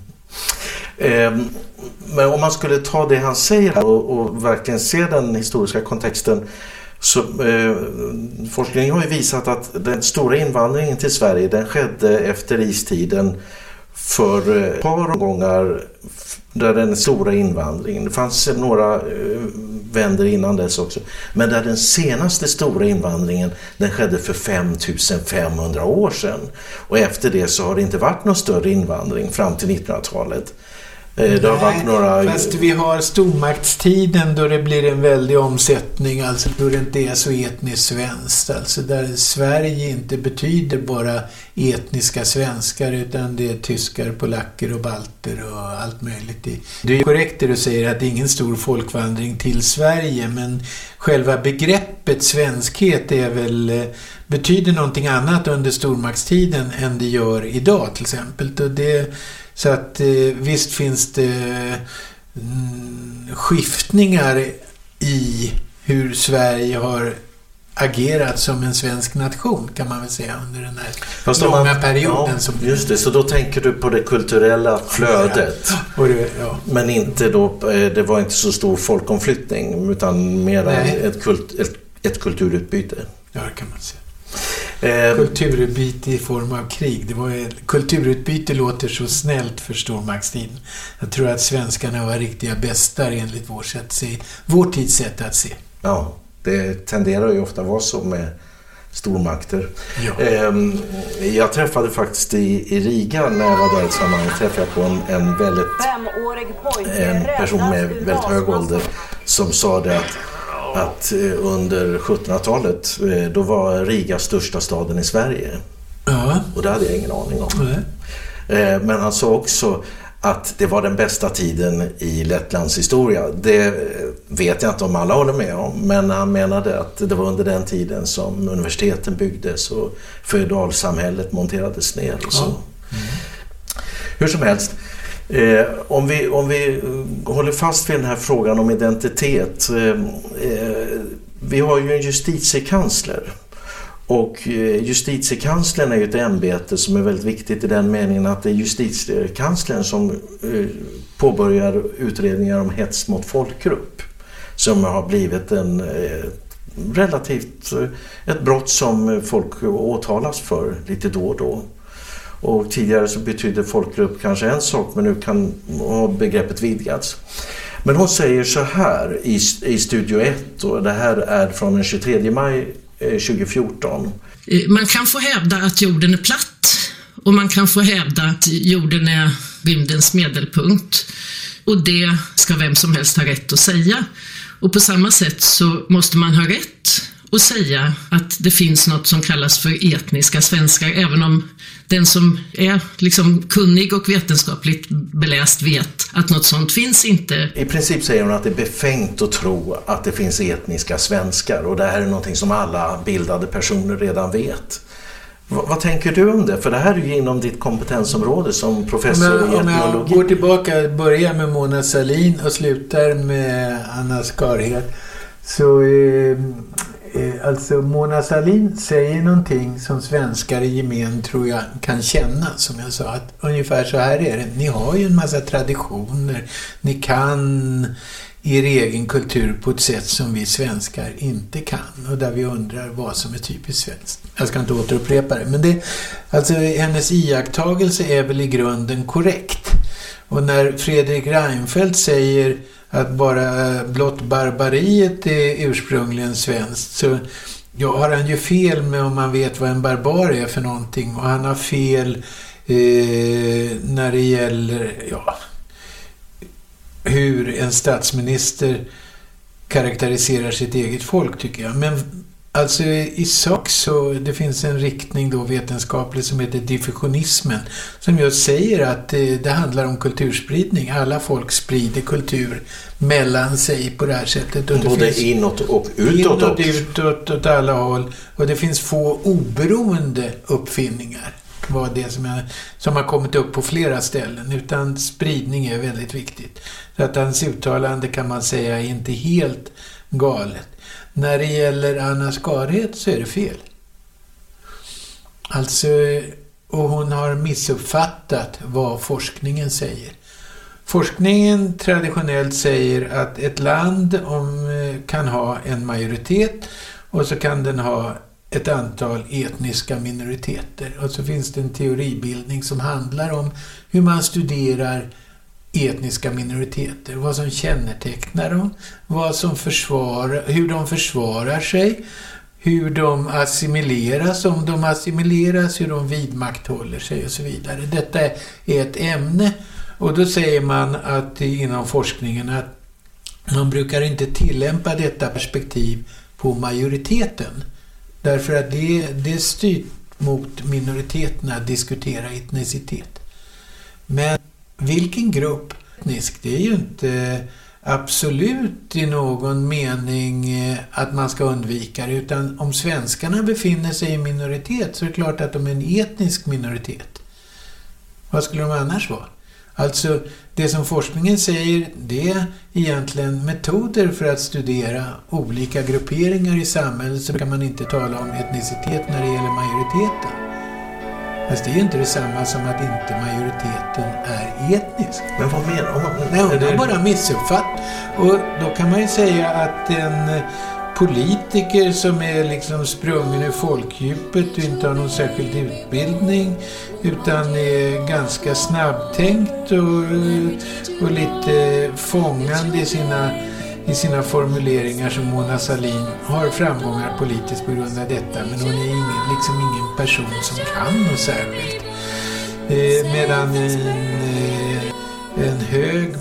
Men om man skulle ta det han säger och verkligen se den historiska kontexten, så forskningen har ju visat att den stora invandringen till Sverige, den skedde efter istiden för ett par gånger där den stora invandringen. Det fanns några vänder innan dess också. Men där den senaste stora invandringen, den skedde för 5500 år sedan. Och efter det så har det inte varit någon större invandring fram till 1900-talet. Det har varit några... Fast vi har stormaktstiden då det blir en väldig omsättning, alltså då det inte är så etniskt svenskt, alltså där Sverige inte betyder bara etniska svenskar utan det är tyskar, polacker och balter och allt möjligt. Det är korrekt det du säger att det är ingen stor folkvandring till Sverige, men själva begreppet svenskhet är väl, betyder någonting annat under stormaktstiden än det gör idag till exempel. Och det, så att visst finns det skiftningar i hur Sverige har agerat som en svensk nation, kan man väl säga, under den här långa perioden. Ja, just det, så då tänker du på det kulturella flödet. Ja. Men inte då, det var inte så stor folkomflyttning utan mer ett kulturutbyte. Ja, det kan man säga. Kulturutbyte i form av krig. Kulturutbyte låter så snällt för stormaktstiden. Jag tror att svenskarna var riktiga bästar enligt vår tids sätt att se. Ja, det tenderar ju ofta vara så med stormakter. Ja. Jag träffade faktiskt i Riga när jag var där i sammanhang, träffade jag på en person med väldigt hög ålder som sa det att under 1700-talet då var Riga största staden i Sverige. Ja. Och det hade jag ingen aning om. Men han sa också att det var den bästa tiden i Lettlands historia. Det vet jag inte om alla håller med om, men han menade att det var under den tiden som universiteten byggdes och feodalsamhället monterades ner och så. Hur som helst, om vi håller fast vid den här frågan om identitet. Vi har ju en justitiekansler. Och justitiekanslern är ju ett ämbete som är väldigt viktigt i den meningen att det är justitiekanslern som påbörjar utredningar om hets mot folkgrupp. Som har blivit ett brott som folk åtalas för lite då och då. Och tidigare så betydde folkgrupp kanske en sak, men nu kan begreppet vidgats. Men hon säger så här i Studio 1, och det här är från den 23 maj 2014. Man kan få hävda att jorden är platt och man kan få hävda att jorden är rymdens medelpunkt. Och det ska vem som helst ha rätt att säga. Och på samma sätt så måste man ha rätt att säga att det finns något som kallas för etniska svenskar, även om den som är liksom kunnig och vetenskapligt beläst vet att något sånt finns inte. I princip säger hon att det är befängt att tro att det finns etniska svenskar, och det här är någonting som alla bildade personer redan vet. Vad tänker du om det? För det här är ju inom ditt kompetensområde som professor i etnologi. Om jag går tillbaka, börjar med Mona Sahlin och slutar med Anna Skarhed, så alltså Mona Sahlin säger någonting som svenskar i gemen tror jag kan känna, som jag sa, att ungefär så här är det. Ni har ju en massa traditioner, ni kan er egen kultur på ett sätt som vi svenskar inte kan, och där vi undrar vad som är typiskt svenskt. Jag ska inte återupprepa det, men alltså hennes iakttagelse är väl i grunden korrekt. Och när Fredrik Reinfeldt säger att bara blott barbariet är ursprungligen svenskt, så har han ju fel med om man vet vad en barbar är för någonting, och han har fel när det gäller hur en statsminister karaktäriserar sitt eget folk, tycker jag. Men alltså i sak så det finns en riktning då vetenskaplig som heter diffusionismen, som just säger att det handlar om kulturspridning. Alla folk sprider kultur mellan sig på det här sättet. Och både inåt och utåt. Utåt åt alla håll. Och det finns få oberoende uppfinningar, var det som har kommit upp på flera ställen, utan spridning är väldigt viktigt. Så att hans uttalande kan man säga är inte helt galet. När det gäller Anna Skarhed så är det fel. Alltså, och hon har missuppfattat vad forskningen säger. Forskningen traditionellt säger att ett land kan ha en majoritet och så kan den ha ett antal etniska minoriteter. Och så finns det en teoribildning som handlar om hur man studerar etniska minoriteter, vad som kännetecknar dem, hur de försvarar sig, hur de assimileras, om de assimileras, hur de vidmakthåller sig och så vidare. Detta är ett ämne, Och då säger man att inom forskningen att man brukar inte tillämpa detta perspektiv på majoriteten. Därför att det styr mot minoriteterna att diskutera etnicitet. Men vilken grupp etnisk, det är ju inte absolut i någon mening att man ska undvika det, utan om svenskarna befinner sig i minoritet så är det klart att de är en etnisk minoritet. Vad skulle de annars vara? Alltså det som forskningen säger, det är egentligen metoder för att studera olika grupperingar i samhället, så kan man inte tala om etnicitet när det gäller majoriteten. Fast det är ju inte detsamma som att inte majoriteten är etnisk. Men vad menar man? Nej, det är bara missuppfatt. Och då kan man ju säga att en politiker som är liksom sprungen i folkdjupet och inte har någon särskild utbildning utan är ganska snabbtänkt och lite fångande i sina formuleringar, som Mona Sahlin har framgångar politiskt på grund av detta, men hon är ingen person som kan något särskilt. Medan en hög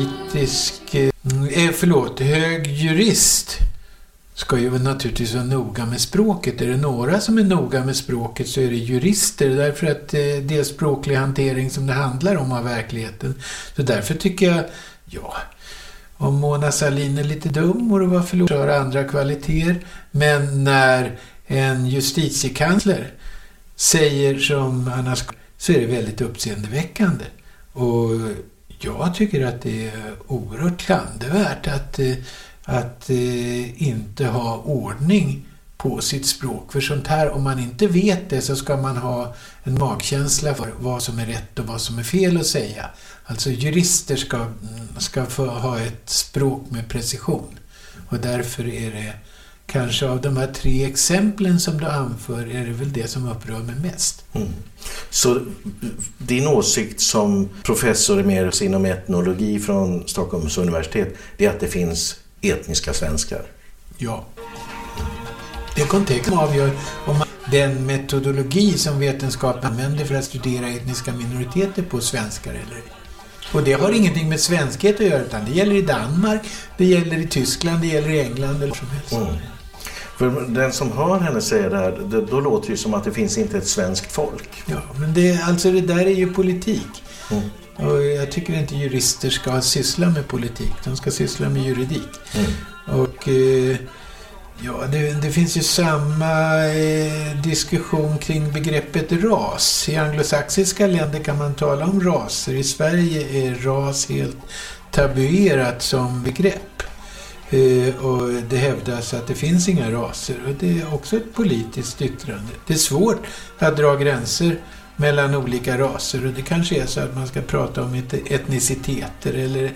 hög jurist ska ju naturligtvis vara noga med språket. Är det några som är noga med språket så är det jurister, därför att det är språklig hantering som det handlar om av verkligheten. Så därför tycker jag, om Mona Sahlin är lite dum och det var förlorar andra kvaliteter, men när en justitiekansler säger som annars, så är det väldigt uppseendeväckande. Och jag tycker att det är oerhört klandervärt att inte ha ordning på sitt språk. För sånt här, om man inte vet det, så ska man ha en magkänsla för vad som är rätt och vad som är fel att säga. Alltså jurister ska få ha ett språk med precision. Och därför är det kanske av de här 3 exemplen som du anför, är det väl det som upprör mig mest. Mm. Så din åsikt som professor emeritus inom etnologi från Stockholms universitet, det är att det finns etniska svenskar? Ja. Det är kontexten avgör om den metodologi som vetenskapen använder för att studera etniska minoriteter på svenskar eller ej. Och det har ingenting med svenskhet att göra, utan det gäller i Danmark, det gäller i Tyskland, det gäller i England eller som helst. Mm. För den som hör henne säga det här, då låter det som att det finns inte ett svenskt folk. Ja, men det där är ju politik. Mm. Och jag tycker inte jurister ska syssla med politik, de ska syssla med juridik. Mm. Och ja, det finns ju samma diskussion kring begreppet ras. I anglosaxiska länder kan man tala om raser. I Sverige är ras helt tabuerat som begrepp. Och det hävdas att det finns inga raser. Och det är också ett politiskt yttrande. Det är svårt att dra gränser mellan olika raser, och det kanske är så att man ska prata om etniciteter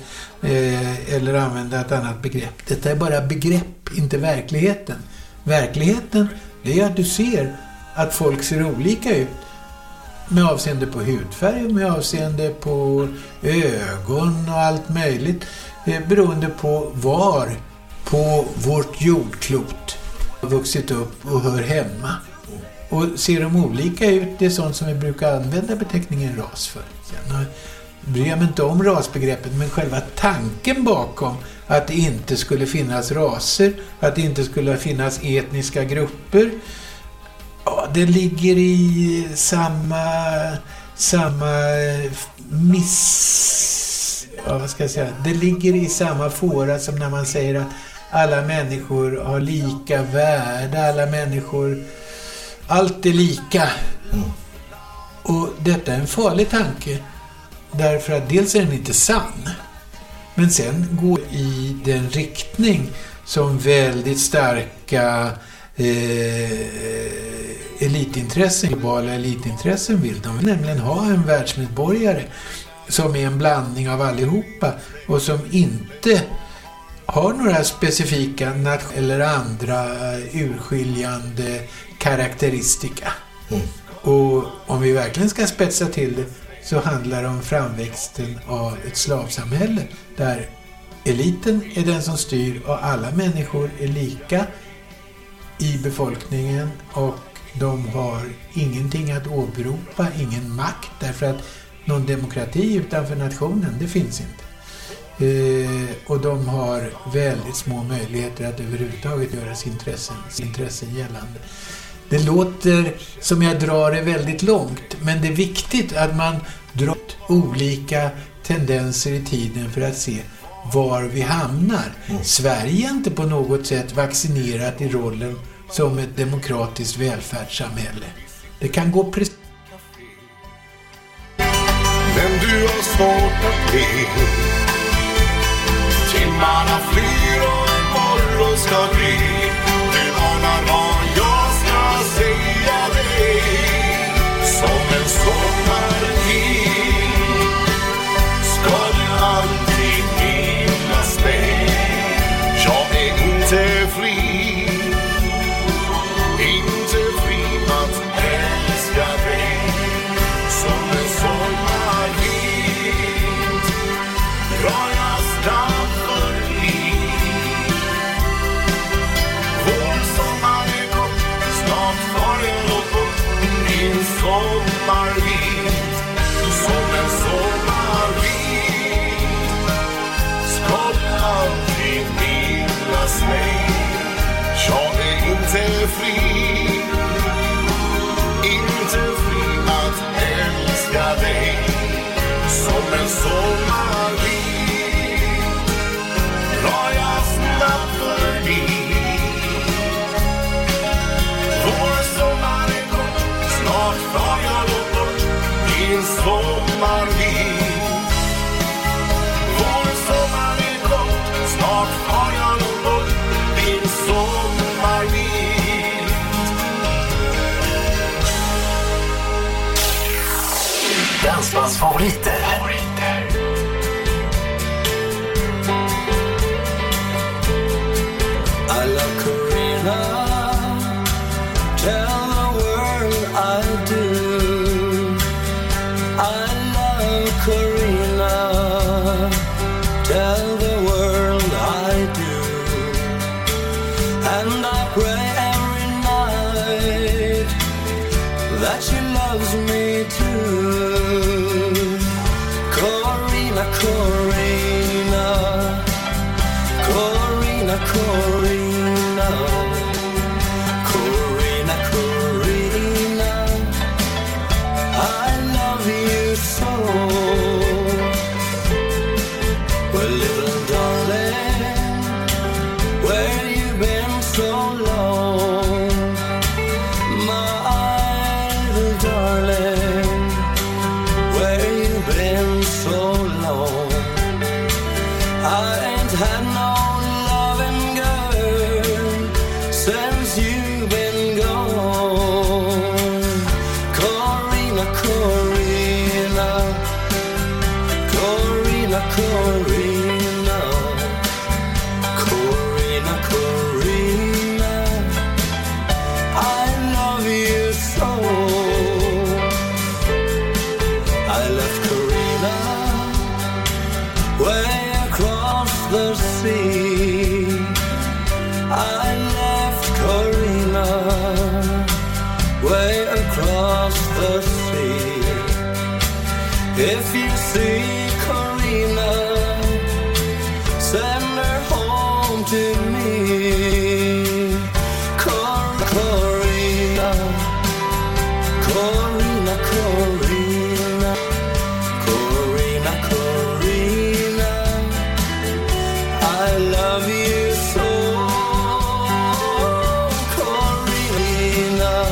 eller använda ett annat begrepp. Detta är bara begrepp, inte verkligheten. Verkligheten, det är att du ser att folk ser olika ut med avseende på hudfärg och med avseende på ögon och allt möjligt, beroende på var på vårt jordklot har vuxit upp och hör hemma. Och ser de olika ut, det är sånt som vi brukar använda beteckningen ras för. Sen bryr jag mig inte om rasbegreppet, men själva tanken bakom att det inte skulle finnas raser, att det inte skulle finnas etniska grupper, ja, det ligger i det ligger i samma fåra som när man säger att alla människor har lika värde, allt är lika. Mm. Och detta är en farlig tanke, därför att dels är den inte sann, men sen går i den riktning som väldigt starka globala elitintressen vill. De vill nämligen ha en världsmedborgare som är en blandning av allihopa och som inte har några specifika eller andra urskiljande karaktäristika. Mm. Och om vi verkligen ska spetsa till det, så handlar det om framväxten av ett slavsamhälle där eliten är den som styr och alla människor är lika i befolkningen, och de har ingenting att åberopa, ingen makt, därför att någon demokrati utanför nationen, det finns inte. Och de har väldigt små möjligheter att överhuvudtaget göra sina intressen gällande. Det låter som jag drar det väldigt långt, men det är viktigt att man drar olika tendenser i tiden för att se var vi hamnar. Sverige är inte på något sätt vaccinerat i rollen som ett demokratiskt välfärdssamhälle. Det kan gå precis. Men du har svårt att le. Timmarna flyr och en morgon ska bli. Du anar vad jag ska säga dig. Som en sommartid ska du alltid minnas mig. Jag är inte fri att älska dig. Som en sommarvind drar jag snabbt förbi. Vår sommar är kort, snart far jag bort. Min sommarvind, som en sommarvind ska du alltid minnas mig. Jag är inte fri att älska dig. Som en sommarvind drar jag snabbt förbi. Vår sommar är kort, snart far jag bort. Din sommarvind. Vår sommar är kort, snart far jag bort. Din sommarvind. Dansbandsfavoriter. I love Karina. Tell the world I do. I love Karina. Tell the world I do. And I pray every night that she loves me too. Corina, Corina, Corina, Corina, Corina, Corina, I love you so. Well, little darling, where you been so long? My little darling, where you been so long? I ain't had no loving girl since you've been gone. Corina, Corina, Corina, Corina, Corina, Corina, I love you so. I left Corina way across the sea. I left Corina way across the sea. If you see Corina, send her home to me. Corina, Corina, Corina, Corina, Corina, I love you so. Corina,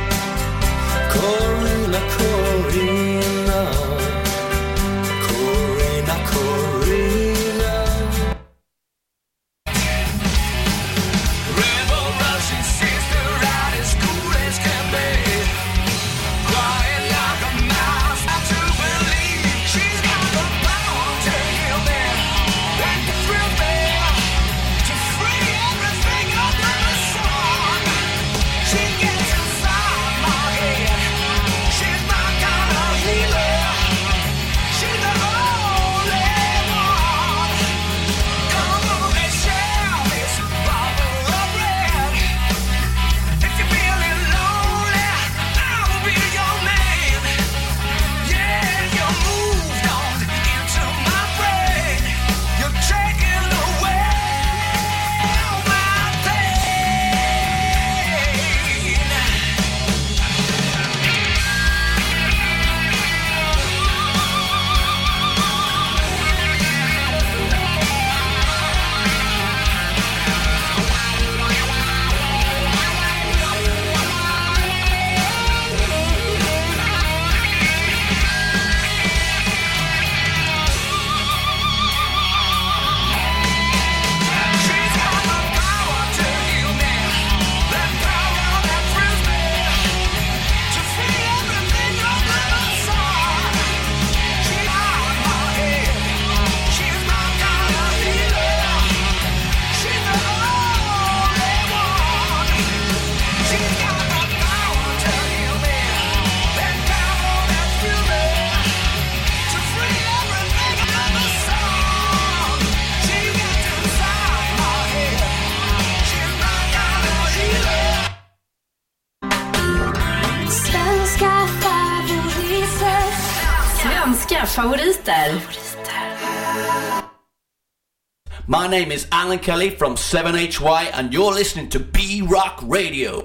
Corina, Corina, Corina, Corina. Rebel Russian sister out as cool as can be. Crying like a mouse, not to believe she's got the power to heal me. That can thrill me to free everything under the sun. She gets inside my head. She's my Vilka favoriter? My name is Alan Kelly from 7HY and you're listening to B-Rock Radio.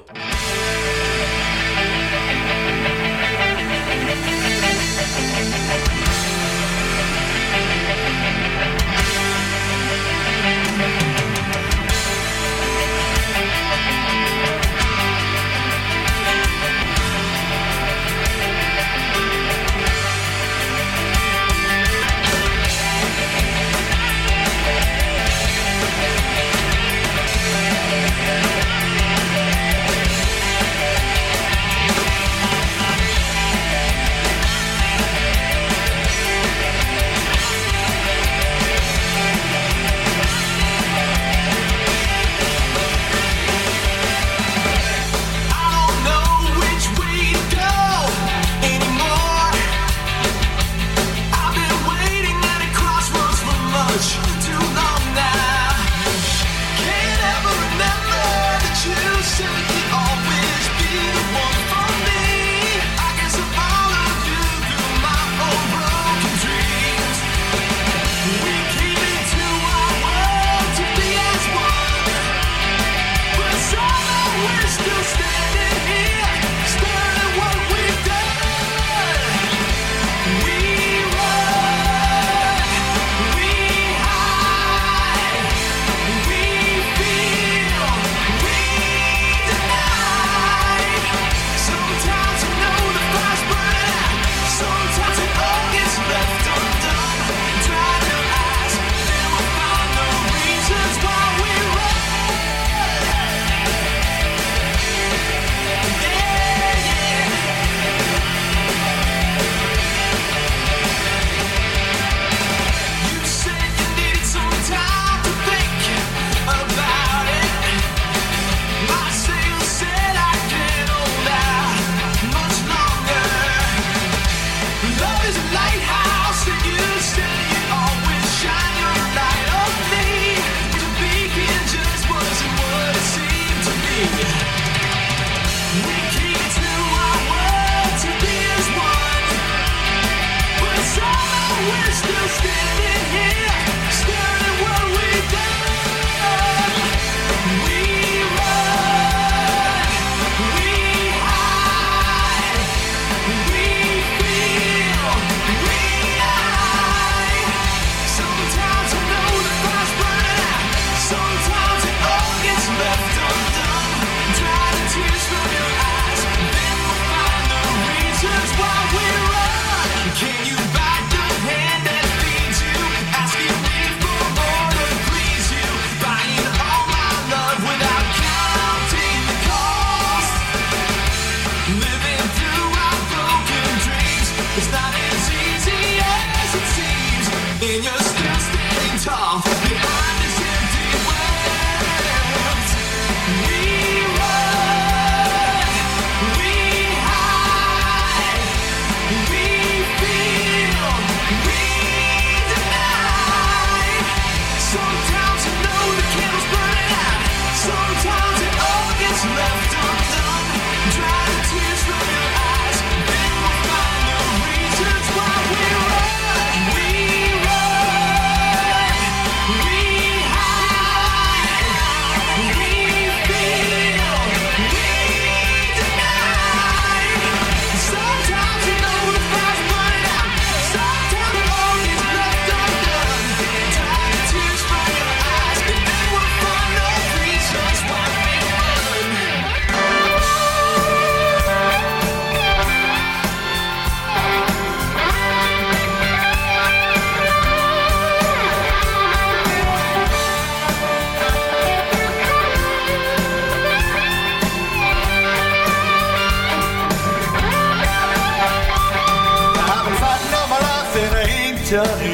done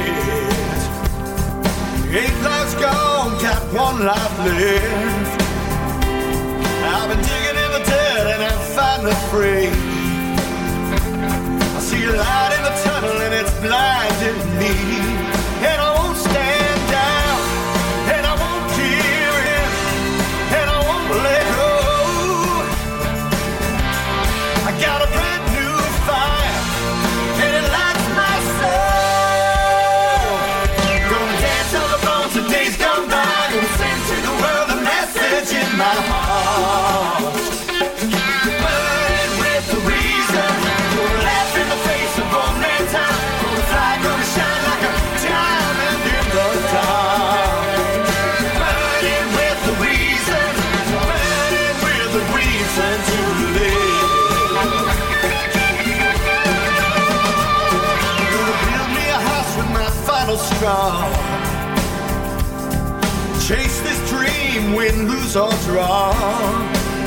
yet. 8 lives gone, got 1 life left. I've been digging in the dirt and I'm finally free. I see a light in the tunnel and it's blinding me. And I won't stand down, and I won't give in, and I won't let go. I got a brand new fire, and it lights my strong. Chase this dream, win, lose or draw.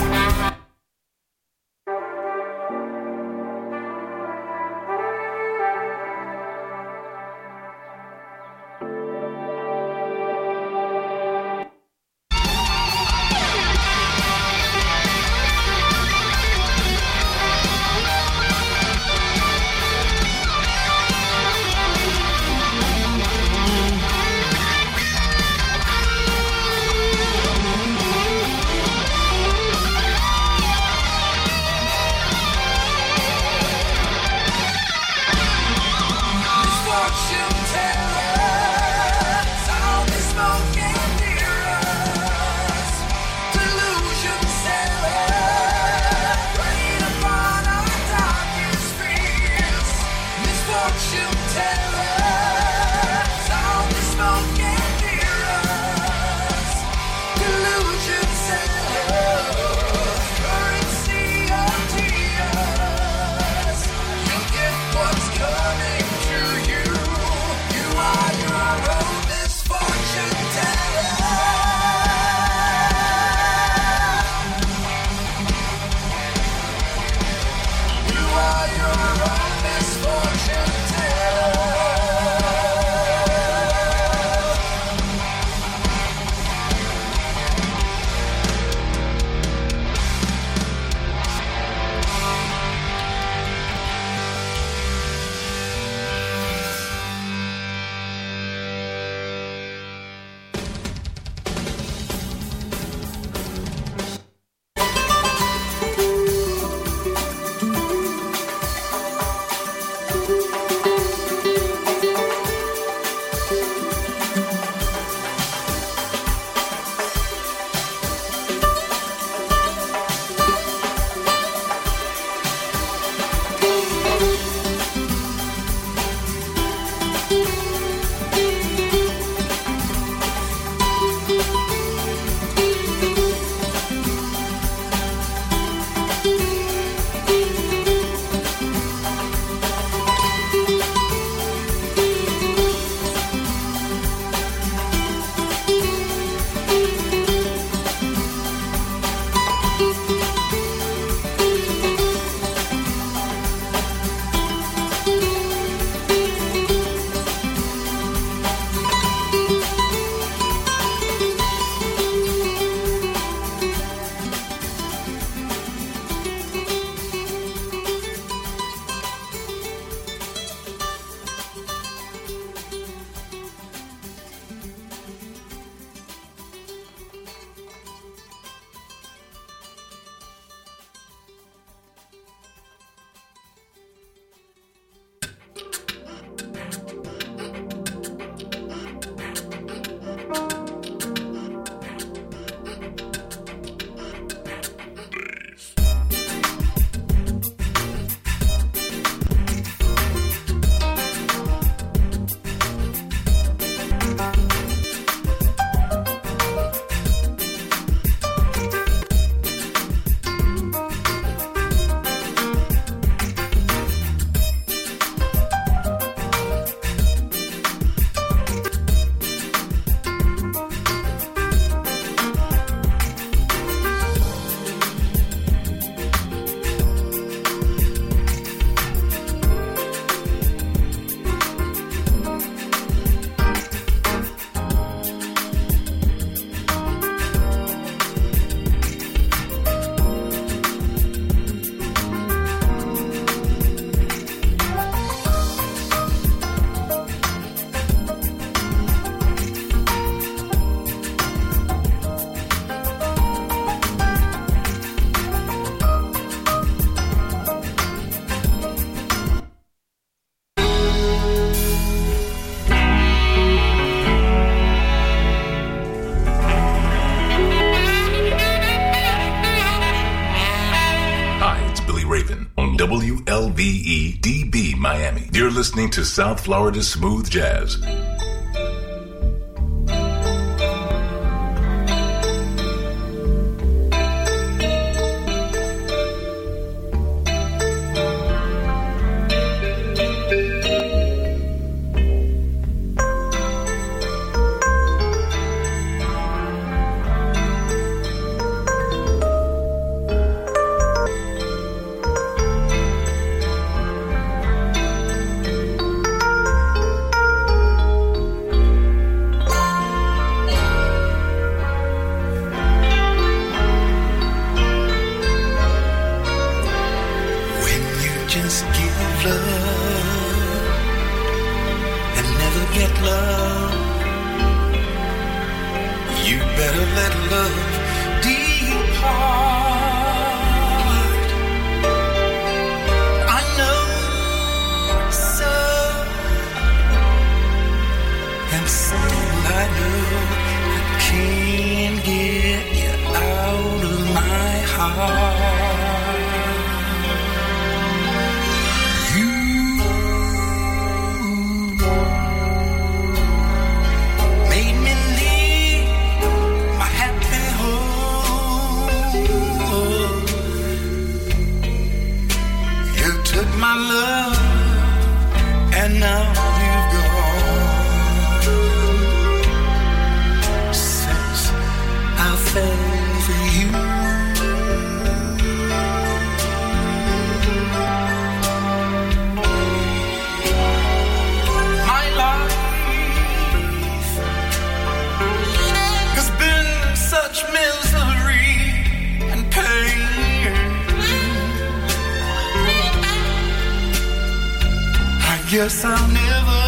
WLVE-DB Miami. You're listening to South Florida Smooth Jazz. just give love and never get love. You better let love depart. I know so, and still I know I can't get you out of my heart. You made me leave my happy home. You took my love and now you've gone. Since I fell for you, my life has been such misery and pain. I guess I'll never.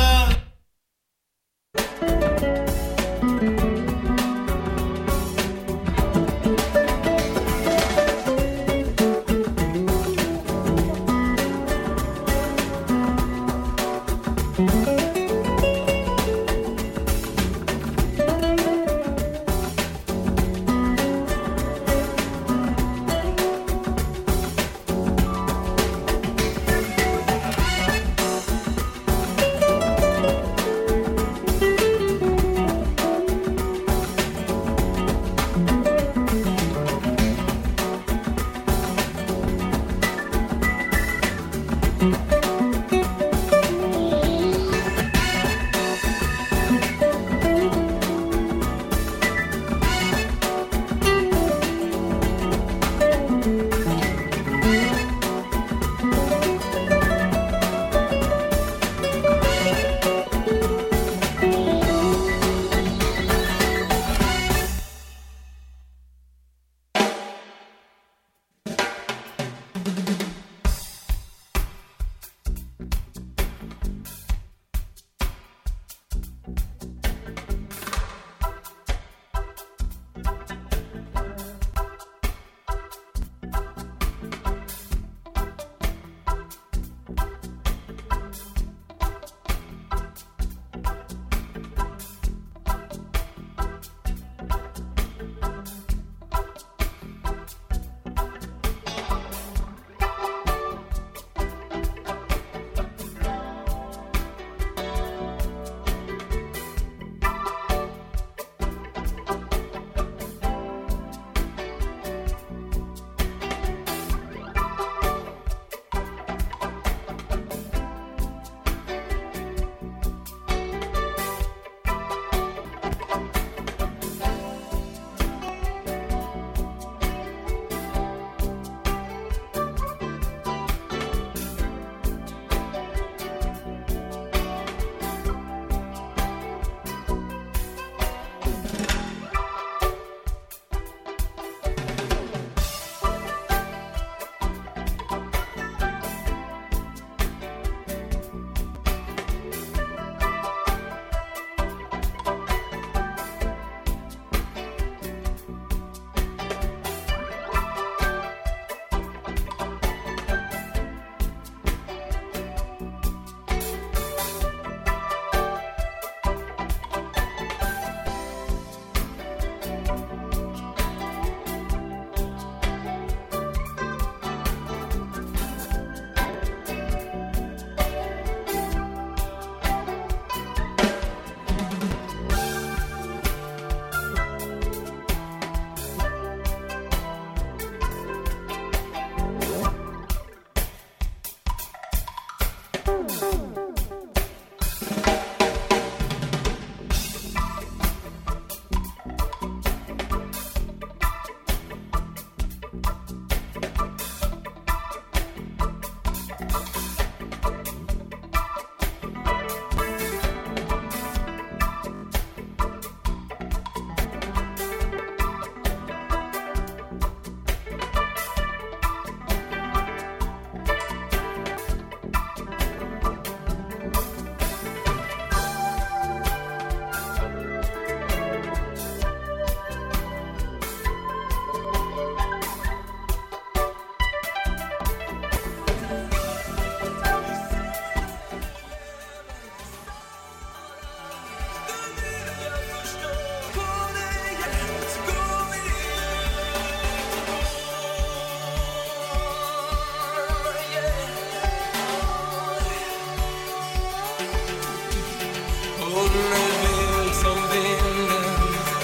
Hon är vild som vinden.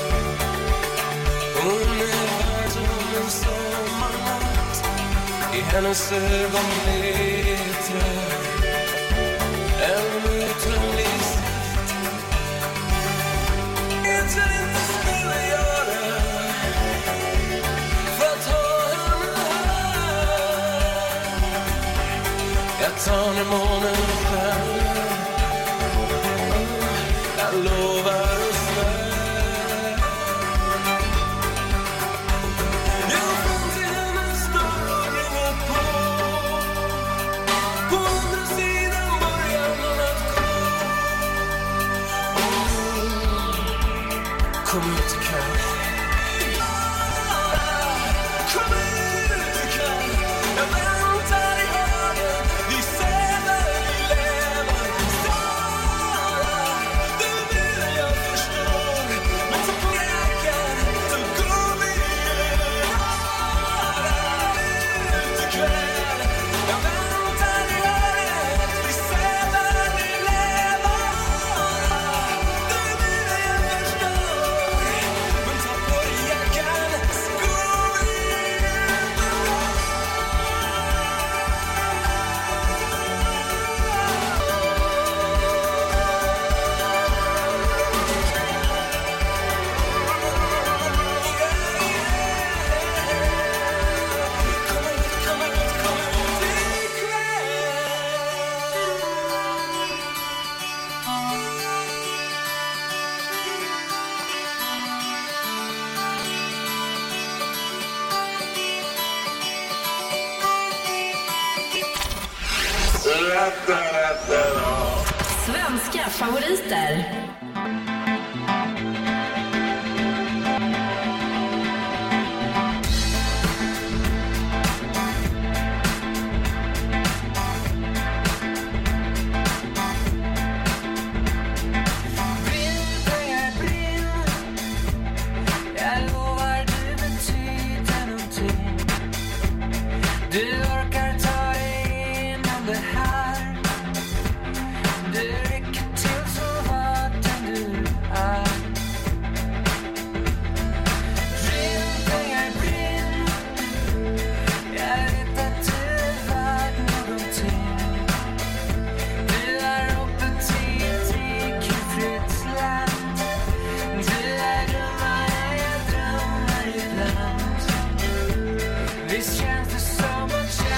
Hon är varm som en sommarnatt. I hennes ögon glittrar en uttömlig saft. Vet jag inte skulle göra för att ha henne här. Jag tar ner månen och stjärnor. Jag lovar och svär. Jag fram till henne står och ringer på. På andra sidan börjar någon att gå. Kom ut ikväll. Kom ut ikväll. Jag väntar i hagen. Vi säver, vi lever. Sara, du vill jag förstår. Men så på vägen så går vi ut. Ut ikväll. Jag väntar i hagen. Vi säver, vi lever. Du vill jag förstår. Men ta på dig jackan så går vi ut. Svenska favoriter. Jag lovar du betyder någonting. Du orkar ta dig igenom det här. Du räcker till så vart du är. Brinn, pengar, brinn. Jag vet att du är värd någonting. Du är uppe till ett rikefritt land. Du är dummare, jag drömmer ibland. Visst känns det som att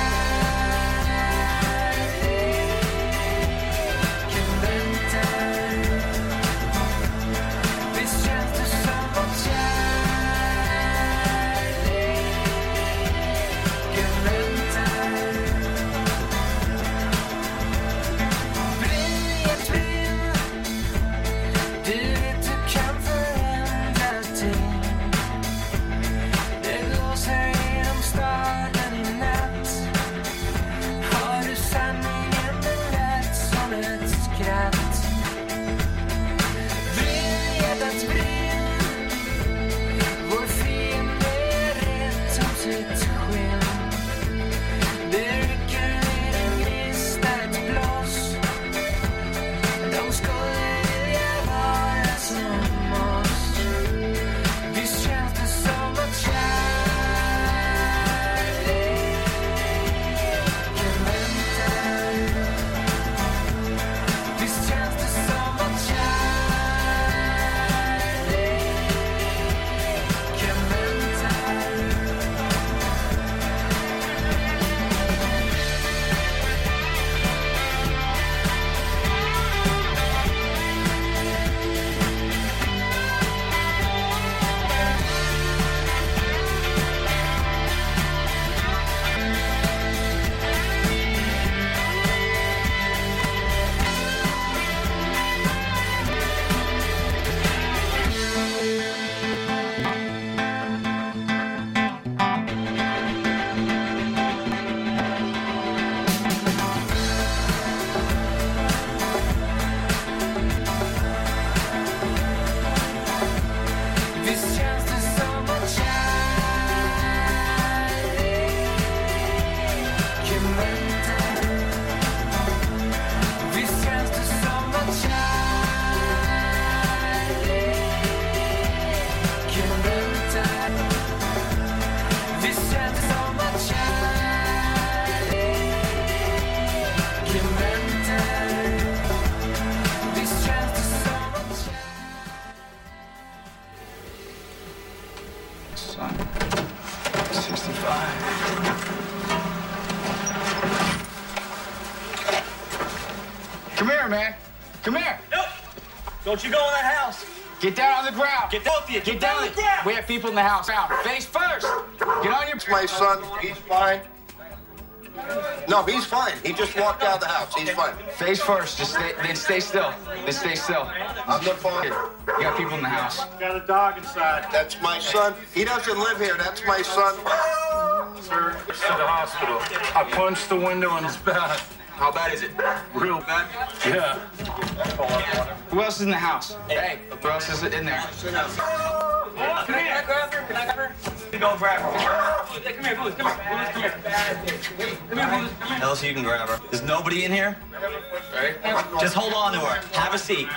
here, man. Come here. Nope. Don't you go in that house. Get down on the ground. Get both of you. Get down on the ground. We have people in the house. Down. Face first. Get on your... My son, he's fine. No, he's fine. He just walked out of the house. He's fine. Face first. Just stay still. Just stay still. I'm not fine. You got people in the house. Got a dog inside. That's my son. He doesn't live here. That's my son. Sir, it's to the hospital. I punched the window in his back. How bad is it? Real bad? Yeah. Who else is in the house? Hey, who else is in there? Can I grab her? Can I grab her? Go grab her. Come here, Booth. Come here. Come here. Come here, Booth. Come here. Elsie, you can grab her. There's nobody in here? Right. Just hold on to her. Have a seat.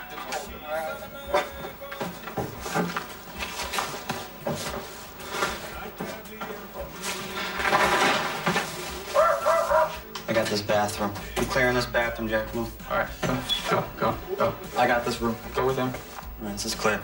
I got this bathroom. You clearing this bathroom, Jack? Come on. All right. Go. I got this room. Go with them. All right, this is clear.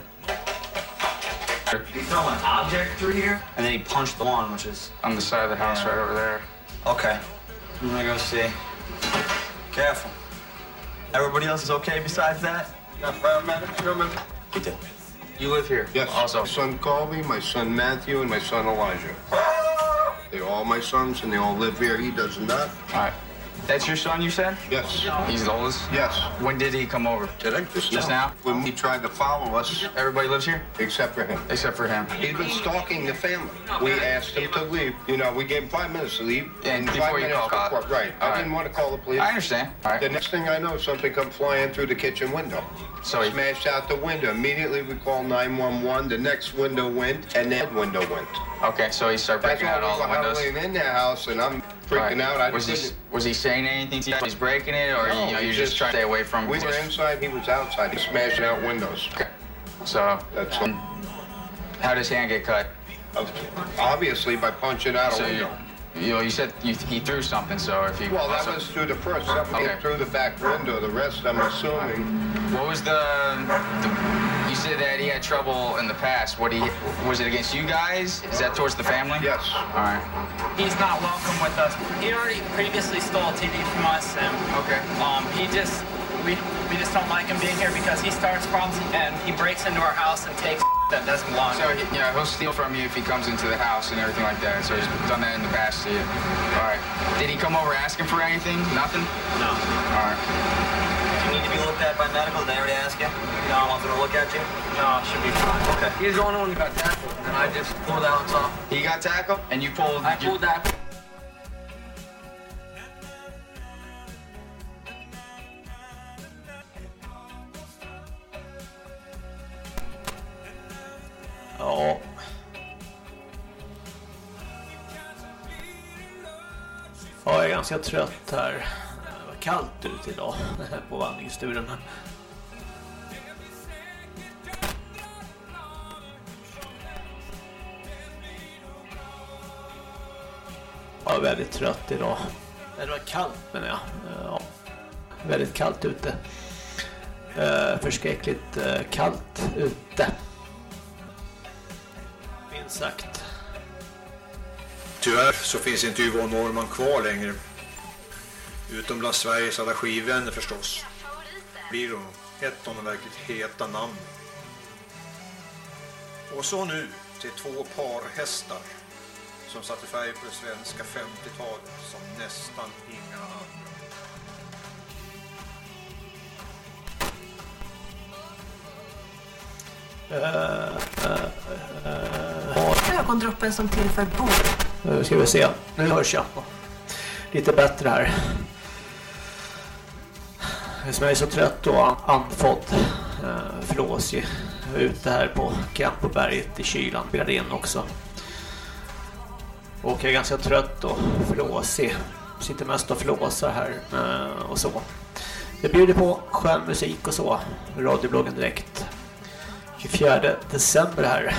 He threw an object through here, and then he punched the lawn, which is... On the side of the house right over there. Okay. I'm gonna go see. Careful. Everybody else is okay besides that? Got paramedics coming? We did. You live here? Yes. Also. My son Colby, my son Matthew, and my son Elijah. They're all my sons, and they all live here. He does not. All right. That's your son, you said? Yes. He's the oldest? Yes. When did he come over? Today. Just now? When he tried to follow us. Everybody lives here? Except for him. Except for him. He's been stalking the family. We asked him to leave. You know, we gave him 5 minutes to leave. And five before you minutes called. before. Right. I didn't want to call the police. I understand. All right. The next thing I know, something come flying through the kitchen window. So he smashed out the window. Immediately we called 911. The next window went, and that window went. Okay, so he started breaking out all the windows. That's why we were in their house, and I'm freaking out. Was he saying anything to you? He's breaking it, or No, you're just trying to stay away from? We were inside. He was outside. He smashed out windows. Okay. So that's how does his hand get cut? Obviously by punching out a window. You said he threw something, so if he... Well, that was through the first. Something came through the back window. The rest, I'm assuming. What was the... You said that he had trouble in the past. Was it against you guys? Is that towards the family? Yes. All right. He's not welcome with us. He already previously stole a TV from us, and we just don't like him being here because he starts problems and he breaks into our house and takes that doesn't belong. So he'll steal from you if he comes into the house and everything like that. So he's done that in the past to you. All right. Did he come over asking for anything? Nothing? No. All right. Do you need to be looked at by medical? Did they already ask you? No, I want them to look at you? No, it should be fine. Okay. He's the only one who got tackled, and I just pulled out on top. He got tackled, and you pulled... I pulled that. Ja. Jag är ganska trött här. Det var kallt ute idag på vandringsturen. Jag är väldigt trött idag. Det var kallt, men ja. Väldigt kallt ute. Förskräckligt kallt ute. Minst sagt. Tyvärr så finns inte Yvonne Norrman kvar längre. Utom bland Sveriges alla skivvänner förstås. Blir hon ett av de verkligt heta namn. Och så nu till 2 par hästar som satte färg på det svenska 50-talet som nästan inga andra. Ögondroppen som tillför bord. Nu ska vi se. Nu hörs jag lite bättre här. Som jag är så trött och andfådd. Flåsig. Jag är ute här på Campoberget i kylan. Spelar in också. Och jag är ganska trött och flåsig. Sitter mest och flåsar här och så. Jag bjuder på skön musik och så. Radiobloggen direkt. 24 december här.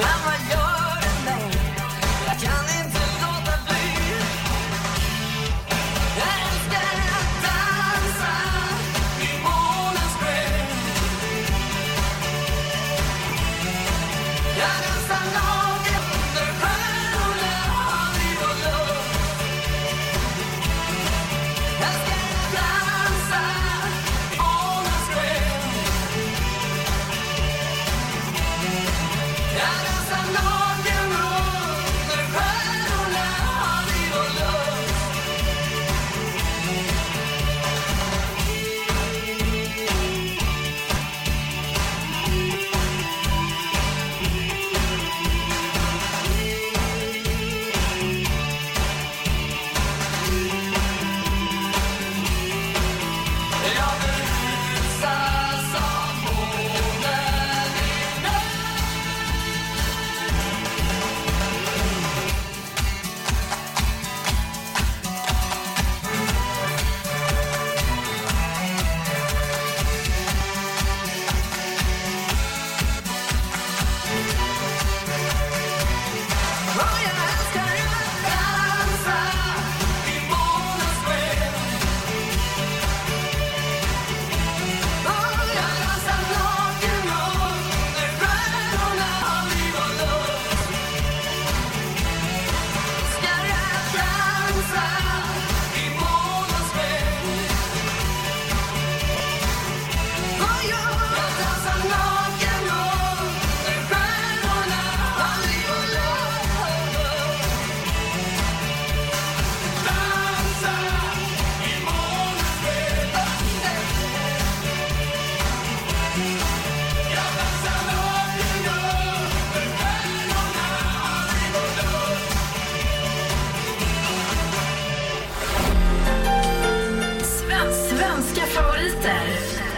Men vad gör det mig? Jag kan inte låta bli. Jag älskar att dansa i månens sken. Jag dansar naken under stjärnorna av liv och luft. Jag ska dansa i månens sken. Jag dansar naken under stjärnorna av liv och luft. Jag berusas av månen i natt. Och jag älskar att dansa i månens sken. Och jag dansar naken under stjärnorna av liv och luft. Ska jag dansa i månens sken. Och jag dansar naken under stjärnorna av liv och luft. Dansa i månens sken. Jag dansar naken under stjärnorna av liv och luft. Svenska favoriter.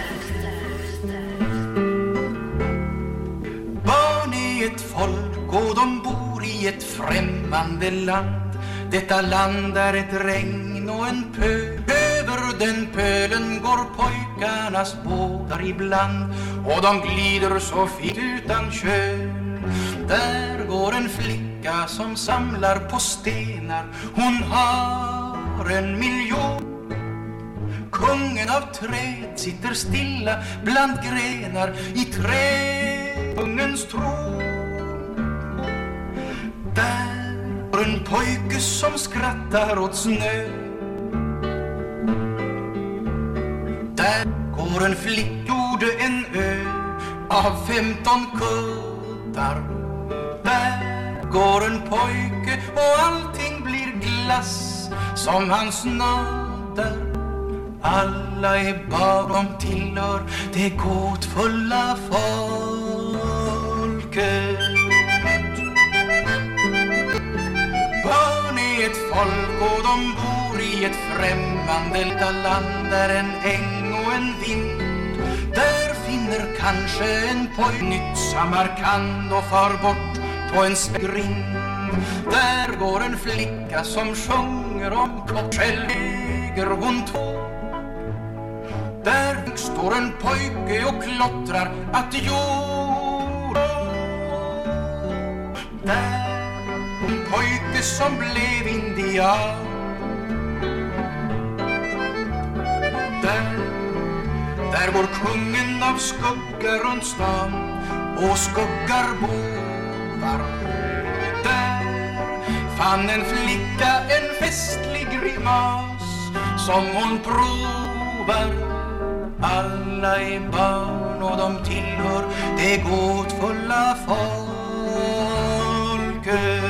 Barn är ett folk och de bor i ett främmande land. Detta land är ett regn och en pöl. Över den pölen går pojkarnas båtar ibland. Och de glider så fint utan köl. Där går en flicka som samlar på stenar. Hon har 1 miljon. Kungen av träd sitter stilla bland grenar i träkungens tron. Där går en pojke som skrattar åt snö. Där går en flicka, gjorde en ö av 15 kuttar. Där går en pojke och allting blir glass som han snuddar. Alla är barn, de tillhör det gåtfulla folket. Barn är ett folk och de bor i ett främmande land. Där en äng och en vind. Där finner kanske en pojk nytt Samarkand och far bort på en grind. Där går en flicka som sjunger om kort. Själv äger hon 2. Där står en pojke och klottrar att jord. Där en pojke som blev indian. Där går kungen av skuggar runt stan och skuggar bovar. Där fann en flicka en festlig grimas som hon provar. Alla är barn och de tillhör det gåtfulla folket.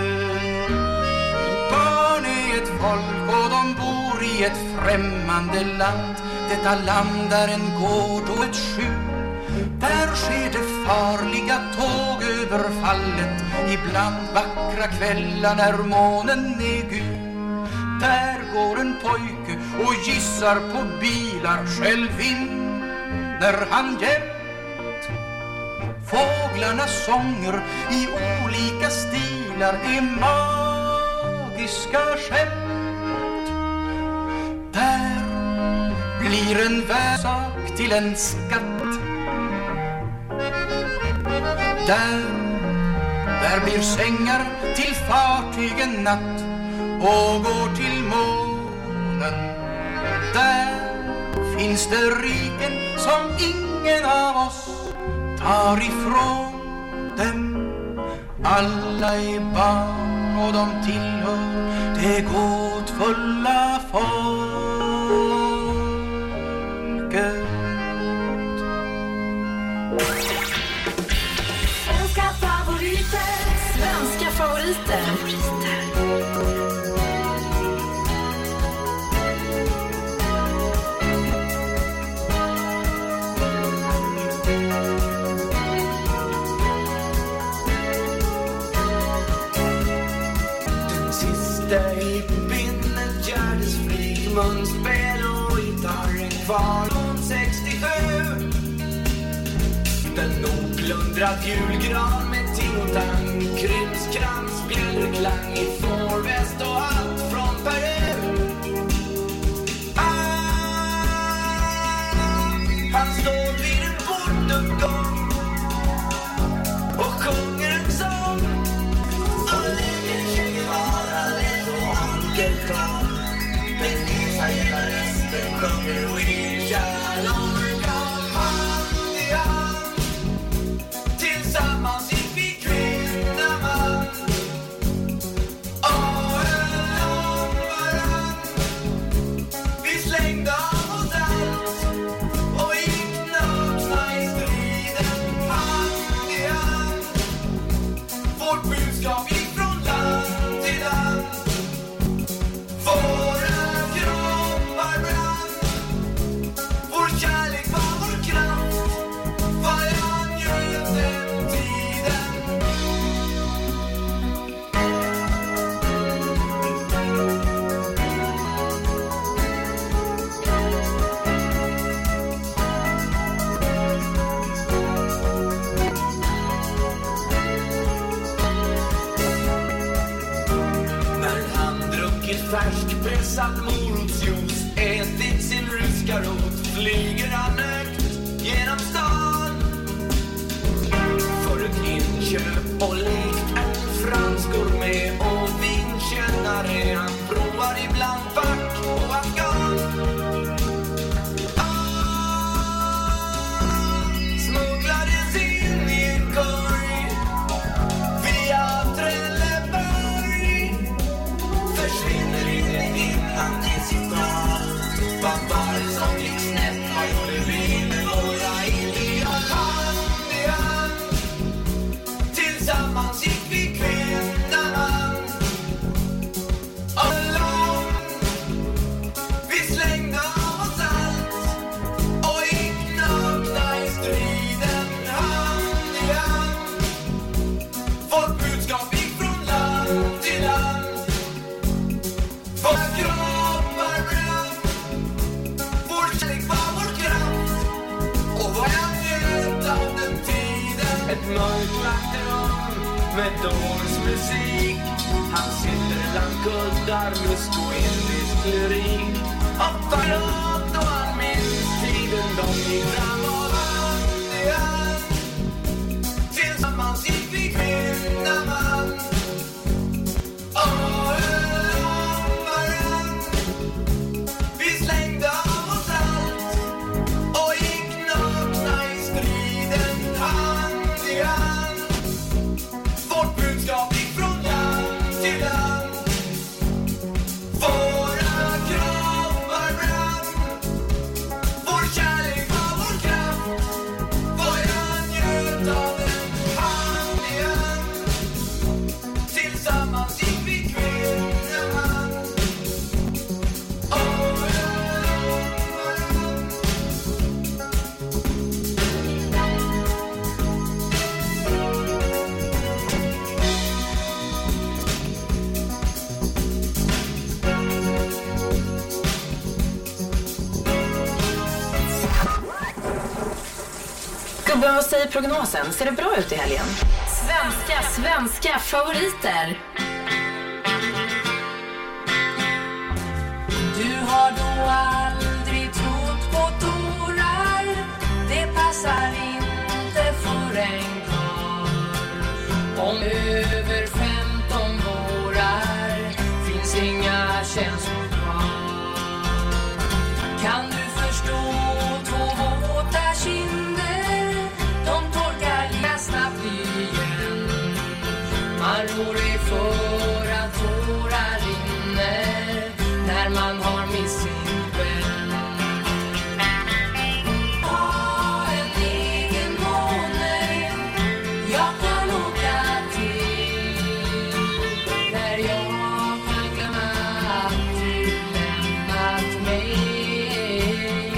Barn är ett folk och de bor i ett främmande land. Detta land är en gård och ett skjul. Där sker det farliga tågöverfallet. Ibland vackra kvällar när månen är gul. Där går en pojke och gissar på bilar. Själv vinner han jämt. Fåglarnas sånger i olika stilar är magiska skämt. Där blir en värsak till en skatt. Där Där blir sängar till fartygen natt och går till månen. Där finns det riken som ingen av oss tar ifrån dem. Alla är barn och de tillhör det gåtfulla folket. Svenska favoriter. Svenska favoriter. Hippin, Gärdes flyg, munspel och gitarren kvar från 67. Den oplundrad julgran med ting-och-tang, krymskrans, bjällreklang i fårväst och allt från Peru. Han står vid en portuppgång och sjunger en sång. Och lägger sig vara men hela resten sjunger We shall overcome. Hand i hand tillsammans gick vi kvinna man och höll om varann. Vi slängde av oss allt och gick nakna i striden. Hand i hand vårt budskap gick från land till land. Våra kroppar brann, vår kärlek var vår kraft, vad jag njöt den tiden. När han druckit färskpressad morotsjuice, ätit sin ryska rot, flyger han högt genom stan. För ett inköp och lekt en fransk gourmet och vinkännare. Han provar ibland back och afghan. Smugglades in i en korg via Trelleborg. Försvinner in innan det sitt tal. Pappar som gick snett, vad gjorde vi med våra ideal? Hand i hand tillsammans gick vi kvinna man och lång. Vi slängde av oss allt och gick nakna i striden. Hand i hand vårt budskap gick från land till land. Våra kroppar brann, vår kärlek var vår kraft och vad jag njöt av den tiden. Ett mörklagt rum med dårsmusik. Han sitter bland kuddar, musk och indisk lyrik. Och förlåt och han minns tiden de gick fram och hand i hand. Tillsammans gick vi kvinna man och höll om varann. Vi slängde av oss allt och gick nakna i striden. Hand i hand vårt budskap gick från land till land. Våra kroppar brann, vår kärlek var vår kraft, vad jag njöt av den. Hand i hand tillsammans gick vi kvinna man och höll om varann. Gubben, vad säger prognosen? Ser det bra ut i helgen? Svenska favoriter. Du har då aldrig trott på tårar. Det passar inte för en karl. Om orolig för att tårar rinner när man har mist sin vän. Ha en egen måne jag kan åka till, där jag kan glömma att du lämnat mig.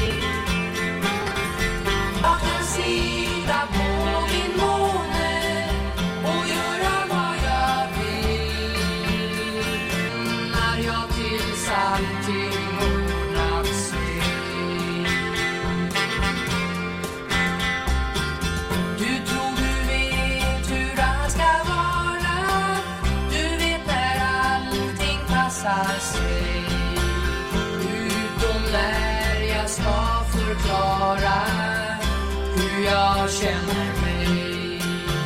Jag kan sitta på min måne och göra vad jag vill, när jag tills allting ordnat sig. Du tror du vet hur allt ska vara, du vet när allting passar sig, utom när jag ska förklara hur jag känner mig.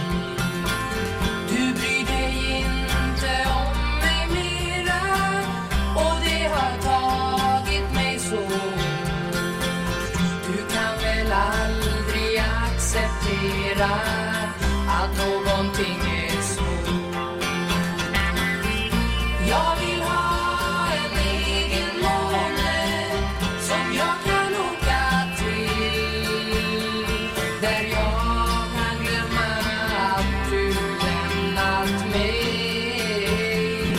Du bryr dig inte om mig mera, och det har tagit mig så. Du kan väl aldrig acceptera att någonting är svårt. Jag vill ha en egen måne som jag kan åka till, där jag kan glömma att du lämnat mig.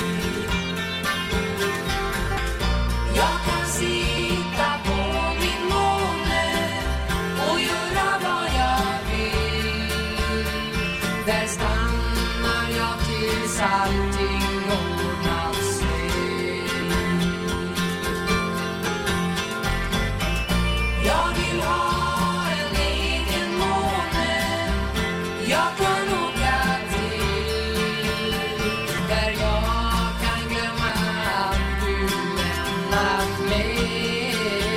Jag kan sitta på min måne och göra vad jag vill, där stannar jag tills allting ordnat sig. Jag vill ha en egen måne jag kan åka till, där jag kan glömma att du lämnat mig.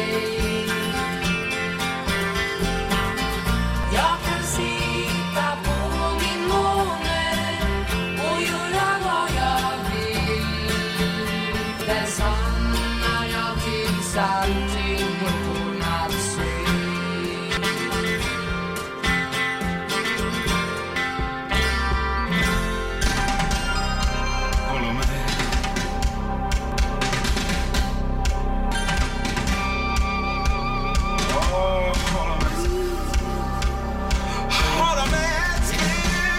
Jag kan sitta på min måne och göra vad jag vill, där stannar jag tills allting ordnat sig. Hålla med. Hålla med ett steg.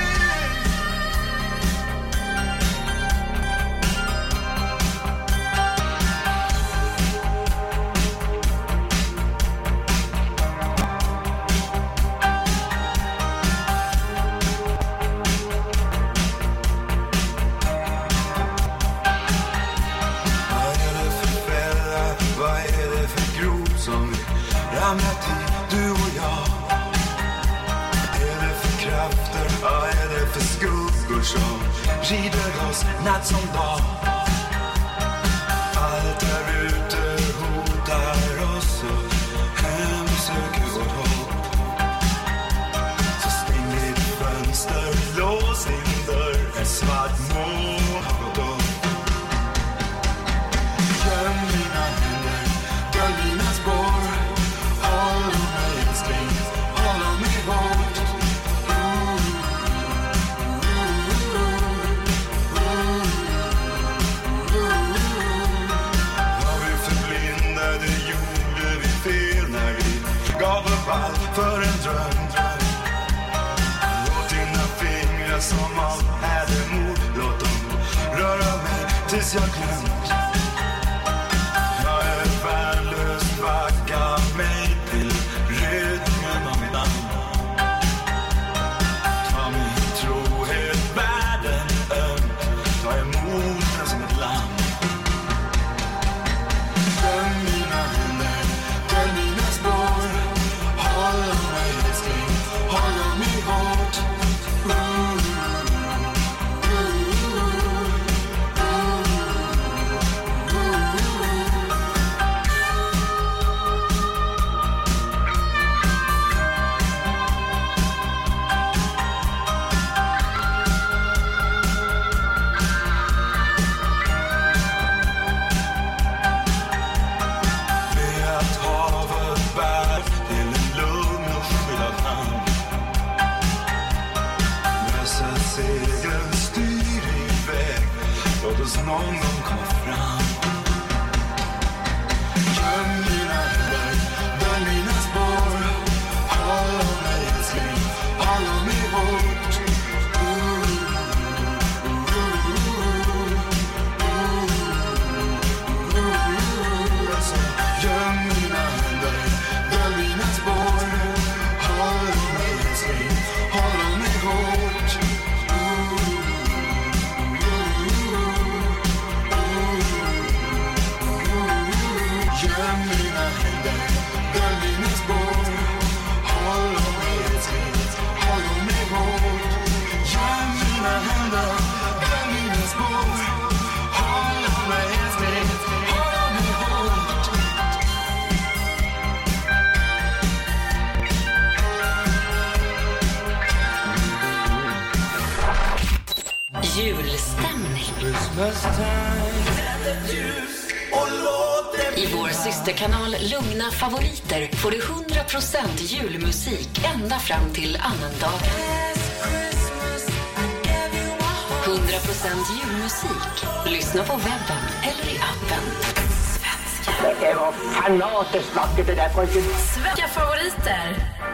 Vad är det för fälla, vad är det för grop som vi ramlat i, du och jag? Är det för krafter, vad är det för skuggor som rider oss natt som dag? Allt där ute hotar oss och hemsöker vårt hopp. Så stäng ditt fönster, lås din dörr, en svart moln har gått upp. Göm mina händer, dölj mina spår, håll mig älskling, håll mig hårt. Var vi förblindade, gjorde vi fel när vi gav upp allt för en dröm. Låt dina fingrar som hade mod, låt dem röra mig tills jag glömt. Jag är värdelös, vagga mig till rytmen av mitt namn. Ta min trohet, världen ömt, ta emot den som ett land. Göm mina händer, dölj mina spår, håll mig älskling, håll mig hårt. så någon gång komma fram. Göm dina händer, dölj mina spår. Håll om mig älskling, håll om mig hårt. Göm dina händer, dölj mina spår. Håll om mig älskling, håll om mig hårt. Göm dina händer, dölj mina spår. Håll om mig älskling, håll om mig hårt. Göm dina händer, dölj mina spår. Håll om mig älskling, håll om mig hårt. Julstämning. I vår systerkanal Lugna favoriter får du 100% julmusik ända fram till annandag. 100% julmusik. Lyssna på webben eller i appen. Det var fanatiskt vackert det där pojken. Svenska favoriter.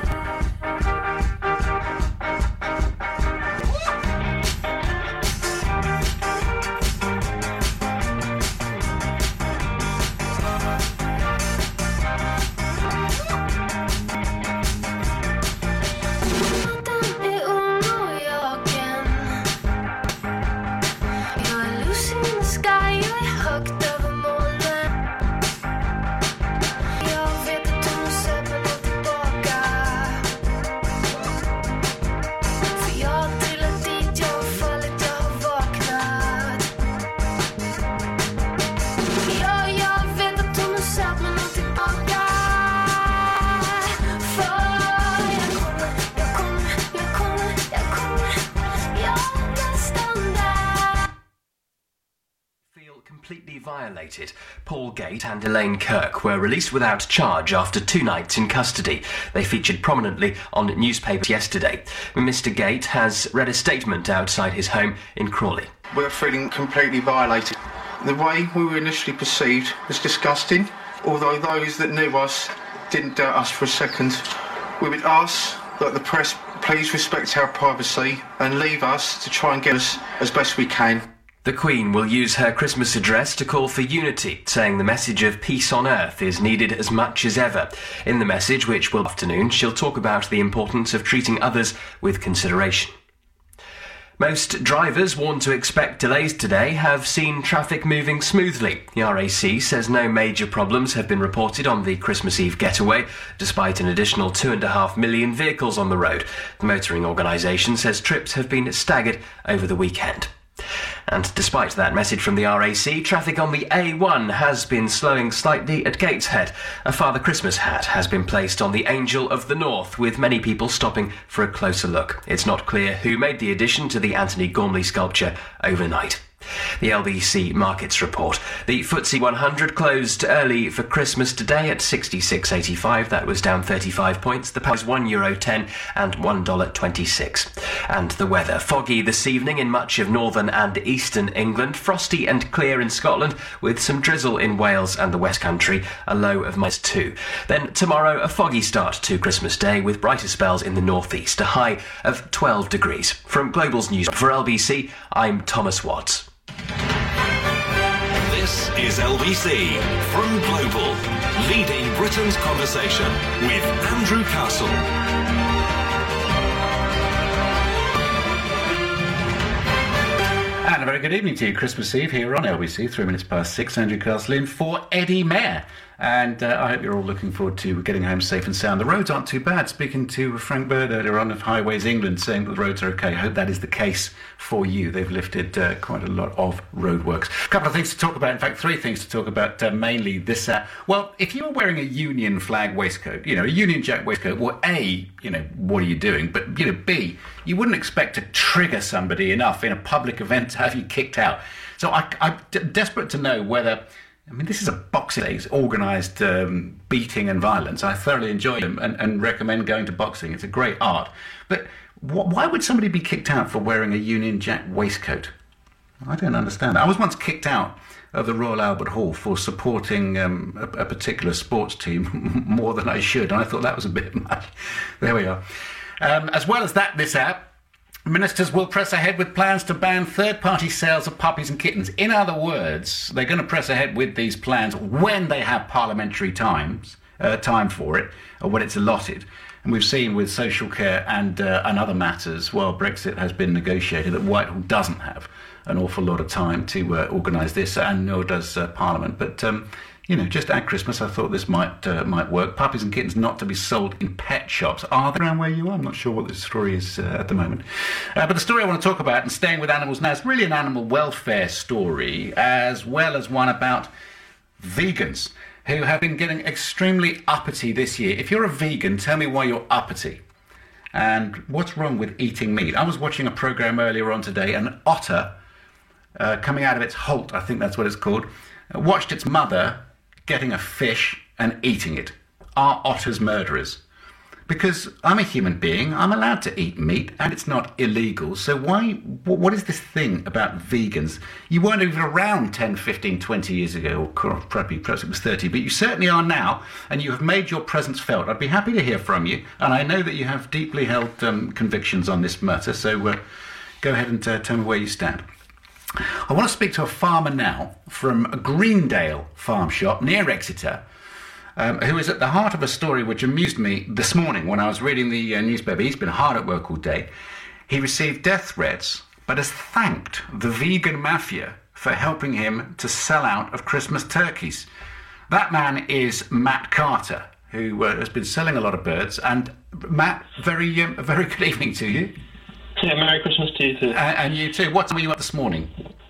Completely violated. Paul Gate and Elaine Kirk were released without charge after 2 nights in custody. They featured prominently on newspapers yesterday. Mr. Gate has read a statement outside his home in Crawley. We're feeling completely violated. The way we were initially perceived was disgusting, although those that knew us didn't doubt us for a second. We would ask that the press please respect our privacy and leave us to try and get us as best we can. The Queen will use her Christmas address to call for unity, saying the message of peace on earth is needed as much as ever. In the message, which will be afternoon, she'll talk about the importance of treating others with consideration. Most drivers warned to expect delays today have seen traffic moving smoothly. The RAC says no major problems have been reported on the Christmas Eve getaway, despite an additional 2.5 million vehicles on the road. The motoring organisation says trips have been staggered over the weekend. And despite that message from the RAC, traffic on the A1 has been slowing slightly at Gateshead. A Father Christmas hat has been placed on the Angel of the North, with many people stopping for a closer look. It's not clear who made the addition to the Anthony Gormley sculpture overnight. The LBC Markets report. The FTSE 100 closed early for Christmas today at 66.85. That was down 35 points. The pound is €1.10 and $1.26. And the weather. Foggy this evening in much of northern and eastern England. Frosty and clear in Scotland, with some drizzle in Wales and the West Country. A low of -2. Then tomorrow, a foggy start to Christmas Day with brighter spells in the northeast. A high of 12 degrees. From Global's News for LBC, I'm Thomas Watts. This is LBC from Global, leading Britain's conversation with Andrew Castle. And a very good evening to you. Christmas Eve here on LBC, 3 minutes past 6. Andrew Castle in for Eddie Mayer. And I hope you're all looking forward to getting home safe and sound. The roads aren't too bad. Speaking to Frank Bird earlier on of Highways England, saying that the roads are okay. I hope that is the case for you. They've lifted quite a lot of roadworks. A couple of things to talk about. In fact, 3 things to talk about mainly this. Well, if you were wearing a Union flag waistcoat, a Union Jack waistcoat, well, A, what are you doing? But, B, you wouldn't expect to trigger somebody enough in a public event to have you kicked out. So I'm desperate to know whether... this is a boxing league's organised beating and violence. I thoroughly enjoy them and recommend going to boxing. It's a great art. But why would somebody be kicked out for wearing a Union Jack waistcoat? I don't understand that. I was once kicked out of the Royal Albert Hall for supporting a particular sports team more than I should, and I thought that was a bit much. There we are. As well as that, this app, ministers will press ahead with plans to ban third-party sales of puppies and kittens. In other words, they're going to press ahead with these plans when they have parliamentary time for it, or when it's allotted. And we've seen with social care and other matters, while Brexit has been negotiated, that Whitehall doesn't have an awful lot of time to organise this, and nor does Parliament. But just at Christmas, I thought this might work. Puppies and kittens not to be sold in pet shops. Are they around where you are? I'm not sure what the story is at the moment. But the story I want to talk about, and staying with animals now, is really an animal welfare story, as well as one about vegans who have been getting extremely uppity this year. If you're a vegan, tell me why you're uppity. And what's wrong with eating meat? I was watching a programme earlier on today, an otter coming out of its holt, I think that's what it's called, watched its mother getting a fish and eating it. Are otters murderers? Because I'm a human being, I'm allowed to eat meat, and it's not illegal. So what is this thing about vegans? You weren't even around 10, 15, 20 years ago, or perhaps it was 30, but you certainly are now, and you have made your presence felt. I'd be happy to hear from you, and I know that you have deeply held convictions on this matter, so go ahead and tell me where you stand. I want to speak to a farmer now from a Greendale farm shop near Exeter, who is at the heart of a story which amused me this morning when I was reading the newspaper. He's been hard at work all day. He received death threats, but has thanked the vegan mafia for helping him to sell out of Christmas turkeys. That man is Matt Carter, who has been selling a lot of birds. And Matt, very good evening to you. Yeah, Merry Christmas to you too. And you too. What time were you up this morning?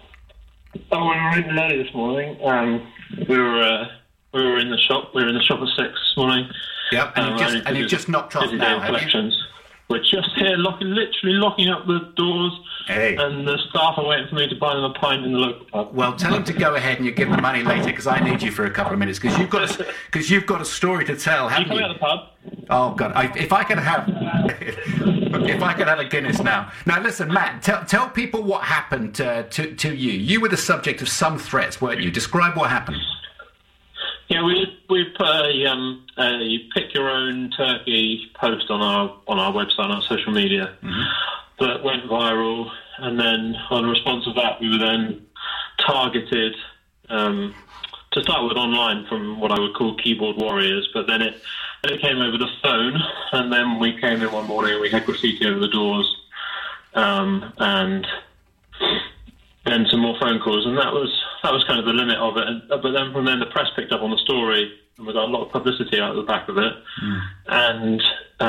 Oh, we were in early this morning. We were in the shop. We were in the shop at 6 this morning. Yep, and you've just knocked off now, have you? We're just here, literally locking up the doors, and the staff are waiting for me to buy them a pint in the local pub. Well, tell them to go ahead and you give them the money later, because I need you for a couple of minutes, because you've got a story to tell, haven't you? Coming out of the pub? Oh God! If I could have a Guinness now. Now listen, Matt. Tell people what happened to you. You were the subject of some threats, weren't you? Describe what happened. Yeah, we put a you pick your own turkey post on our website, on our social media, that went viral, and then on response of that, we were then targeted to start with online from what I would call keyboard warriors, but then it came over the phone, and then we came in one morning and we had graffiti over the doors, and then some more phone calls, and that was kind of the limit of it. But then from then the press picked up on the story, and we got a lot of publicity out of the back of it. And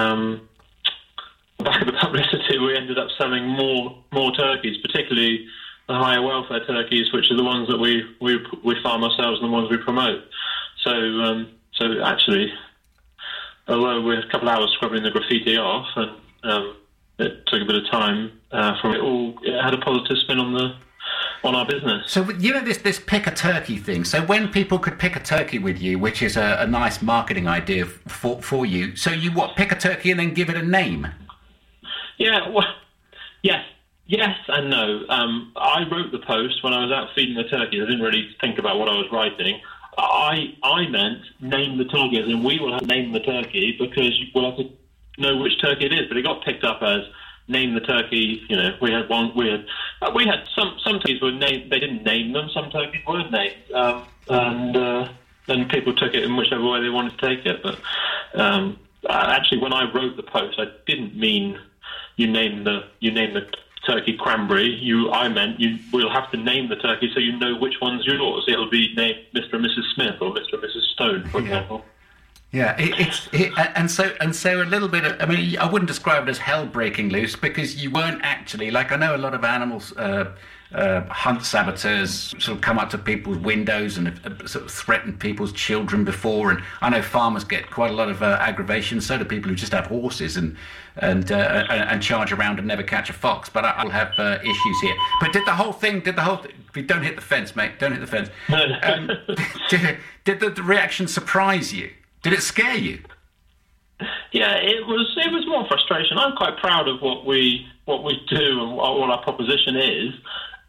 back of the publicity, we ended up selling more turkeys, particularly the higher welfare turkeys, which are the ones that we farm ourselves and the ones we promote. So actually, although we're a couple of hours scrubbing the graffiti off, and it took a bit of time from it all, it had a positive spin on our business. So this pick a turkey thing. So when people could pick a turkey with you, which is a nice marketing idea for you. So you pick a turkey and then give it a name? Yeah. Well, yes and no. I wrote the post when I was out feeding the turkeys. I didn't really think about what I was writing. I meant name the turkey, as in we will have to name the turkey because we'll have to know which turkey it is. But it got picked up as name the turkey. We had some turkeys were named. They didn't name them. Some turkeys were named, and then people took it in whichever way they wanted to take it. But actually, when I wrote the post, I didn't mean you name the turkey Cranberry. I meant we'll have to name the turkey so you know which one's yours. It'll be named Mr. and Mrs. Smith or Mr. and Mrs. Stone, for example. Yeah, and so a little bit of, I mean, I wouldn't describe it as hell breaking loose because you weren't actually, like I know a lot of animals, hunt saboteurs sort of come up to people's windows and sort of threatened people's children before, and I know farmers get quite a lot of aggravation, so do people who just have horses and charge around and never catch a fox, but I'll have issues here. But did the whole thing, don't hit the fence, mate, don't hit the fence. Did the reaction surprise you? Did it scare you? Yeah, it was more frustration. I'm quite proud of what we do and what our proposition is.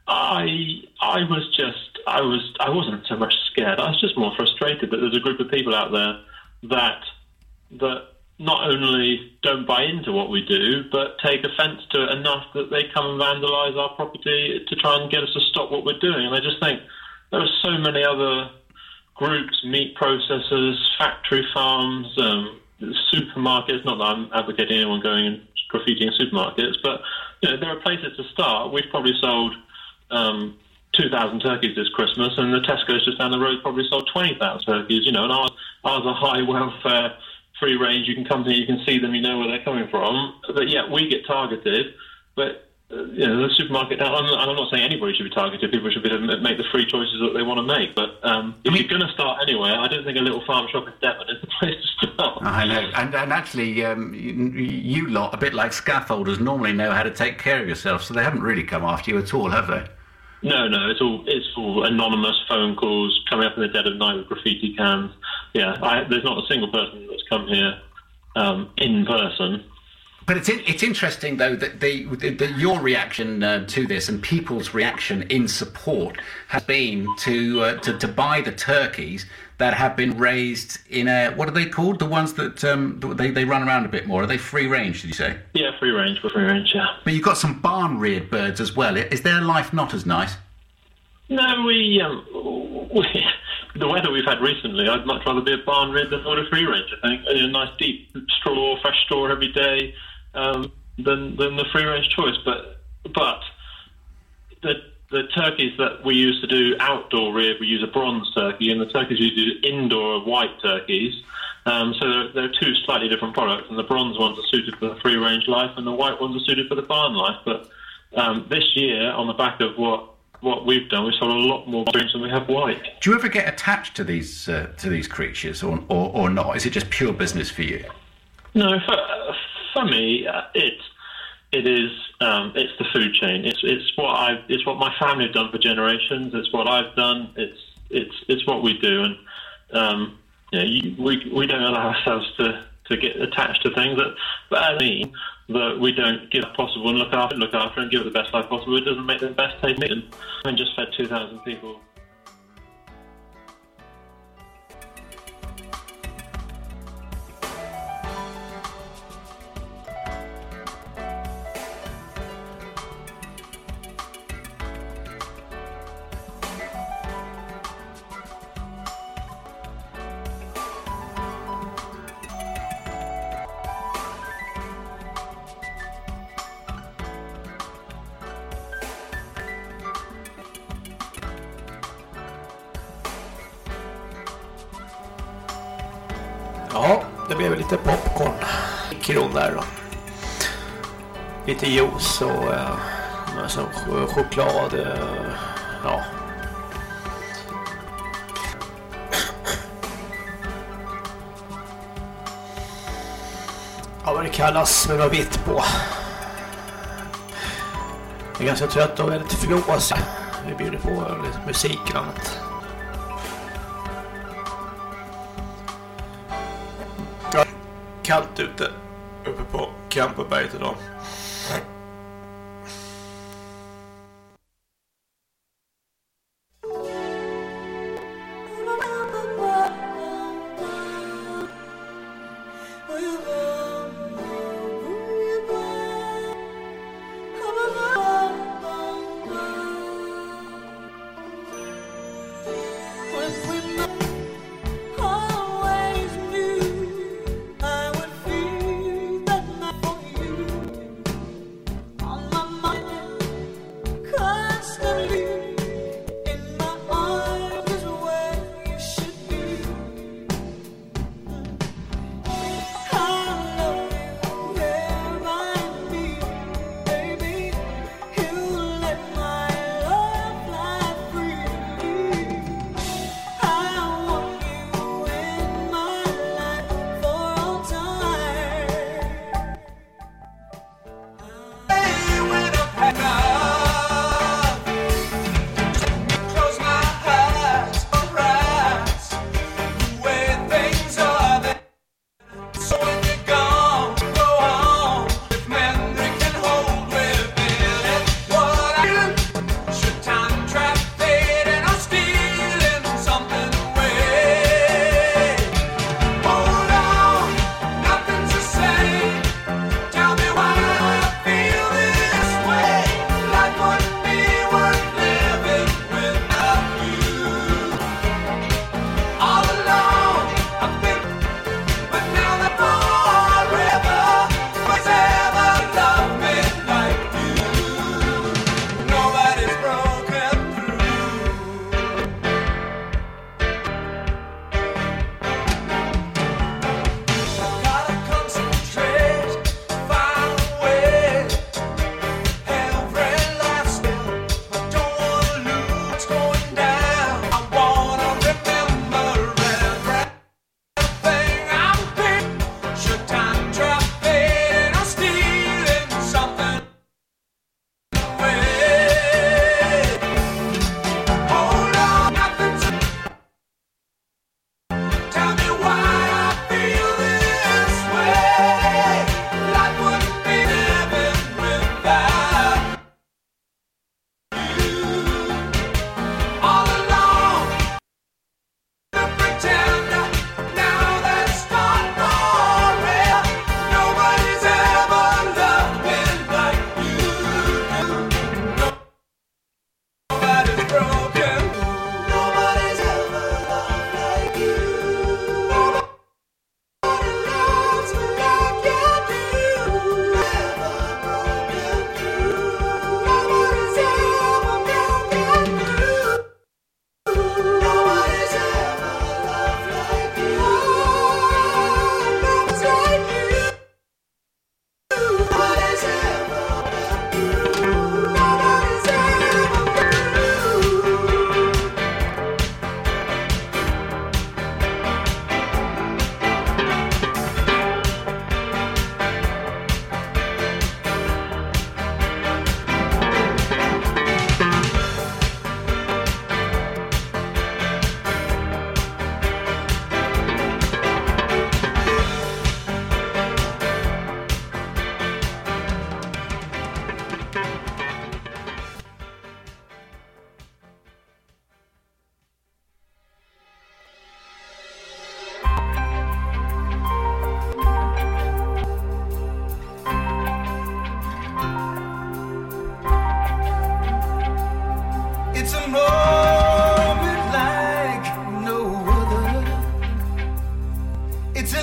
I wasn't so much scared. I was just more frustrated that there's a group of people out there that not only don't buy into what we do, but take offence to it enough that they come and vandalise our property to try and get us to stop what we're doing. And I just think there are so many other groups, meat processors, factory farms, supermarkets. Not that I'm advocating anyone going and graffitiing supermarkets, but there are places to start. We've probably sold 2,000 turkeys this Christmas, and the Tesco's just down the road probably sold 20,000 turkeys. And ours are high welfare, free range. You can come here, you can see them, you know where they're coming from. But yeah, we get targeted. But the supermarket. I'm not saying anybody should be targeted. People should be able to make the free choices that they want to make. But if you're going to start anywhere, I don't think a little farm shop in Devon is the place to start. I know, and actually, you lot, a bit like scaffolders, normally know how to take care of yourself, so they haven't really come after you at all, have they? No, it's all anonymous phone calls coming up in the dead of night with graffiti cans. Yeah, there's not a single person that's come here in person. But it's interesting though that your reaction to this and people's reaction in support has been to buy the turkeys that have been raised in a, what are they called? The ones that they run around a bit more. Are they free range? Did you say? Yeah, free range. Yeah. But you've got some barn reared birds as well. Is their life not as nice? No, we the weather we've had recently, I'd much rather be a barn reared than on a free range. I think a nice deep straw, fresh straw every day. Than the free range choice, but the turkeys that we used to do outdoor reared, we use a bronze turkey, and the turkeys we do indoor are white turkeys. So they're two slightly different products, and the bronze ones are suited for the free range life, and the white ones are suited for the barn life. But this year, on the back of what we've done, we sold a lot more greens than we have white. Do you ever get attached to these creatures, or not? Is it just pure business for you? No, for me, it's the food chain. It's what my family have done for generations. It's what I've done. It's what we do, and we don't allow ourselves to get attached to things. But I mean that we don't give possible and look after and give it the best life possible. It doesn't make the best taste meat. And I just fed 2,000 people. Ja, det blev lite popcorn. Mikron där då. Lite juice och som choklad. Ja. Ja, vad det kallas med något vitt på. Jag är ganska trött och väldigt flåsig. Vi bjuder på lite musik och annat. Kallt ute uppe på Kamperberget idag. It's a moment like no other. It's a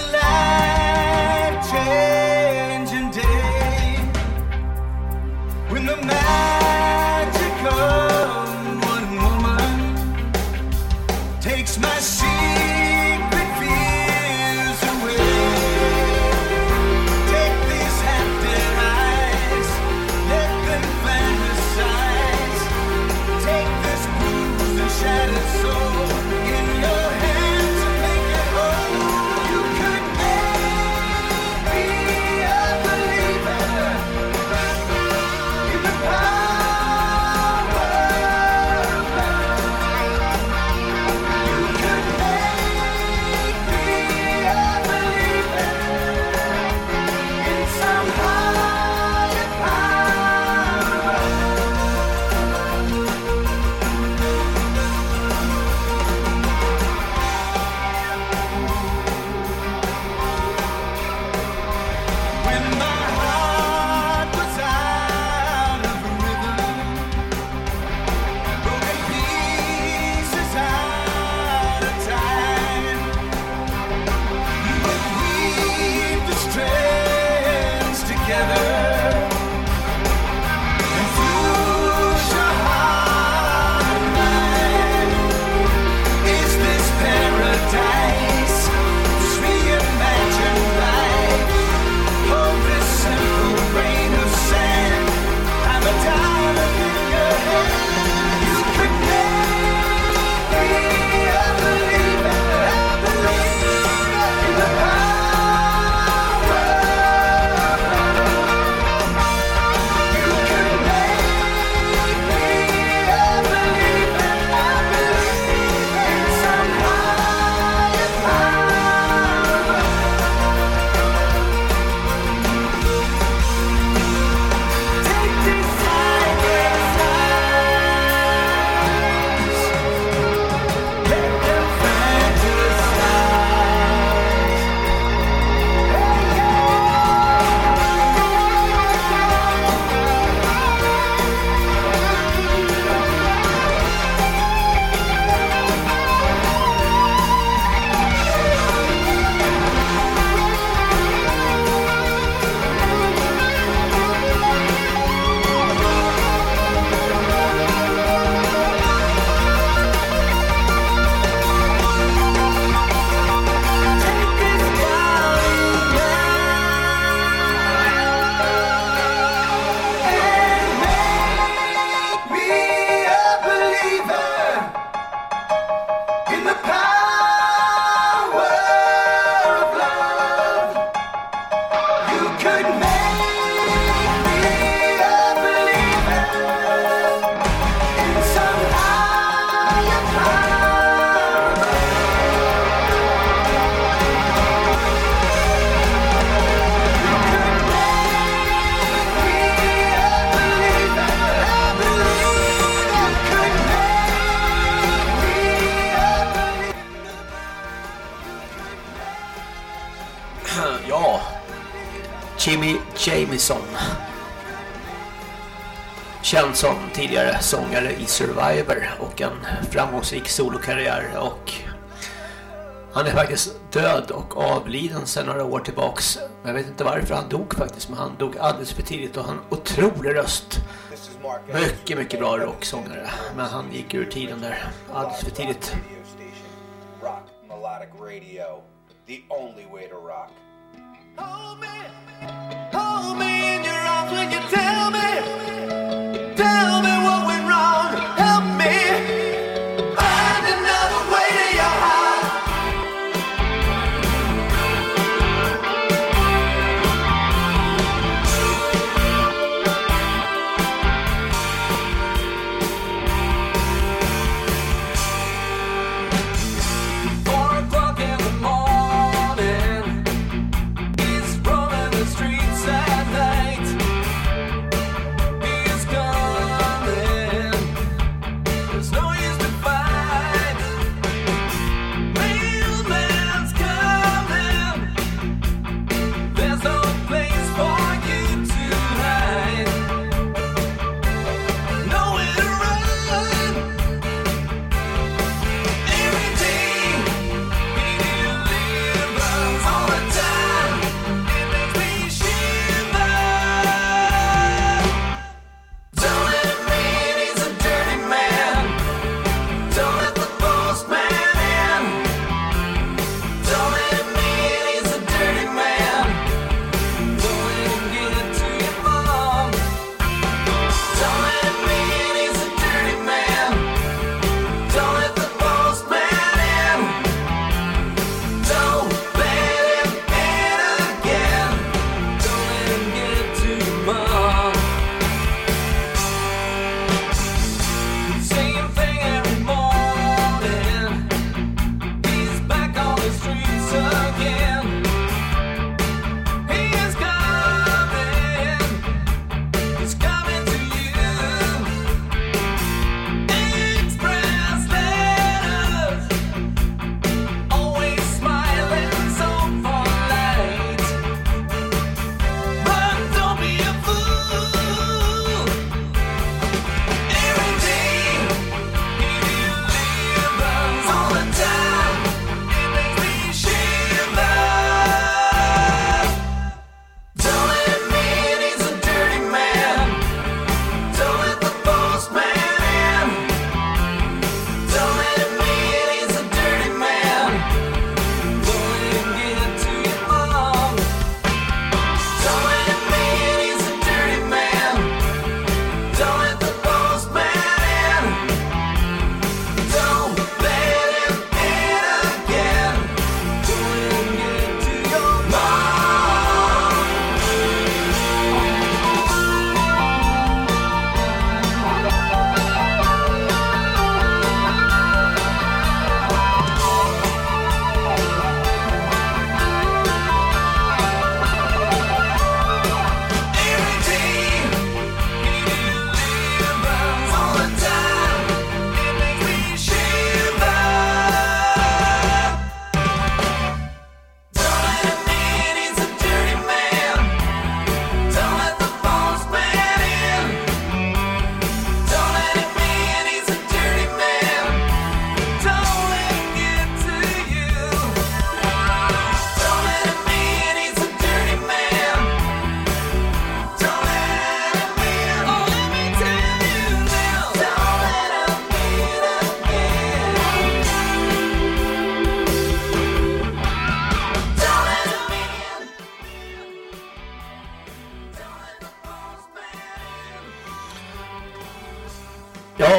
life-changing day when the magic of one woman takes my secret fears away. Take these happy eyes, let them fantasize. Take this bruised and shattered soul in your hands and make it whole. You could make me a believer in the power of love. You could make me a believer in some higher power. When my heart was out of rhythm, broken pieces out of time, you would weave the strands together and fuse your heart and mind. Is this paradise? Just reimagine life. Hold this simple grain of sand. Have a diamond in your hand. You could make me a believer in the power of love. You could make me a believer in some higher power. Take these sideways eyes, let them fantasize. Be a believer in the power of love. You could make me a believer in some higher power. You could make me a believer. Ja, Jimmy Jamison. Känd som tidigare sångare i Survivor och en framgångsrik solokarriär, och han är faktiskt död och avliden sedan några år tillbaks. Jag vet inte varför han dog faktiskt, men han dog alldeles för tidigt, och han otrolig röst. Mycket, mycket bra rocksångare, men han gick ur tiden där alldeles för tidigt. Rock melodic radio, the only way to rock. Hold me in your arms when you tell me what went wrong. Help me find another way to your heart.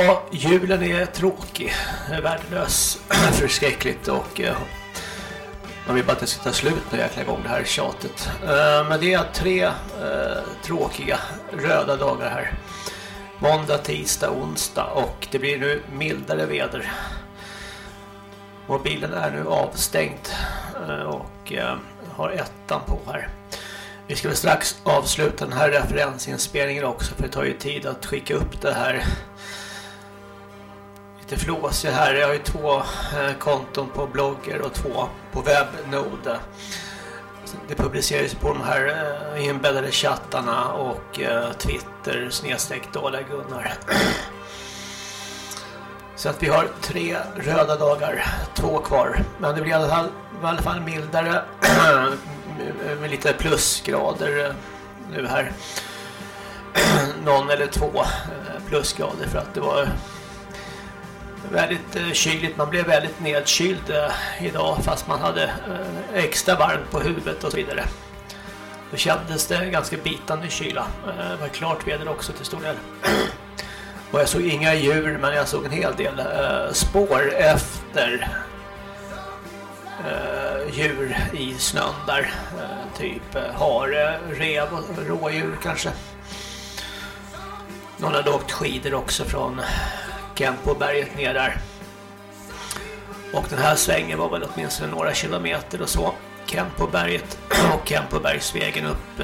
Ja, julen är tråkig, värdelös, förskräckligt och man vill bara inte sitta slut när jag klär igång det här tjatet. Men det är 3 tråkiga röda dagar här. Måndag, tisdag, onsdag och det blir nu mildare väder. Mobilen är nu avstängd och har 1:an på här. Vi ska väl strax avsluta den här referensinspelningen också för det tar ju tid att skicka upp det här. Lite flåsig här. Jag har ju 2 konton på blogger och 2 på webbnode. Det publiceras på de här inbäddade chattarna och Twitter /Dala-Gunnar. Så att vi har 3 röda dagar, 2 kvar. Men det blir i alla fall mildare med lite plusgrader nu här. Någon eller 2 plusgrader för att det var väldigt kyligt. Man blev väldigt nedkyld idag fast man hade extra varmt på huvudet och så vidare. Då kändes det ganska bitande kyla. Det var klart väder också till stor del. Och jag såg inga djur men jag såg en hel del spår efter djur i snön där. Typ hare, rev och rådjur kanske. Någon hade åkt skidor också från Kempoberget ner där. Och den här svängen var väl åtminstone några kilometer och så. Kempoberget och Kempobergsvägen upp.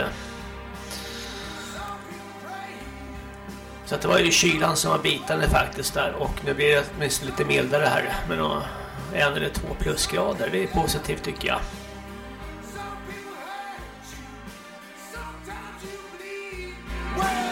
Så att det var ju kylan som var bitande faktiskt där. Och nu blir det åtminstone lite mildare här. Men 1 eller 2 plusgrader. Det är positivt tycker jag. Well,